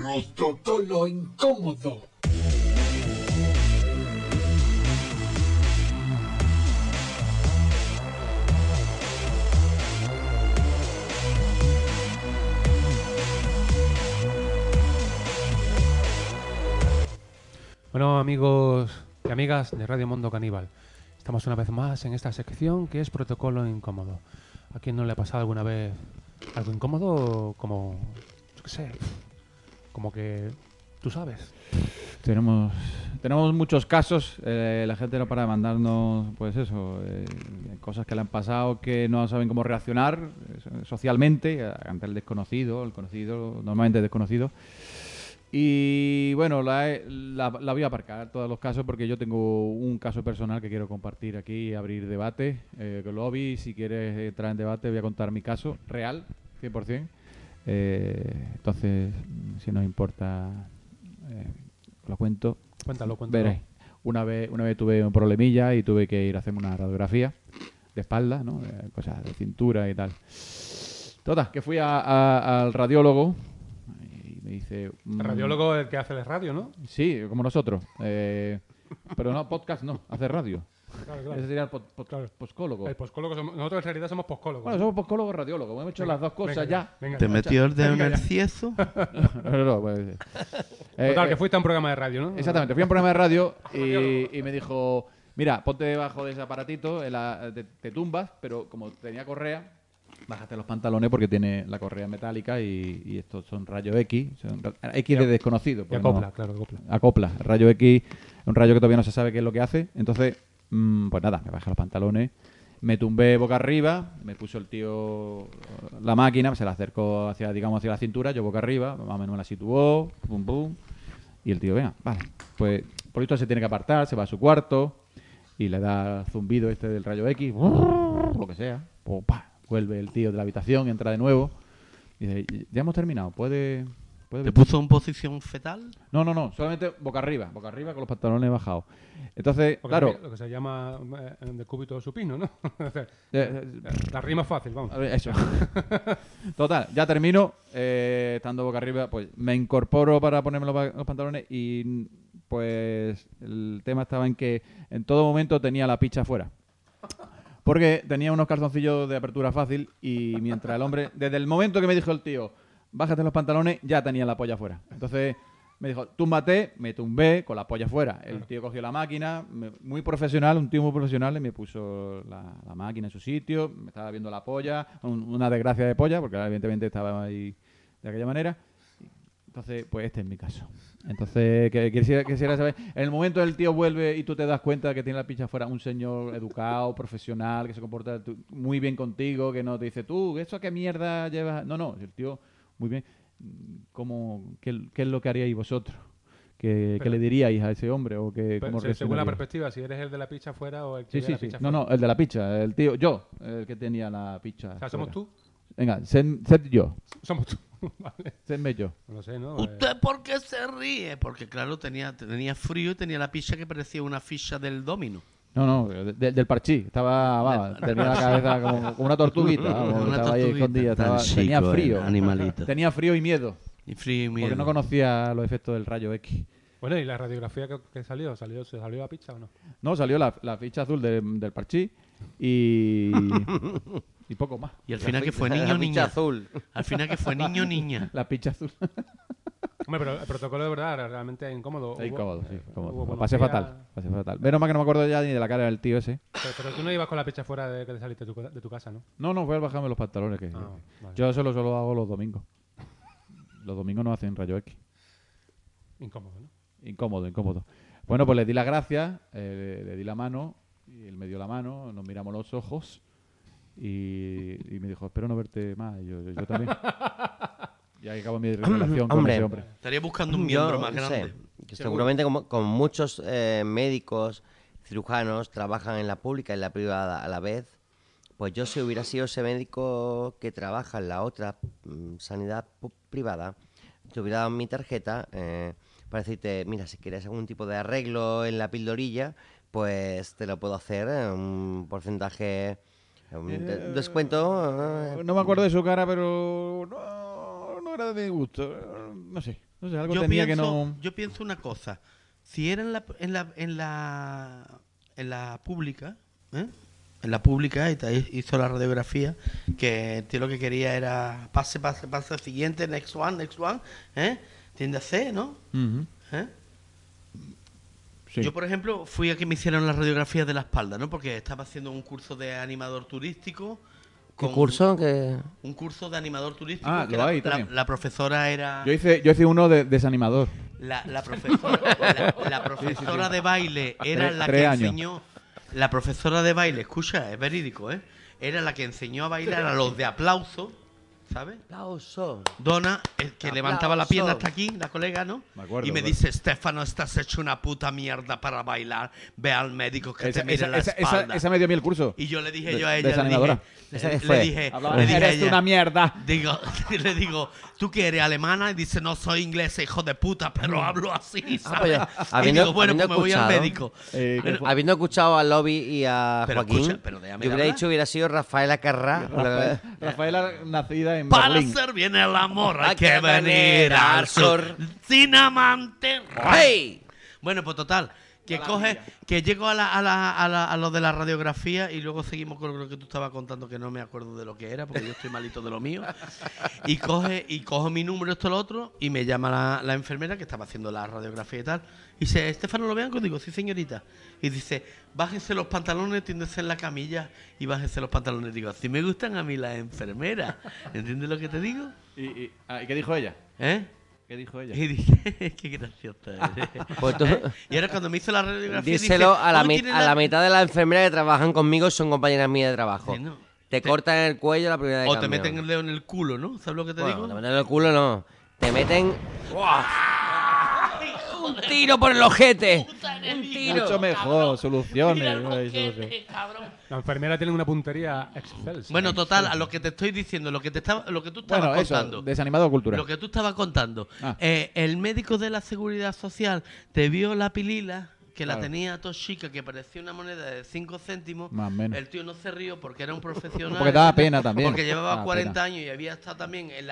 Protocolo incómodo. Bueno, amigos y amigas de Radio Mundo Caníbal, estamos una vez más en esta sección que es Protocolo Incómodo. ¿A quién no le ha pasado alguna vez algo incómodo? Como, yo qué sé, como que tú sabes. Tenemos muchos casos. La gente no para de mandarnos, pues eso, cosas que le han pasado que no saben cómo reaccionar socialmente ante el conocido, normalmente desconocido. Y bueno, la voy a aparcar todos los casos porque yo tengo un caso personal que quiero compartir aquí y abrir debate. Lobby, si quieres entrar en debate, voy a contar mi caso real, 100%. Entonces, si no importa, lo cuento. Cuéntalo. Veréis. Una vez tuve un problemilla y tuve que ir a hacerme una radiografía de espalda, ¿no? Cosas de cintura y tal. Total, que fui al radiólogo. Me dice... El radiólogo es el que hace de radio, ¿no? Sí, como nosotros. Pero no, podcast no, hace radio. Claro. Ese sería el Claro. poscólogo. El poscólogo nosotros en realidad somos poscólogos. Bueno, somos poscólogos radiólogos. Hemos hecho las dos cosas ya. Venga, Te metió el dedo en Venga el ya. ciezo. No, pues, Total, que fuiste a un programa de radio, ¿no? Exactamente, fui a un programa de radio y me dijo, mira, ponte debajo de ese aparatito, te tumbas, pero como tenía correa, bájate los pantalones porque tiene la correa metálica y estos son rayos X, son X de desconocido. Y porque acopla, no- claro, acopla. Acopla. El rayo X es un rayo que todavía no se sabe qué es lo que hace. Entonces, pues nada, me bajé los pantalones, me tumbé boca arriba, me puso el tío la máquina, se la acercó hacia la cintura, yo boca arriba, más o menos me la situó, pum pum, y el tío, venga, vale, pues por esto se tiene que apartar, se va a su cuarto y le da zumbido este del rayo X, lo que sea, pum, pa, vuelve el tío de la habitación, entra de nuevo y dice, ya hemos terminado, puede ¿Te puso en posición fetal? No, solamente boca arriba con los pantalones bajados. Entonces, Porque claro, lo que se llama de cúbito supino, ¿no? eh, La rima fácil, vamos. a ver, eso. Total, ya termino, estando boca arriba, pues me incorporo para ponerme los pantalones y pues el tema estaba en que en todo momento tenía la picha afuera. Porque tenía unos calzoncillos de apertura fácil y mientras el hombre, desde el momento que me dijo el tío, bájate los pantalones, ya tenía la polla afuera. Entonces me dijo, túmbate, me tumbé con la polla afuera. El tío cogió la máquina, muy profesional, un tío muy profesional, y me puso la máquina en su sitio, me estaba viendo la polla, una desgracia de polla, porque evidentemente estaba ahí de aquella manera. Entonces, pues este es mi caso. Entonces, quisiera saber, en el momento el tío vuelve y tú te das cuenta de que tiene la picha afuera, un señor educado, profesional, que se comporta muy bien contigo, que no te dice, tú, ¿eso qué mierda llevas? No, el tío, muy bien. ¿Qué es lo que haríais vosotros? ¿Qué le diríais a ese hombre? ¿O Pero, cómo según la reaccionaríais? perspectiva, si eres el de la picha afuera o el que Sí. lleva la picha No, afuera. el de la picha, el tío, yo, el que tenía la picha. O sea, ¿somos afuera. tú? Venga, sed yo, Somos tú. Vale. sedme yo. No lo sé, ¿no? ¿Usted por qué se ríe? Porque claro, tenía frío y tenía la picha que parecía una ficha del domino. No, del parchí. Tenía la cabeza como una tortuguita. Vamos, Una estaba ahí tortuguita. escondida. Tan Tenía chico, frío. animalito. Tenía frío y miedo. Y frío y miedo. Porque no conocía los efectos del rayo X. Bueno, ¿y la radiografía que salió? ¿Se salió la picha o no? No, salió la ficha azul del parchí y poco más. Y al final que fue niño La o picha niña. azul. Al final que fue niño o niña. La ficha azul. Hombre, pero el protocolo de verdad era realmente incómodo. Es incómodo, sí. Incómodo. hubo Lo pasé buenos días. fatal. Menos mal que no me acuerdo ya ni de la cara del tío ese. Pero tú no ibas con la picha fuera de que te saliste de tu casa, ¿no? No, fue al bajarme los pantalones. Que Ah, vale. Yo solo hago los domingos. Los domingos no hacen rayo X. Incómodo, ¿no? Incómodo. Bueno, pues le di las gracias, le di la mano, y él me dio la mano, nos miramos los ojos y me dijo, espero no verte más. Y yo también. Y ahí acabó mi relación con Hombre. ese hombre. Estaría buscando un miembro Yo más no grande. sé, que seguramente como muchos médicos, cirujanos, trabajan en la pública y en la privada a la vez, pues yo si hubiera sido ese médico que trabaja en la otra sanidad privada, te hubiera dado mi tarjeta para decirte, mira, si quieres algún tipo de arreglo en la pildorilla, pues te lo puedo hacer en un porcentaje, un descuento. No me acuerdo de su cara, pero no era de mi gusto. No sé. No sé, algo tenía que no... Yo pienso una cosa. Si era en la pública, ¿eh? En la pública, y hizo la radiografía, que el tío lo que quería era pase, siguiente, next one, ¿eh? Tiende a C, ¿no? Ujú. ¿Eh? Sí. Yo, por ejemplo, fui a que me hicieran la radiografía de la espalda, ¿no? Porque estaba haciendo un curso de animador turístico. ¿Qué curso? ¿Qué? Un curso de animador turístico. Ah, que lo hay también. la profesora era... Yo hice uno de desanimador. La profesora de baile era la que 3 años. enseñó. La profesora de baile, escucha, es verídico, ¿eh? Era la que enseñó a bailar a los de aplauso, ¿sabes? Aplauso. Donna, el que levantaba la pierna hasta aquí, la colega, ¿no? Me acuerdo, y me me dice, Stefano, estás hecho una puta mierda para bailar. Ve al médico que te mire la espalda. Esa me dio a mí el curso. Y yo le dije De- yo a ella, desanimadora. ¿Esa qué le fue? dije Hablaba, a eres ella, una mierda. le digo, ¿tú qué eres, alemana? Y dice, no, soy inglesa, hijo de puta, pero hablo así, ¿sabes? pues, y habiendo- digo, bueno, pues habiendo me voy al escuchado, médico. ¿Qué fue? Habiendo escuchado a Lobby y a Pero Joaquín, escucha, pero déjame yo hubiera hablar. dicho hubiera sido Rafaela Carrá. Rafaela, nacida en Para Berlín. hacer bien el amor hay Hay que que venir al sur, sin amante. ¡Hey! Bueno, pues total, que llego a lo de la radiografía y luego seguimos con lo que tú estabas contando, que no me acuerdo de lo que era, porque yo estoy malito de lo mío. Y cojo mi número, esto, lo otro, y me llama la enfermera que estaba haciendo la radiografía y tal. Y dice, Estefano, ¿lo vean? Digo, sí, señorita. Y dice, bájese los pantalones, tiéndese en la camilla y bájese los pantalones. Digo, así me gustan a mí las enfermeras. ¿Entiendes lo que te digo? ¿Y qué dijo ella? ¿Eh? ¿Qué dijo ella? Y dije, qué graciosa eres. Pues tú- Y ahora cuando me hizo la radiografía Díselo dice, a la, "Hoy mi- tiene a la mitad de las enfermeras que trabajan conmigo, son compañeras mías de trabajo. Sí, ¿no? Te cortan el cuello la primera de O te cambio. meten el dedo en el culo, ¿no? ¿Sabes lo que te Bueno, digo? te meten en el culo, no. Te meten... ¡Un tiro por el ojete! ¡Un tiro! Mucho mejor, soluciones. Hay soluciones. La enfermera tiene una puntería excelsa. Bueno, total, a lo que te estoy diciendo, lo que tú estabas Bueno, eso, contando. desanimado cultural. Lo que tú estabas contando. Ah. El médico de la Seguridad Social te vio la pilila, que la Claro. tenía todo chica, que parecía una moneda de 5 céntimos. Más o menos. El tío no se rió porque era un profesional. Porque daba etcétera, pena también. Porque llevaba Daba 40 pena. años y había estado también en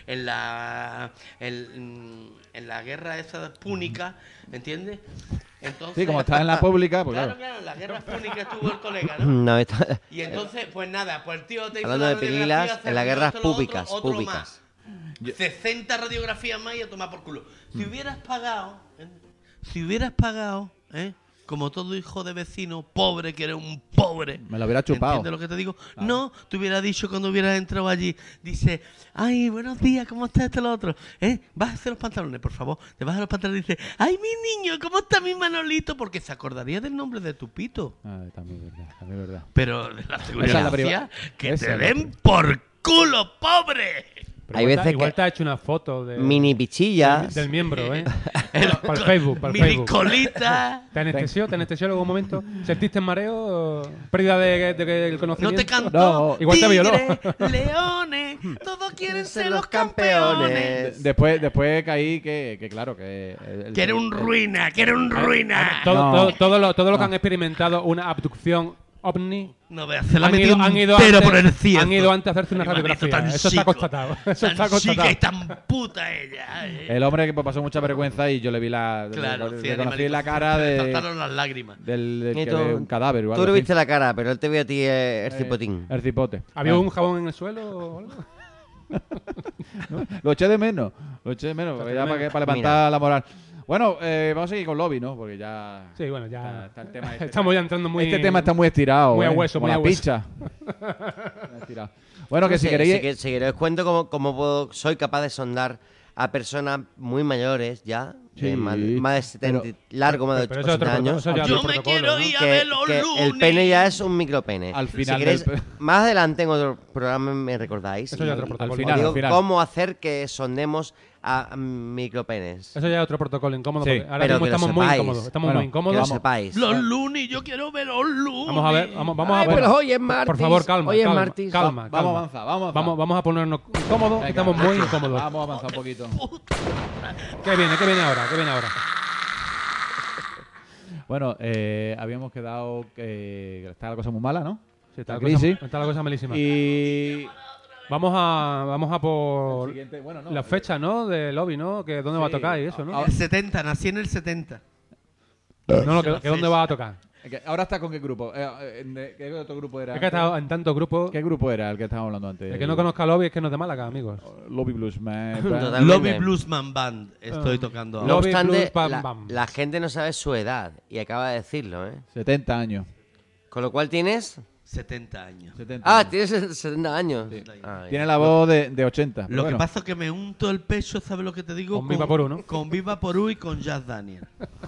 la guerra esa púnica, ¿entiendes? Entonces, Sí, como está en la pública, pues claro, claro. en la guerra púnica estuvo el colega, ¿no? No, está... Y entonces, pues nada, pues el tío te hizo Hablando la de radiografía, pililas, hacer en las esto, guerras lo otro, públicas, otro públicas. más. 60 radiografías más y a tomar por culo. Si Mm. hubieras pagado, ¿eh? Como todo hijo de vecino, pobre, que eres un pobre. Me lo hubiera chupado. ¿Entiendes lo que te digo? No, te hubiera dicho cuando hubieras entrado allí. Dice, ay, buenos días, ¿cómo está esto lo otro? Bájese los pantalones, por favor. Te bajas los pantalones y dice, ay, mi niño, ¿cómo está mi Manolito? Porque se acordaría del nombre de tu pito. Ah, también es verdad, también es verdad. Pero de la Esa seguridad es la social, que esa te es la den por culo, pobre. Pero Hay igual, veces igual que- te ha hecho una foto de, Mini pichillas. del miembro, ¿eh? Para el Facebook, para el Mi Facebook. colita. ¿Te anestesió? ¿Te anestesió en algún momento? ¿Sentiste mareo? ¿Pérdida del No conocimiento? te cantó. No, igual te violó. Tigres, leones, todos quieren ser los campeones. Después caí que claro, que... Que era un ruina, que era un ruina. No. Todo lo que han experimentado una abducción ovni No veas, se la han metió ido entero antes, por el cielo. han ido antes a hacerse una Ay, manito, radiografía. tan Eso está chico, constatado. Eso tan está constatado. chica y tan puta ella. El hombre que pasó mucha vergüenza y yo le vi Claro, le sí, reconocí animalito, la cara se le de, saltaron las lágrimas. del Y que tú- ve un cadáver o Tú algo no así. viste la cara, pero él te vio a ti el cipotín. El cipote. ¿Había Ah. un jabón en el suelo o algo? Lo eché de menos. Lo eché de menos. Porque ya para levantar Mira. la moral. Bueno, vamos a seguir con Lobby, ¿no? Porque ya... Sí, bueno, ya. está el tema este. Estamos ya entrando muy. Este tema está muy estirado. muy a hueso, como muy la a hueso. picha. Muy estirado. Bueno, que si Sí, queréis... si queréis os cuento cómo soy capaz de sondar a personas muy mayores ya, Sí, más de 70, pero- largo más de pero eso es 80 otro años, protocolo, eso ya es Yo otro me protocolo, quiero ¿no? ir a ver los que el lunes. pene ya es un micropene. Al final si queréis, del- más adelante en otro programa me recordáis. Eso ya es y- otro protocolo. al final, os digo al final. cómo hacer que sondemos a micropenes. Eso ya es otro protocolo incómodo. Sí, porque ahora pero mismo que lo estamos muy sepáis. incómodos. Estamos Bueno, muy Que incómodos. lo vamos. sepáis. Los lunes, yo quiero ver los lunes. Vamos a ver, vamos Ay, a ver. pero hoy es martes. Por favor, calma, Hoy es calma, martes. calma, Vamos calma. a avanzar, vamos a avanzar. Vamos a ponernos incómodos. Venga, Estamos muy incómodos. Vamos a avanzar un poquito. ¿Qué viene? ¿Qué viene ahora? ¿Qué viene ahora? Bueno, habíamos quedado que está la cosa muy mala, ¿no? Sí, está La la cosa- crisis. está la cosa malísima. Y Vamos a por El siguiente, bueno, no, la fecha, ¿no? De Lobby, ¿no? Que dónde va a Sí. tocar y eso, ¿no? El 70, nací en el 70. No, que dónde va a tocar. Ahora está con qué grupo. ¿Qué otro grupo era? Es que ha estado en tantos grupos. ¿Qué grupo era el que estábamos hablando antes? El que no conozca Lobby es que no es de Málaga, amigos. Lobby Blues Man. Totalmente. Lobby Bluesman Band estoy tocando No ahora. Lobby obstante, Blues Bam la, Bam. la gente no sabe su edad y acaba de decirlo, ¿eh? 70 años. Con lo cual tienes... 70 años. 70 Ah, años. tienes 70 años. Sí. Ah, ya. Tiene la voz de 80. pero Lo bueno. que pasa es que me unto el pecho, ¿sabes lo que te digo? Con Viva Porú, ¿no? Con Viva Porú y con Jazz Daniel.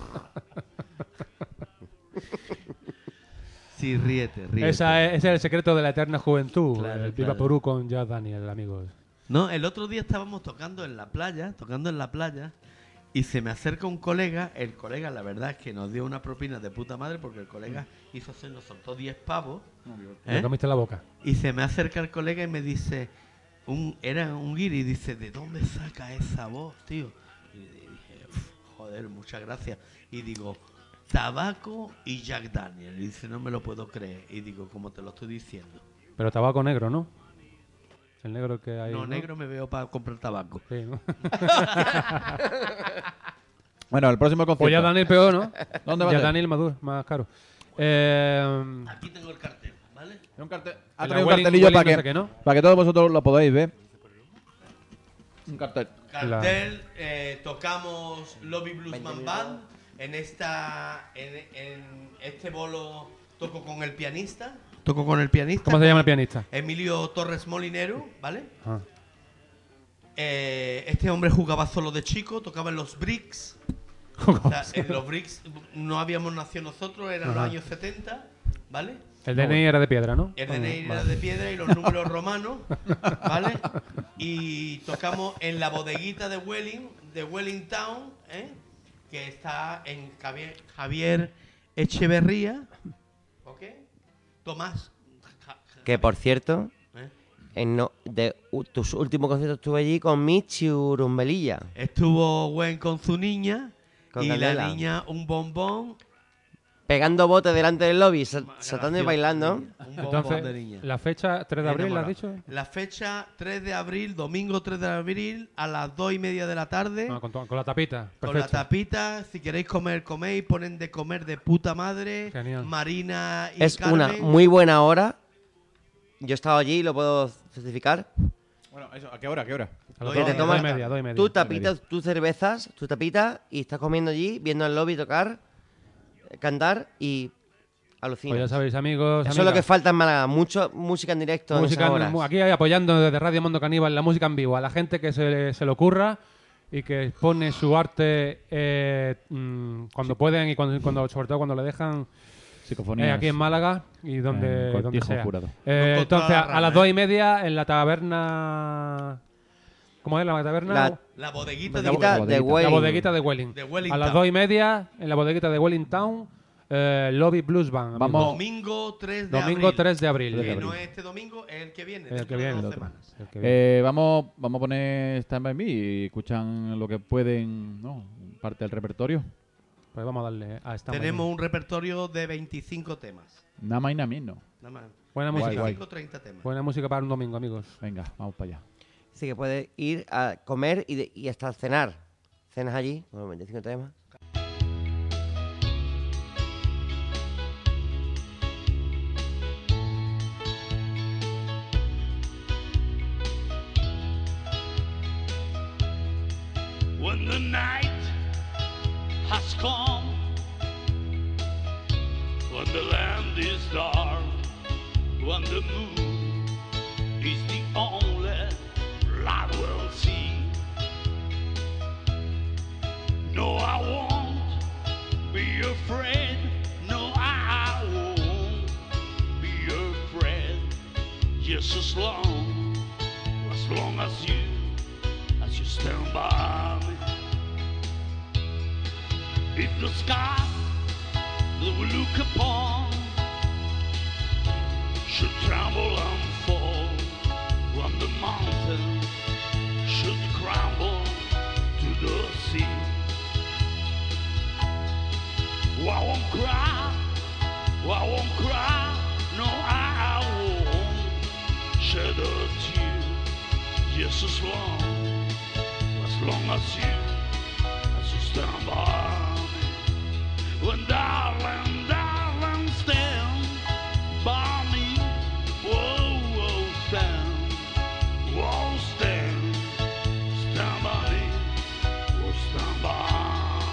Sí, ríete. Ese es el secreto de la eterna juventud. Claro, el Viva claro. Porú con Jazz Daniel, amigos. No, el otro día estábamos tocando en la playa, y se me acerca un colega. El colega, la verdad es que nos dio una propina de puta madre porque el colega nos soltó 10 pavos. Me comiste la boca. Y se me acerca el colega y me dice, era un guiri, y dice, ¿de dónde saca esa voz, tío? Y dije, joder, muchas gracias. Y digo, tabaco y Jack Daniel. Y dice, no me lo puedo creer. Y digo, como te lo estoy diciendo. Pero tabaco negro, ¿no? El negro que hay. No, negro me veo para comprar tabaco. Sí, ¿no? Bueno, el próximo concierto. Pues ya Daniel peor, ¿no? ¿Dónde va a Ya ser? Daniel más caro. Aquí tengo el cartel, ¿vale? Un cartel, ha En la traído un Welling- cartelillo Welling para no que, sé qué, ¿no? para que todos vosotros lo podáis ver. Un cartel. Cartel, tocamos Lobby Bluesman Band. En este bolo toco con el pianista. ¿Cómo se llama el pianista? Emilio Torres Molinero, ¿vale? Ah. Este hombre jugaba solo de chico, tocaba en los Bricks. O sea, en los Bricks no habíamos nacido nosotros, eran los Ajá. años 70, ¿vale? El DNI era de piedra, ¿no? El DNI era de piedra y los números romanos, ¿vale? Y tocamos en la bodeguita de Welling Town, ¿eh? Que está en Javier Echeverría, ¿ok? Tomás. Que por cierto, ¿eh? tus últimos conciertos estuve allí con Michi Urumbelilla. Estuvo Gwen con su niña Con y Candela. la niña un bombón. Pegando botes delante del lobby, saltando y bailando. Un bombón de Entonces, niña. la fecha 3 de abril, ¿la has Enamorado. dicho? La fecha 3 de abril, domingo 3 de abril, a las 2:30 de la tarde. Ah, con la tapita. Con la Perfecto. tapita, si queréis comer, coméis, ponen de comer de puta madre. Genial. Marina y Es Carmen. una muy buena hora. Yo he estado allí y lo puedo certificar. Bueno, eso, ¿a qué hora? ¿A qué hora? A las Que dos- te dos tomas y media, 2:30. Tu tapita, tus cervezas, tu tapita y estás comiendo allí, viendo al lobby tocar, cantar y alucinas. Pues ya sabéis, amigos. Eso es lo que falta en Málaga, mucho música en directo en música esas horas. aquí apoyando desde Radio Mundo Caníbal la música en vivo, a la gente que se le ocurra y que expone su arte cuando pueden y cuando sobre todo cuando le dejan Psicofonías. aquí en Málaga y donde, En donde Cortijo sea. Jurado. No controla Entonces, la a rama, las 2:30 en la taberna... ¿Cómo es la taberna? La bodeguita de Bodeguita Welling. de La Welling. bodeguita de Welling. De Welling A las Town. 2:30 en la bodeguita de Welling Town, Lobby Blues Band. amigos. Vamos. Domingo 3 de Domingo abril. 3 de abril. Que abril. no es este domingo, es el que viene. El que dentro de viene, 2 el otro. semanas. El que viene. Vamos a poner Stand By Me y escuchan lo que pueden, ¿no? Parte del repertorio. Pues vamos a darle a esta Tenemos un repertorio de 25 temas. Nada más y nada menos. Nada más. Buena música. 25, 30 temas. Buena música para un domingo, amigos. Venga, vamos para allá. Así que puedes ir a comer y hasta cenar. Cenas allí, con 25 temas. When the night has come, when the land is dark, when the moon is the only light we'll see. No, I won't be afraid. No, I won't be afraid. Just as long as you stand by me. If the sky that we look upon should tremble and fall, when the mountains should crumble to the sea, I won't cry, I won't cry, no, I won't shed a tear. just as long as you stand by me. When darling, darling, stand by me. Whoa, whoa, stand by me, oh, stand by me.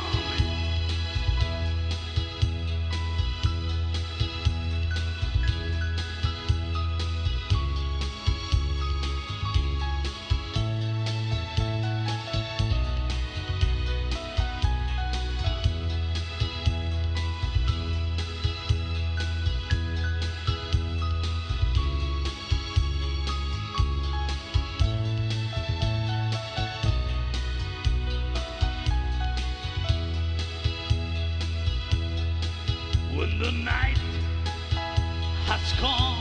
When the night has come,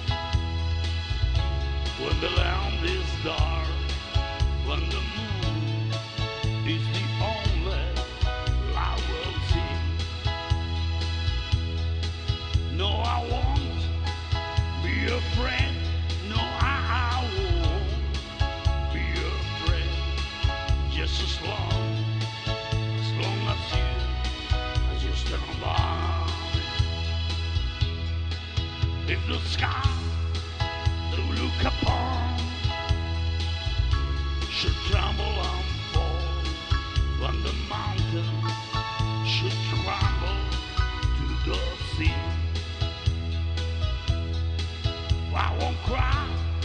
when the land is dark, when the moon is the only light we'll see. No, I won't be afraid. No, I won't be afraid. Just as long as you stand by. If the sky that we look upon should tremble and fall, when the mountains should crumble to the sea, I won't cry,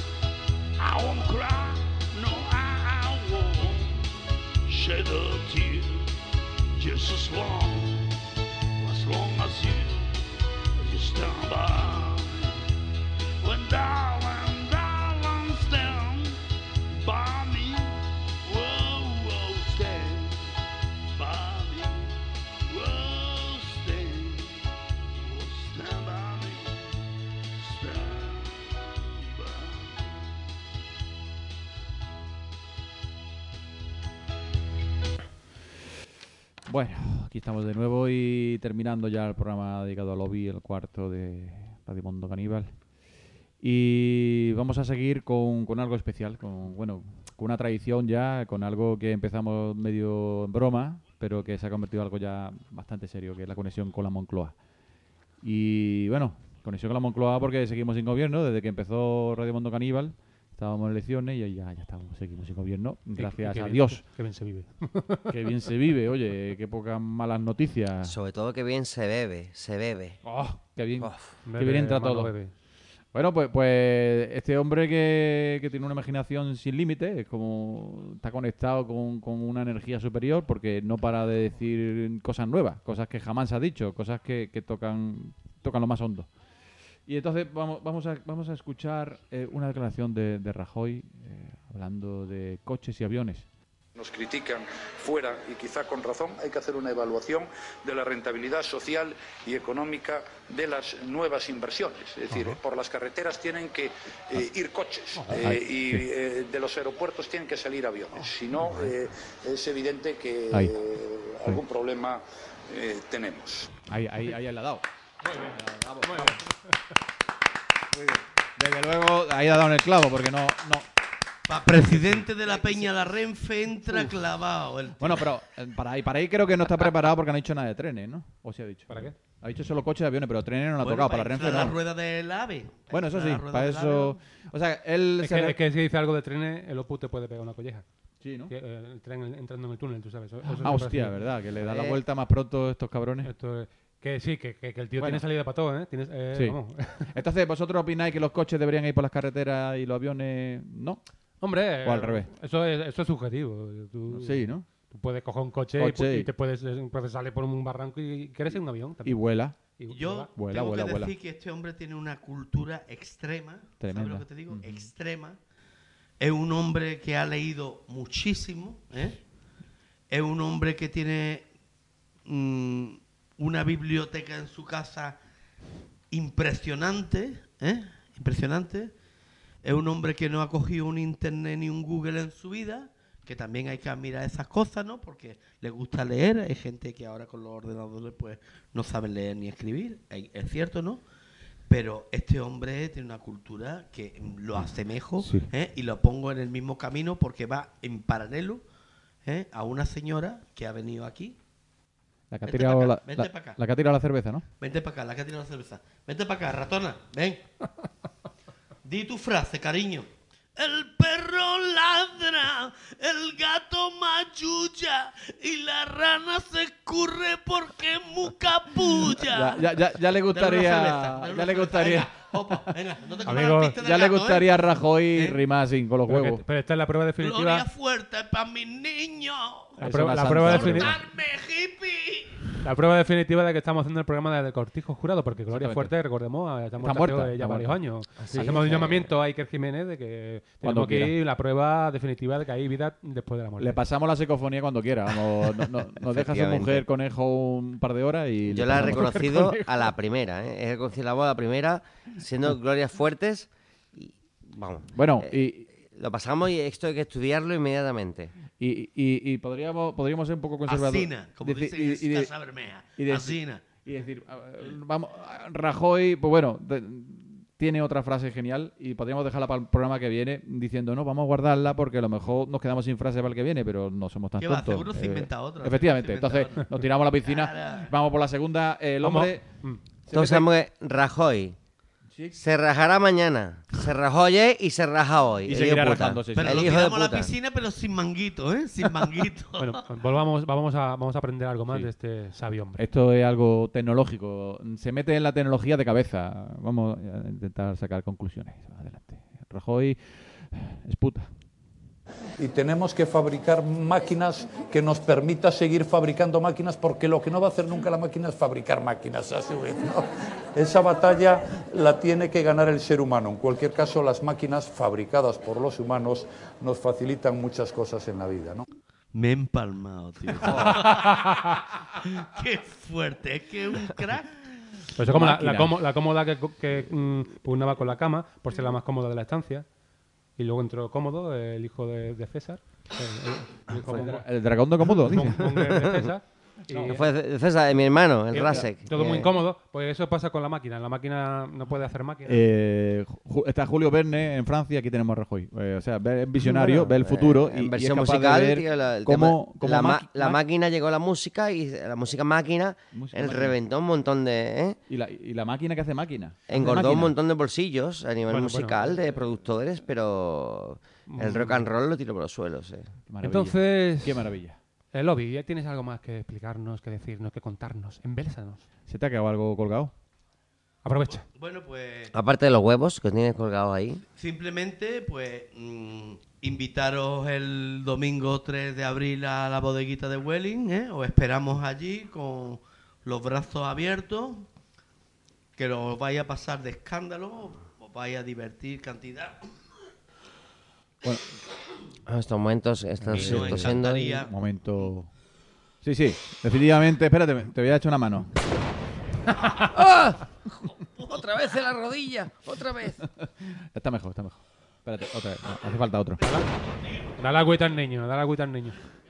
no, I won't shed a tear, just as long as you stand by. When darling, darling, stand by me. Whoa, whoa, stand by me. Whoa, stand by me. Stand by me. Bueno, aquí estamos de nuevo y terminando ya el programa dedicado a Lobby, el cuarto de Radio Mundo Caníbal. Y vamos a seguir con algo especial, con una tradición ya, con algo que empezamos medio en broma, pero que se ha convertido en algo ya bastante serio, que es la conexión con la Moncloa. Y bueno, conexión con la Moncloa porque seguimos sin gobierno, desde que empezó Radio Mundo Caníbal, estábamos en elecciones y ya estamos, seguimos sin gobierno, gracias a Dios. Qué bien se vive. Qué bien se vive, oye, qué pocas malas noticias. Sobre todo que bien se bebe. Oh, qué bien, Uf. qué bien entra todo. Bueno, pues este hombre que tiene una imaginación sin límite, es como está conectado con una energía superior porque no para de decir cosas nuevas, cosas que jamás ha dicho, cosas que tocan lo más hondo. Y entonces vamos a escuchar una declaración de Rajoy hablando de coches y aviones. Nos critican fuera y quizá con razón, hay que hacer una evaluación de la rentabilidad social y económica de las nuevas inversiones. Es decir, por las carreteras tienen que ir coches y de los aeropuertos tienen que salir aviones. Si no, es evidente que algún problema tenemos. Ahí le ha dado. Muy bien. Desde luego, ahí ha dado en el clavo porque no. Presidente de la Peña la Renfe entra clavado. Bueno, pero para ahí creo que no está preparado porque no ha dicho nada de trenes, ¿no? ¿O se ha dicho? ¿Para qué? Ha dicho solo coches y aviones, pero trenes no lo ha tocado. Para la Renfe la no. rueda del AVE. Bueno, eso sí, para eso. O sea, él Es que si dice algo de trenes, el Opus te puede pegar una colleja. Sí, ¿no? El tren entrando en el túnel, tú sabes. Eso Hostia, ¿verdad? Que le da la vuelta más pronto estos cabrones. Esto es, que sí, que el tío Bueno. tiene salida para todo, ¿eh? Sí. Vamos. Entonces, ¿vosotros opináis que los coches deberían ir por las carreteras y los aviones no? Hombre, O al revés. Eso es subjetivo. Sí, ¿no? Tú puedes coger un coche y te puedes salir por un barranco y quieres en un avión Y también. vuela. Yo Vuela, tengo vuela, que vuela. decir que este hombre tiene una cultura extrema. Tremenda. ¿Sabes lo que te digo? Extrema. Es un hombre que ha leído muchísimo. Es un hombre que tiene una biblioteca en su casa impresionante. Impresionante. Es un hombre que no ha cogido un internet ni un Google en su vida, que también hay que admirar esas cosas, ¿no? Porque le gusta leer. Hay gente que ahora con los ordenadores pues no saben leer ni escribir. Es cierto, ¿no? Pero este hombre tiene una cultura que lo asemejo, Sí. y lo pongo en el mismo camino porque va en paralelo a una señora que ha venido aquí. La que ha Vente tirado pa' la, acá, vente pa' acá. la que ha tirado la cerveza, ¿no? Vente para acá, la que ha tirado la cerveza. Vente para acá, ratona, ven. Di tu frase, cariño. El perro ladra, el gato machulla y la rana se escurre porque es muy capulla. Ya le gustaría. Ya le gustaría. Venga, no te comas Amigo, la pista del Ya le gato, gustaría a ¿eh? Rajoy rimar así con los Pero, huevos. pero esta es la prueba definitiva. Gloria fuerte para mis niños. La Eso prueba, va la prueba santa, definitiva. ¡Cortarme, hippie! La prueba definitiva de que estamos haciendo el programa desde el Cortijo Jurado, porque Gloria Exactamente. Fuerte, recordemos, está muerta, muerta, hace ya está varios muerta. años. Sí, Hacemos un sí. llamamiento a Iker Jiménez de que Cuando tenemos que quiera. ir la prueba definitiva de que hay vida después de la muerte. Le pasamos la psicofonía cuando quiera. Vamos, nos deja su Efectivamente. mujer conejo un par de horas y. Yo le la he pasamos- reconocido a la primera, ¿eh? He reconocido la voz a la primera, siendo Glorias Fuertes. Y, vamos. Bueno, Lo pasamos y esto hay que estudiarlo inmediatamente. y podríamos ser un poco conservadores. Asina, como Dice- dice y de- Casa Bermeja. y de- Asina. Y decir, vamos, Rajoy, pues bueno, tiene otra frase genial y podríamos dejarla para el programa que viene diciendo, no, vamos a guardarla porque a lo mejor nos quedamos sin frase para el que viene, pero no somos tan ¿Qué va? tontos. Seguro se inventa otra. Efectivamente, Seguro se inventa entonces nos tiramos a la piscina, Claro. vamos por la segunda, el Vamos. hombre... se Todos mete- sabemos que Rajoy Sí. se rajará mañana, se rajó ayer y se raja hoy. Y El seguirá hijo de puta. rajándose, sí. Pero El lo hijo de tiramos a la puta. piscina, pero sin manguito, ¿eh? Sin manguito. Bueno, volvamos, vamos a aprender algo más Sí. de este sabio hombre. Esto es algo tecnológico, se mete en la tecnología de cabeza. Vamos a intentar sacar conclusiones. Adelante. Rajoy es puta. Y tenemos que fabricar máquinas que nos permita seguir fabricando máquinas, porque lo que no va a hacer nunca la máquina es fabricar máquinas a su vez, ¿no? Esa batalla la tiene que ganar el ser humano. En cualquier caso, las máquinas fabricadas por los humanos nos facilitan muchas cosas en la vida, ¿no? Me he empalmado, tío. Qué fuerte, es que es un crack. Pues es como Máquina. la cómoda que pugnaba con la cama, por ser la más cómoda de la estancia. Y luego entró Cómodo, el hijo de César. El hijo El dragón de Komodo, dice. monger de César. Y- Que fue César, mi hermano, el y- Rasek. Todo muy incómodo. Pues eso pasa con la máquina. La máquina no puede hacer máquina. Está Julio Verne en Francia, aquí tenemos a Rajoy. O sea, ve el visionario, ve el futuro y, En y versión es capaz musical, de ver tío, el cómo, tema- cómo la máquina llegó a la música y la música máquina Música él máquina. reventó un montón de... ¿eh? y la máquina que hace máquina. Hace Engordó máquina. un montón de bolsillos a nivel Bueno, musical bueno. de productores, pero el rock and roll lo tiró por los suelos. Qué maravilla. Entonces, Qué maravilla. el lobby, ¿ya tienes algo más que explicarnos, que decirnos, que contarnos? Embélsanos. ¿Se te ha quedado algo colgado? Aprovecha. Bueno, pues Aparte de los huevos que tienes colgados ahí. simplemente pues invitaros el domingo 3 de abril a la bodeguita de Welling, ¿eh? Os esperamos allí con los brazos abiertos, que os vaya a pasar de escándalo, os vaya a divertir cantidad. En estos momentos están Y nos tosiendo. encantaría. Un momento. Sí, sí, definitivamente. Espérate, te voy a echar una mano. Otra vez en la rodilla, otra vez. Está mejor, está mejor. Espérate, otra vez. No, hace falta otro. Dale agüita al niño, dale agüita al niño.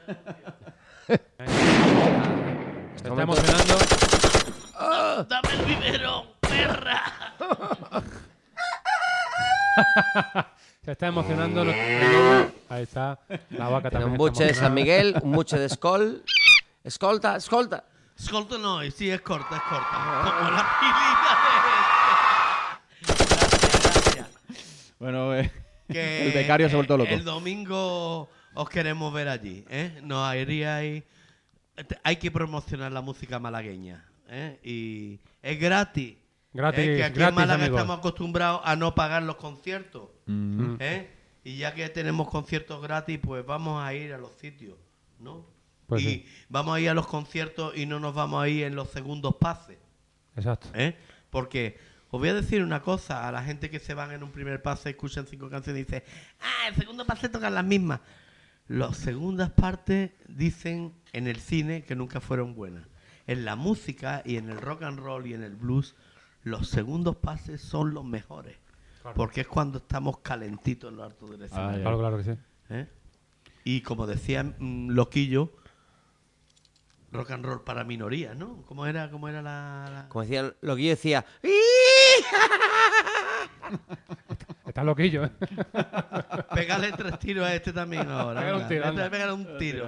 Se está emocionando. ¡Dame el biberón, perra! Se está emocionando. Ahí está. La vaca Tiene también. un está buche de San emocionada. Miguel, un buche de Skol. Escolta, escolta. Escolta no, sí, es corta, es corta. Como la pilita de Gracias. Bueno, Que el becario se ha vuelto loco. El domingo os queremos ver allí, ¿eh? Nos iríais. Hay que promocionar la música malagueña, ¿eh? Y es gratis. Gratis, Que aquí gratis, en Málaga amigos. estamos acostumbrados a no pagar los conciertos, Mm. ¿eh? Y ya que tenemos conciertos gratis, pues vamos a ir a los sitios, ¿no? Pues y sí. vamos a ir a los conciertos y no nos vamos a ir en los segundos pases. Exacto. ¿Eh? Porque os voy a decir una cosa a la gente que se van en un primer pase, escuchan 5 canciones y dicen, el segundo pase tocan las mismas. Las segundas partes dicen en el cine que nunca fueron buenas. En la música y en el rock and roll y en el blues, los segundos pases son los mejores. Porque es cuando estamos calentitos en lo alto del escenario. Claro, claro que sí. ¿Eh? Y como decía Loquillo, rock and roll para minorías, ¿no? ¿Cómo era la... Como decía lo que yo decía. "¡Ii!". Estás loquillo, ¿eh? Pégale 3 tiros a este también ahora. Pégale un tiro, anda. Pégale un tiro.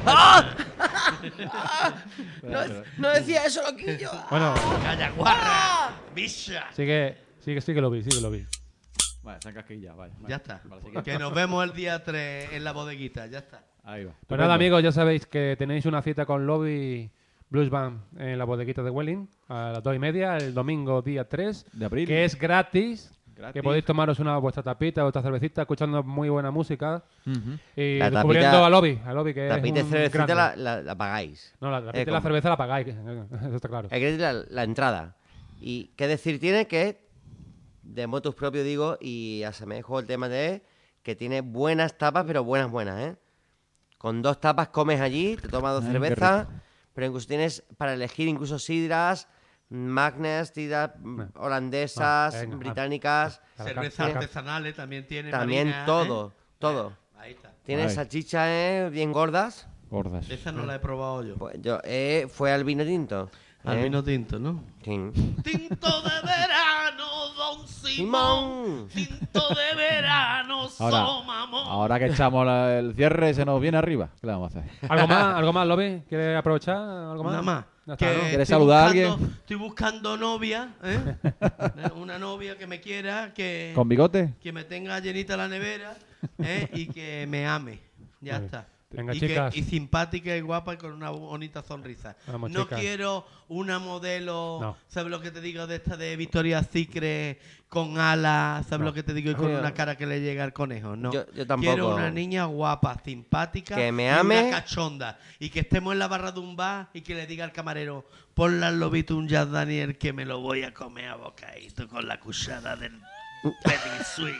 No decía eso, loquillo. Bueno, ¡Calla, guarra! ¡Bicha! sigue lo vi. Vale, se han casquillado, vale. Ya está. Vale, siguiente. Que nos vemos el día 3 en la bodeguita. Ya está. Ahí va. Pues nada, amigos, ya sabéis que tenéis una cita con Lobby Blues Band en la bodeguita de Welling a las 2:30 el domingo día 3 De abril. que es gratis. Gratis. Que podéis tomaros vuestra tapita, vuestra cervecita, escuchando muy buena música Ujú. y La descubriendo tapita- a Lobby que Tapita de es un cervecita grande. la pagáis. No, la tapita de la ¿cómo? cerveza la pagáis, eso está claro. Hay que decir la entrada. Y qué decir tiene que, de motus propio digo, y asemejo el tema de que tiene buenas tapas, pero buenas, ¿eh? Con 2 tapas comes allí, te tomas 2 Ay, qué cervezas, rico. pero incluso tienes para elegir incluso sidras, magnes, sidras holandesas, venga, británicas, Cervezas artesanales también tiene. también Marina, todo. Ahí está. Tienes Ay. salchichas bien gordas. Gordas. Esa no la he probado yo. Pues yo fue al vino tinto. Al ¿eh? vino tinto, ¿no? Sí. Tinto de verano, don Simón. Simón. Tinto de verano, somamón. Ahora que echamos el cierre, se nos viene arriba. ¿Qué le vamos a hacer? ¿Algo más, Lobby? ¿Quieres aprovechar? ¿Algo más? Nada más. Ya está, Que ¿no? ¿Quieres estoy saludar a buscando- alguien? Estoy buscando novia, ¿eh? Una novia que me quiera, que ¿Con bigote? me tenga llenita la nevera, ¿eh? Y que me ame. Ya Muy bien. está. Venga, y, chicas. y simpática y guapa y con una bonita sonrisa. Vamos, no chicas. quiero una modelo, No. ¿sabes lo que te digo? De esta de Victoria's Secret con alas, ¿sabes No. lo que te digo? Y con Yo- una cara que le llega al conejo. No. Yo tampoco. Quiero una niña guapa, simpática Que me y ame. una cachonda. Y que estemos en la barra de un bar y que le diga al camarero, ponle al lobito un Jack Daniel que me lo voy a comer a bocadito con la cuchara del Petit Suisse.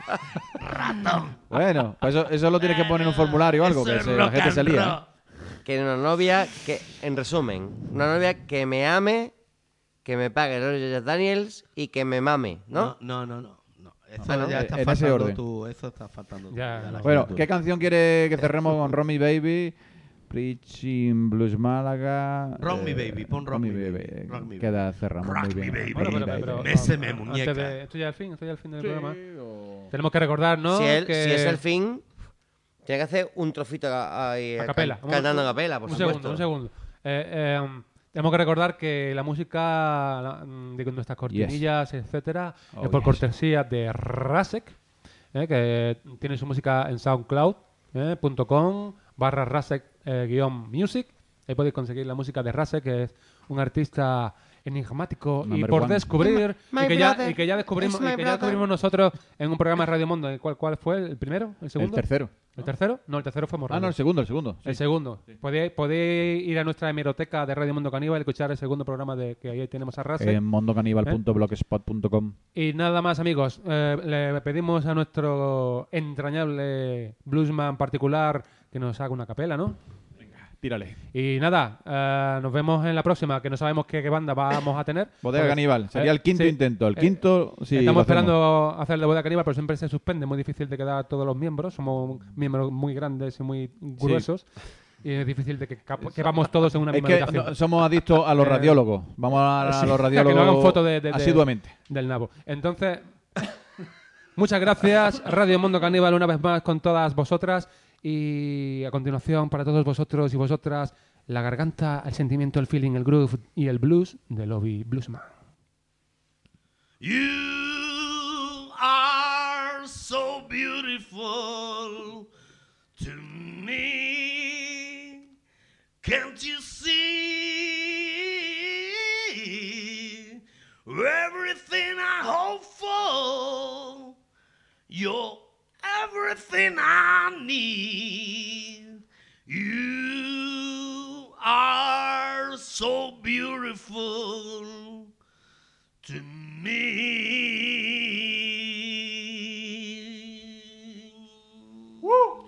Ratón. Bueno, pues eso lo tienes que poner en un formulario o algo, Eso que es la rock gente and se lía. roll. Que una novia que, en resumen, una novia que me ame, que me pague los Jack Daniels y que me mame, ¿no? No. Eso Bueno, ya está en ese faltando orden. tú. Eso está faltando tú. Ya, la no. Bueno, juventud. ¿qué canción quiere que cerremos con Romy Baby? Preaching Blues Málaga. Rock Me Baby, pon Rock Me Baby. Baby. Rock Me Queda, cerramos Rock muy Me bien. Baby. Bueno, Romy pero Baby. Méseme, antes muñeca. esto ya es el fin del programa. o- Tenemos que recordar, ¿no? Si, que... si es el fin, tiene que hacer un trocito ahí, A capela. cantando a capela, por un supuesto. segundo. Tenemos que recordar que la música de nuestras cortinillas, etcétera, Oh, es por yes. cortesía de Rasek, que tiene su música en soundcloud.com/Rasek-music. Ahí podéis conseguir la música de Rasek, que es un artista enigmático y Number por one. descubrir My y que brother. ya descubrimos It's my brother. nosotros en un programa de Radio Mundo. ¿Cuál fue el primero? ¿El El segundo? tercero. ¿El tercero? No, el tercero fue Morrado. Ah, no, el segundo. Sí. El segundo. Podéis ir a nuestra hemeroteca de Radio Mundo Caníbal y escuchar el segundo programa que ahí tenemos a Rasek. En mondocaníbal.blogspot.com. Y nada más, amigos. Le pedimos a nuestro entrañable bluesman particular que nos haga una capela, ¿no? Tírale. Y nada, nos vemos en la próxima, que no sabemos qué banda vamos a tener. Bodega Porque- Caníbal. Sería el quinto sí. intento. El quinto, sí. Estamos lo hacemos. esperando hacer el de Bodega Caníbal, pero siempre se suspende. Muy difícil de quedar todos los miembros. Somos miembros muy grandes y muy gruesos. Y es difícil de que quepamos todos en una Es misma que habitación. no- somos adictos a los radiólogos. Vamos a Sí, los que radiólogos nos hagan fotos de- asiduamente. del nabo. Entonces, muchas gracias. Radio Mundo Caníbal una vez más con todas vosotras. Y a continuación, para todos vosotros y vosotras, la garganta, el sentimiento, el feeling, el groove y el blues de Lobby Bluesman. You are so beautiful to me. Can't you see everything I hope for? You're everything I need. You are so beautiful to me.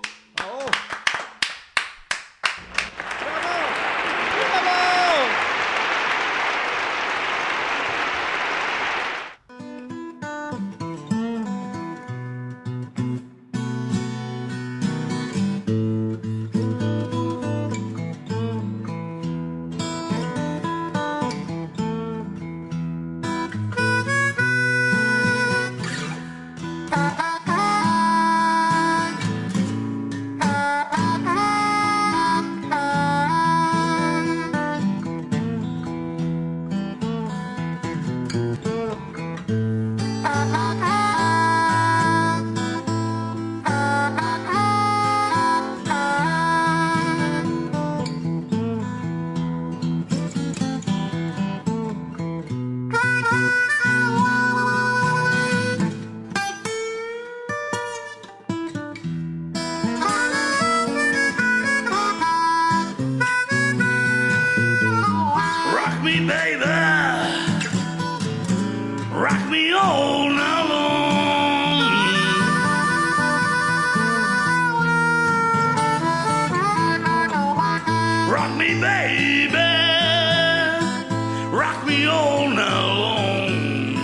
baby, rock me all night long.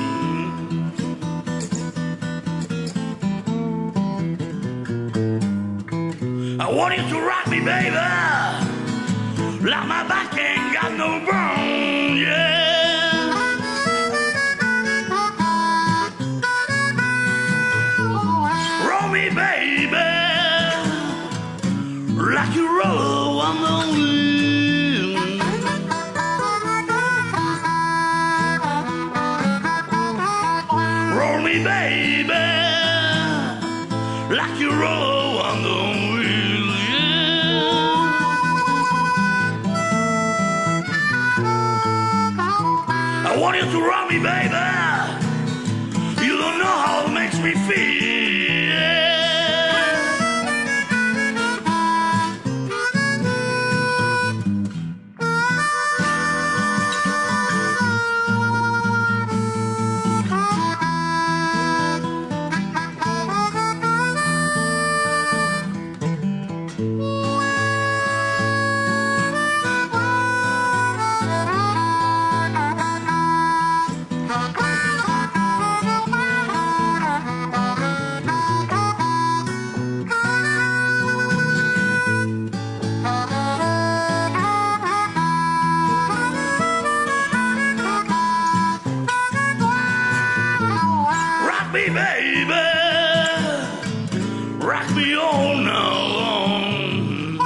I want you to rock me, baby, like my back ain't got no bone, yeah. Roll me, baby, like you roll on the wind. Roll me, baby, like you roll on the wind. I want you to rock me, baby. You don't know how it makes me feel. Rock me, baby, rock me all night long.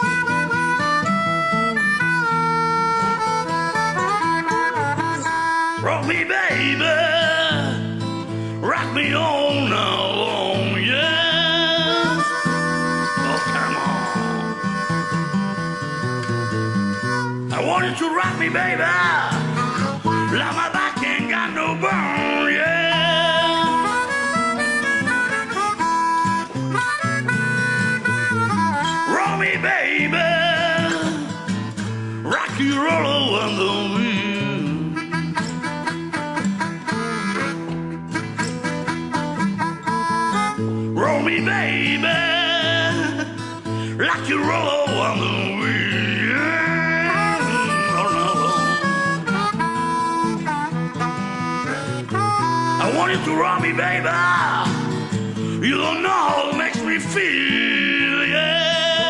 Rock me, baby, rock me all night long, yeah. Oh, come on. I want you to rock me, baby, like my back ain't got no bone, yeah. Roll me, baby, rock you roll on the wind. Roll me, baby, like you roll on the wind. Oh, no. I want you to roll me, baby. You don't know how it makes me feel, yeah.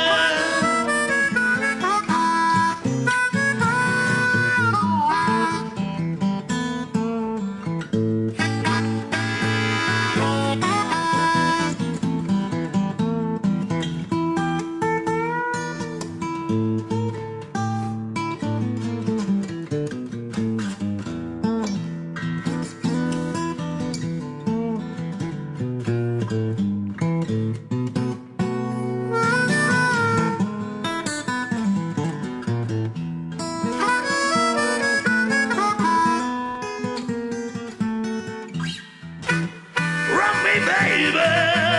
Rock me, baby,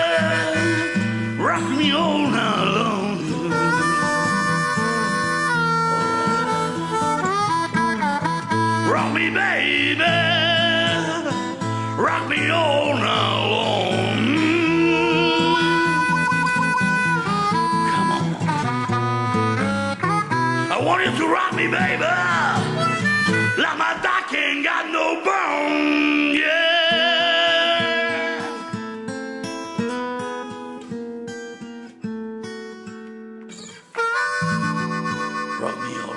rock me all night long. Rock me, baby, rock me all night long. Come on. I want you to rock me, baby, like my doc ain't got no bone, yeah. Rock me all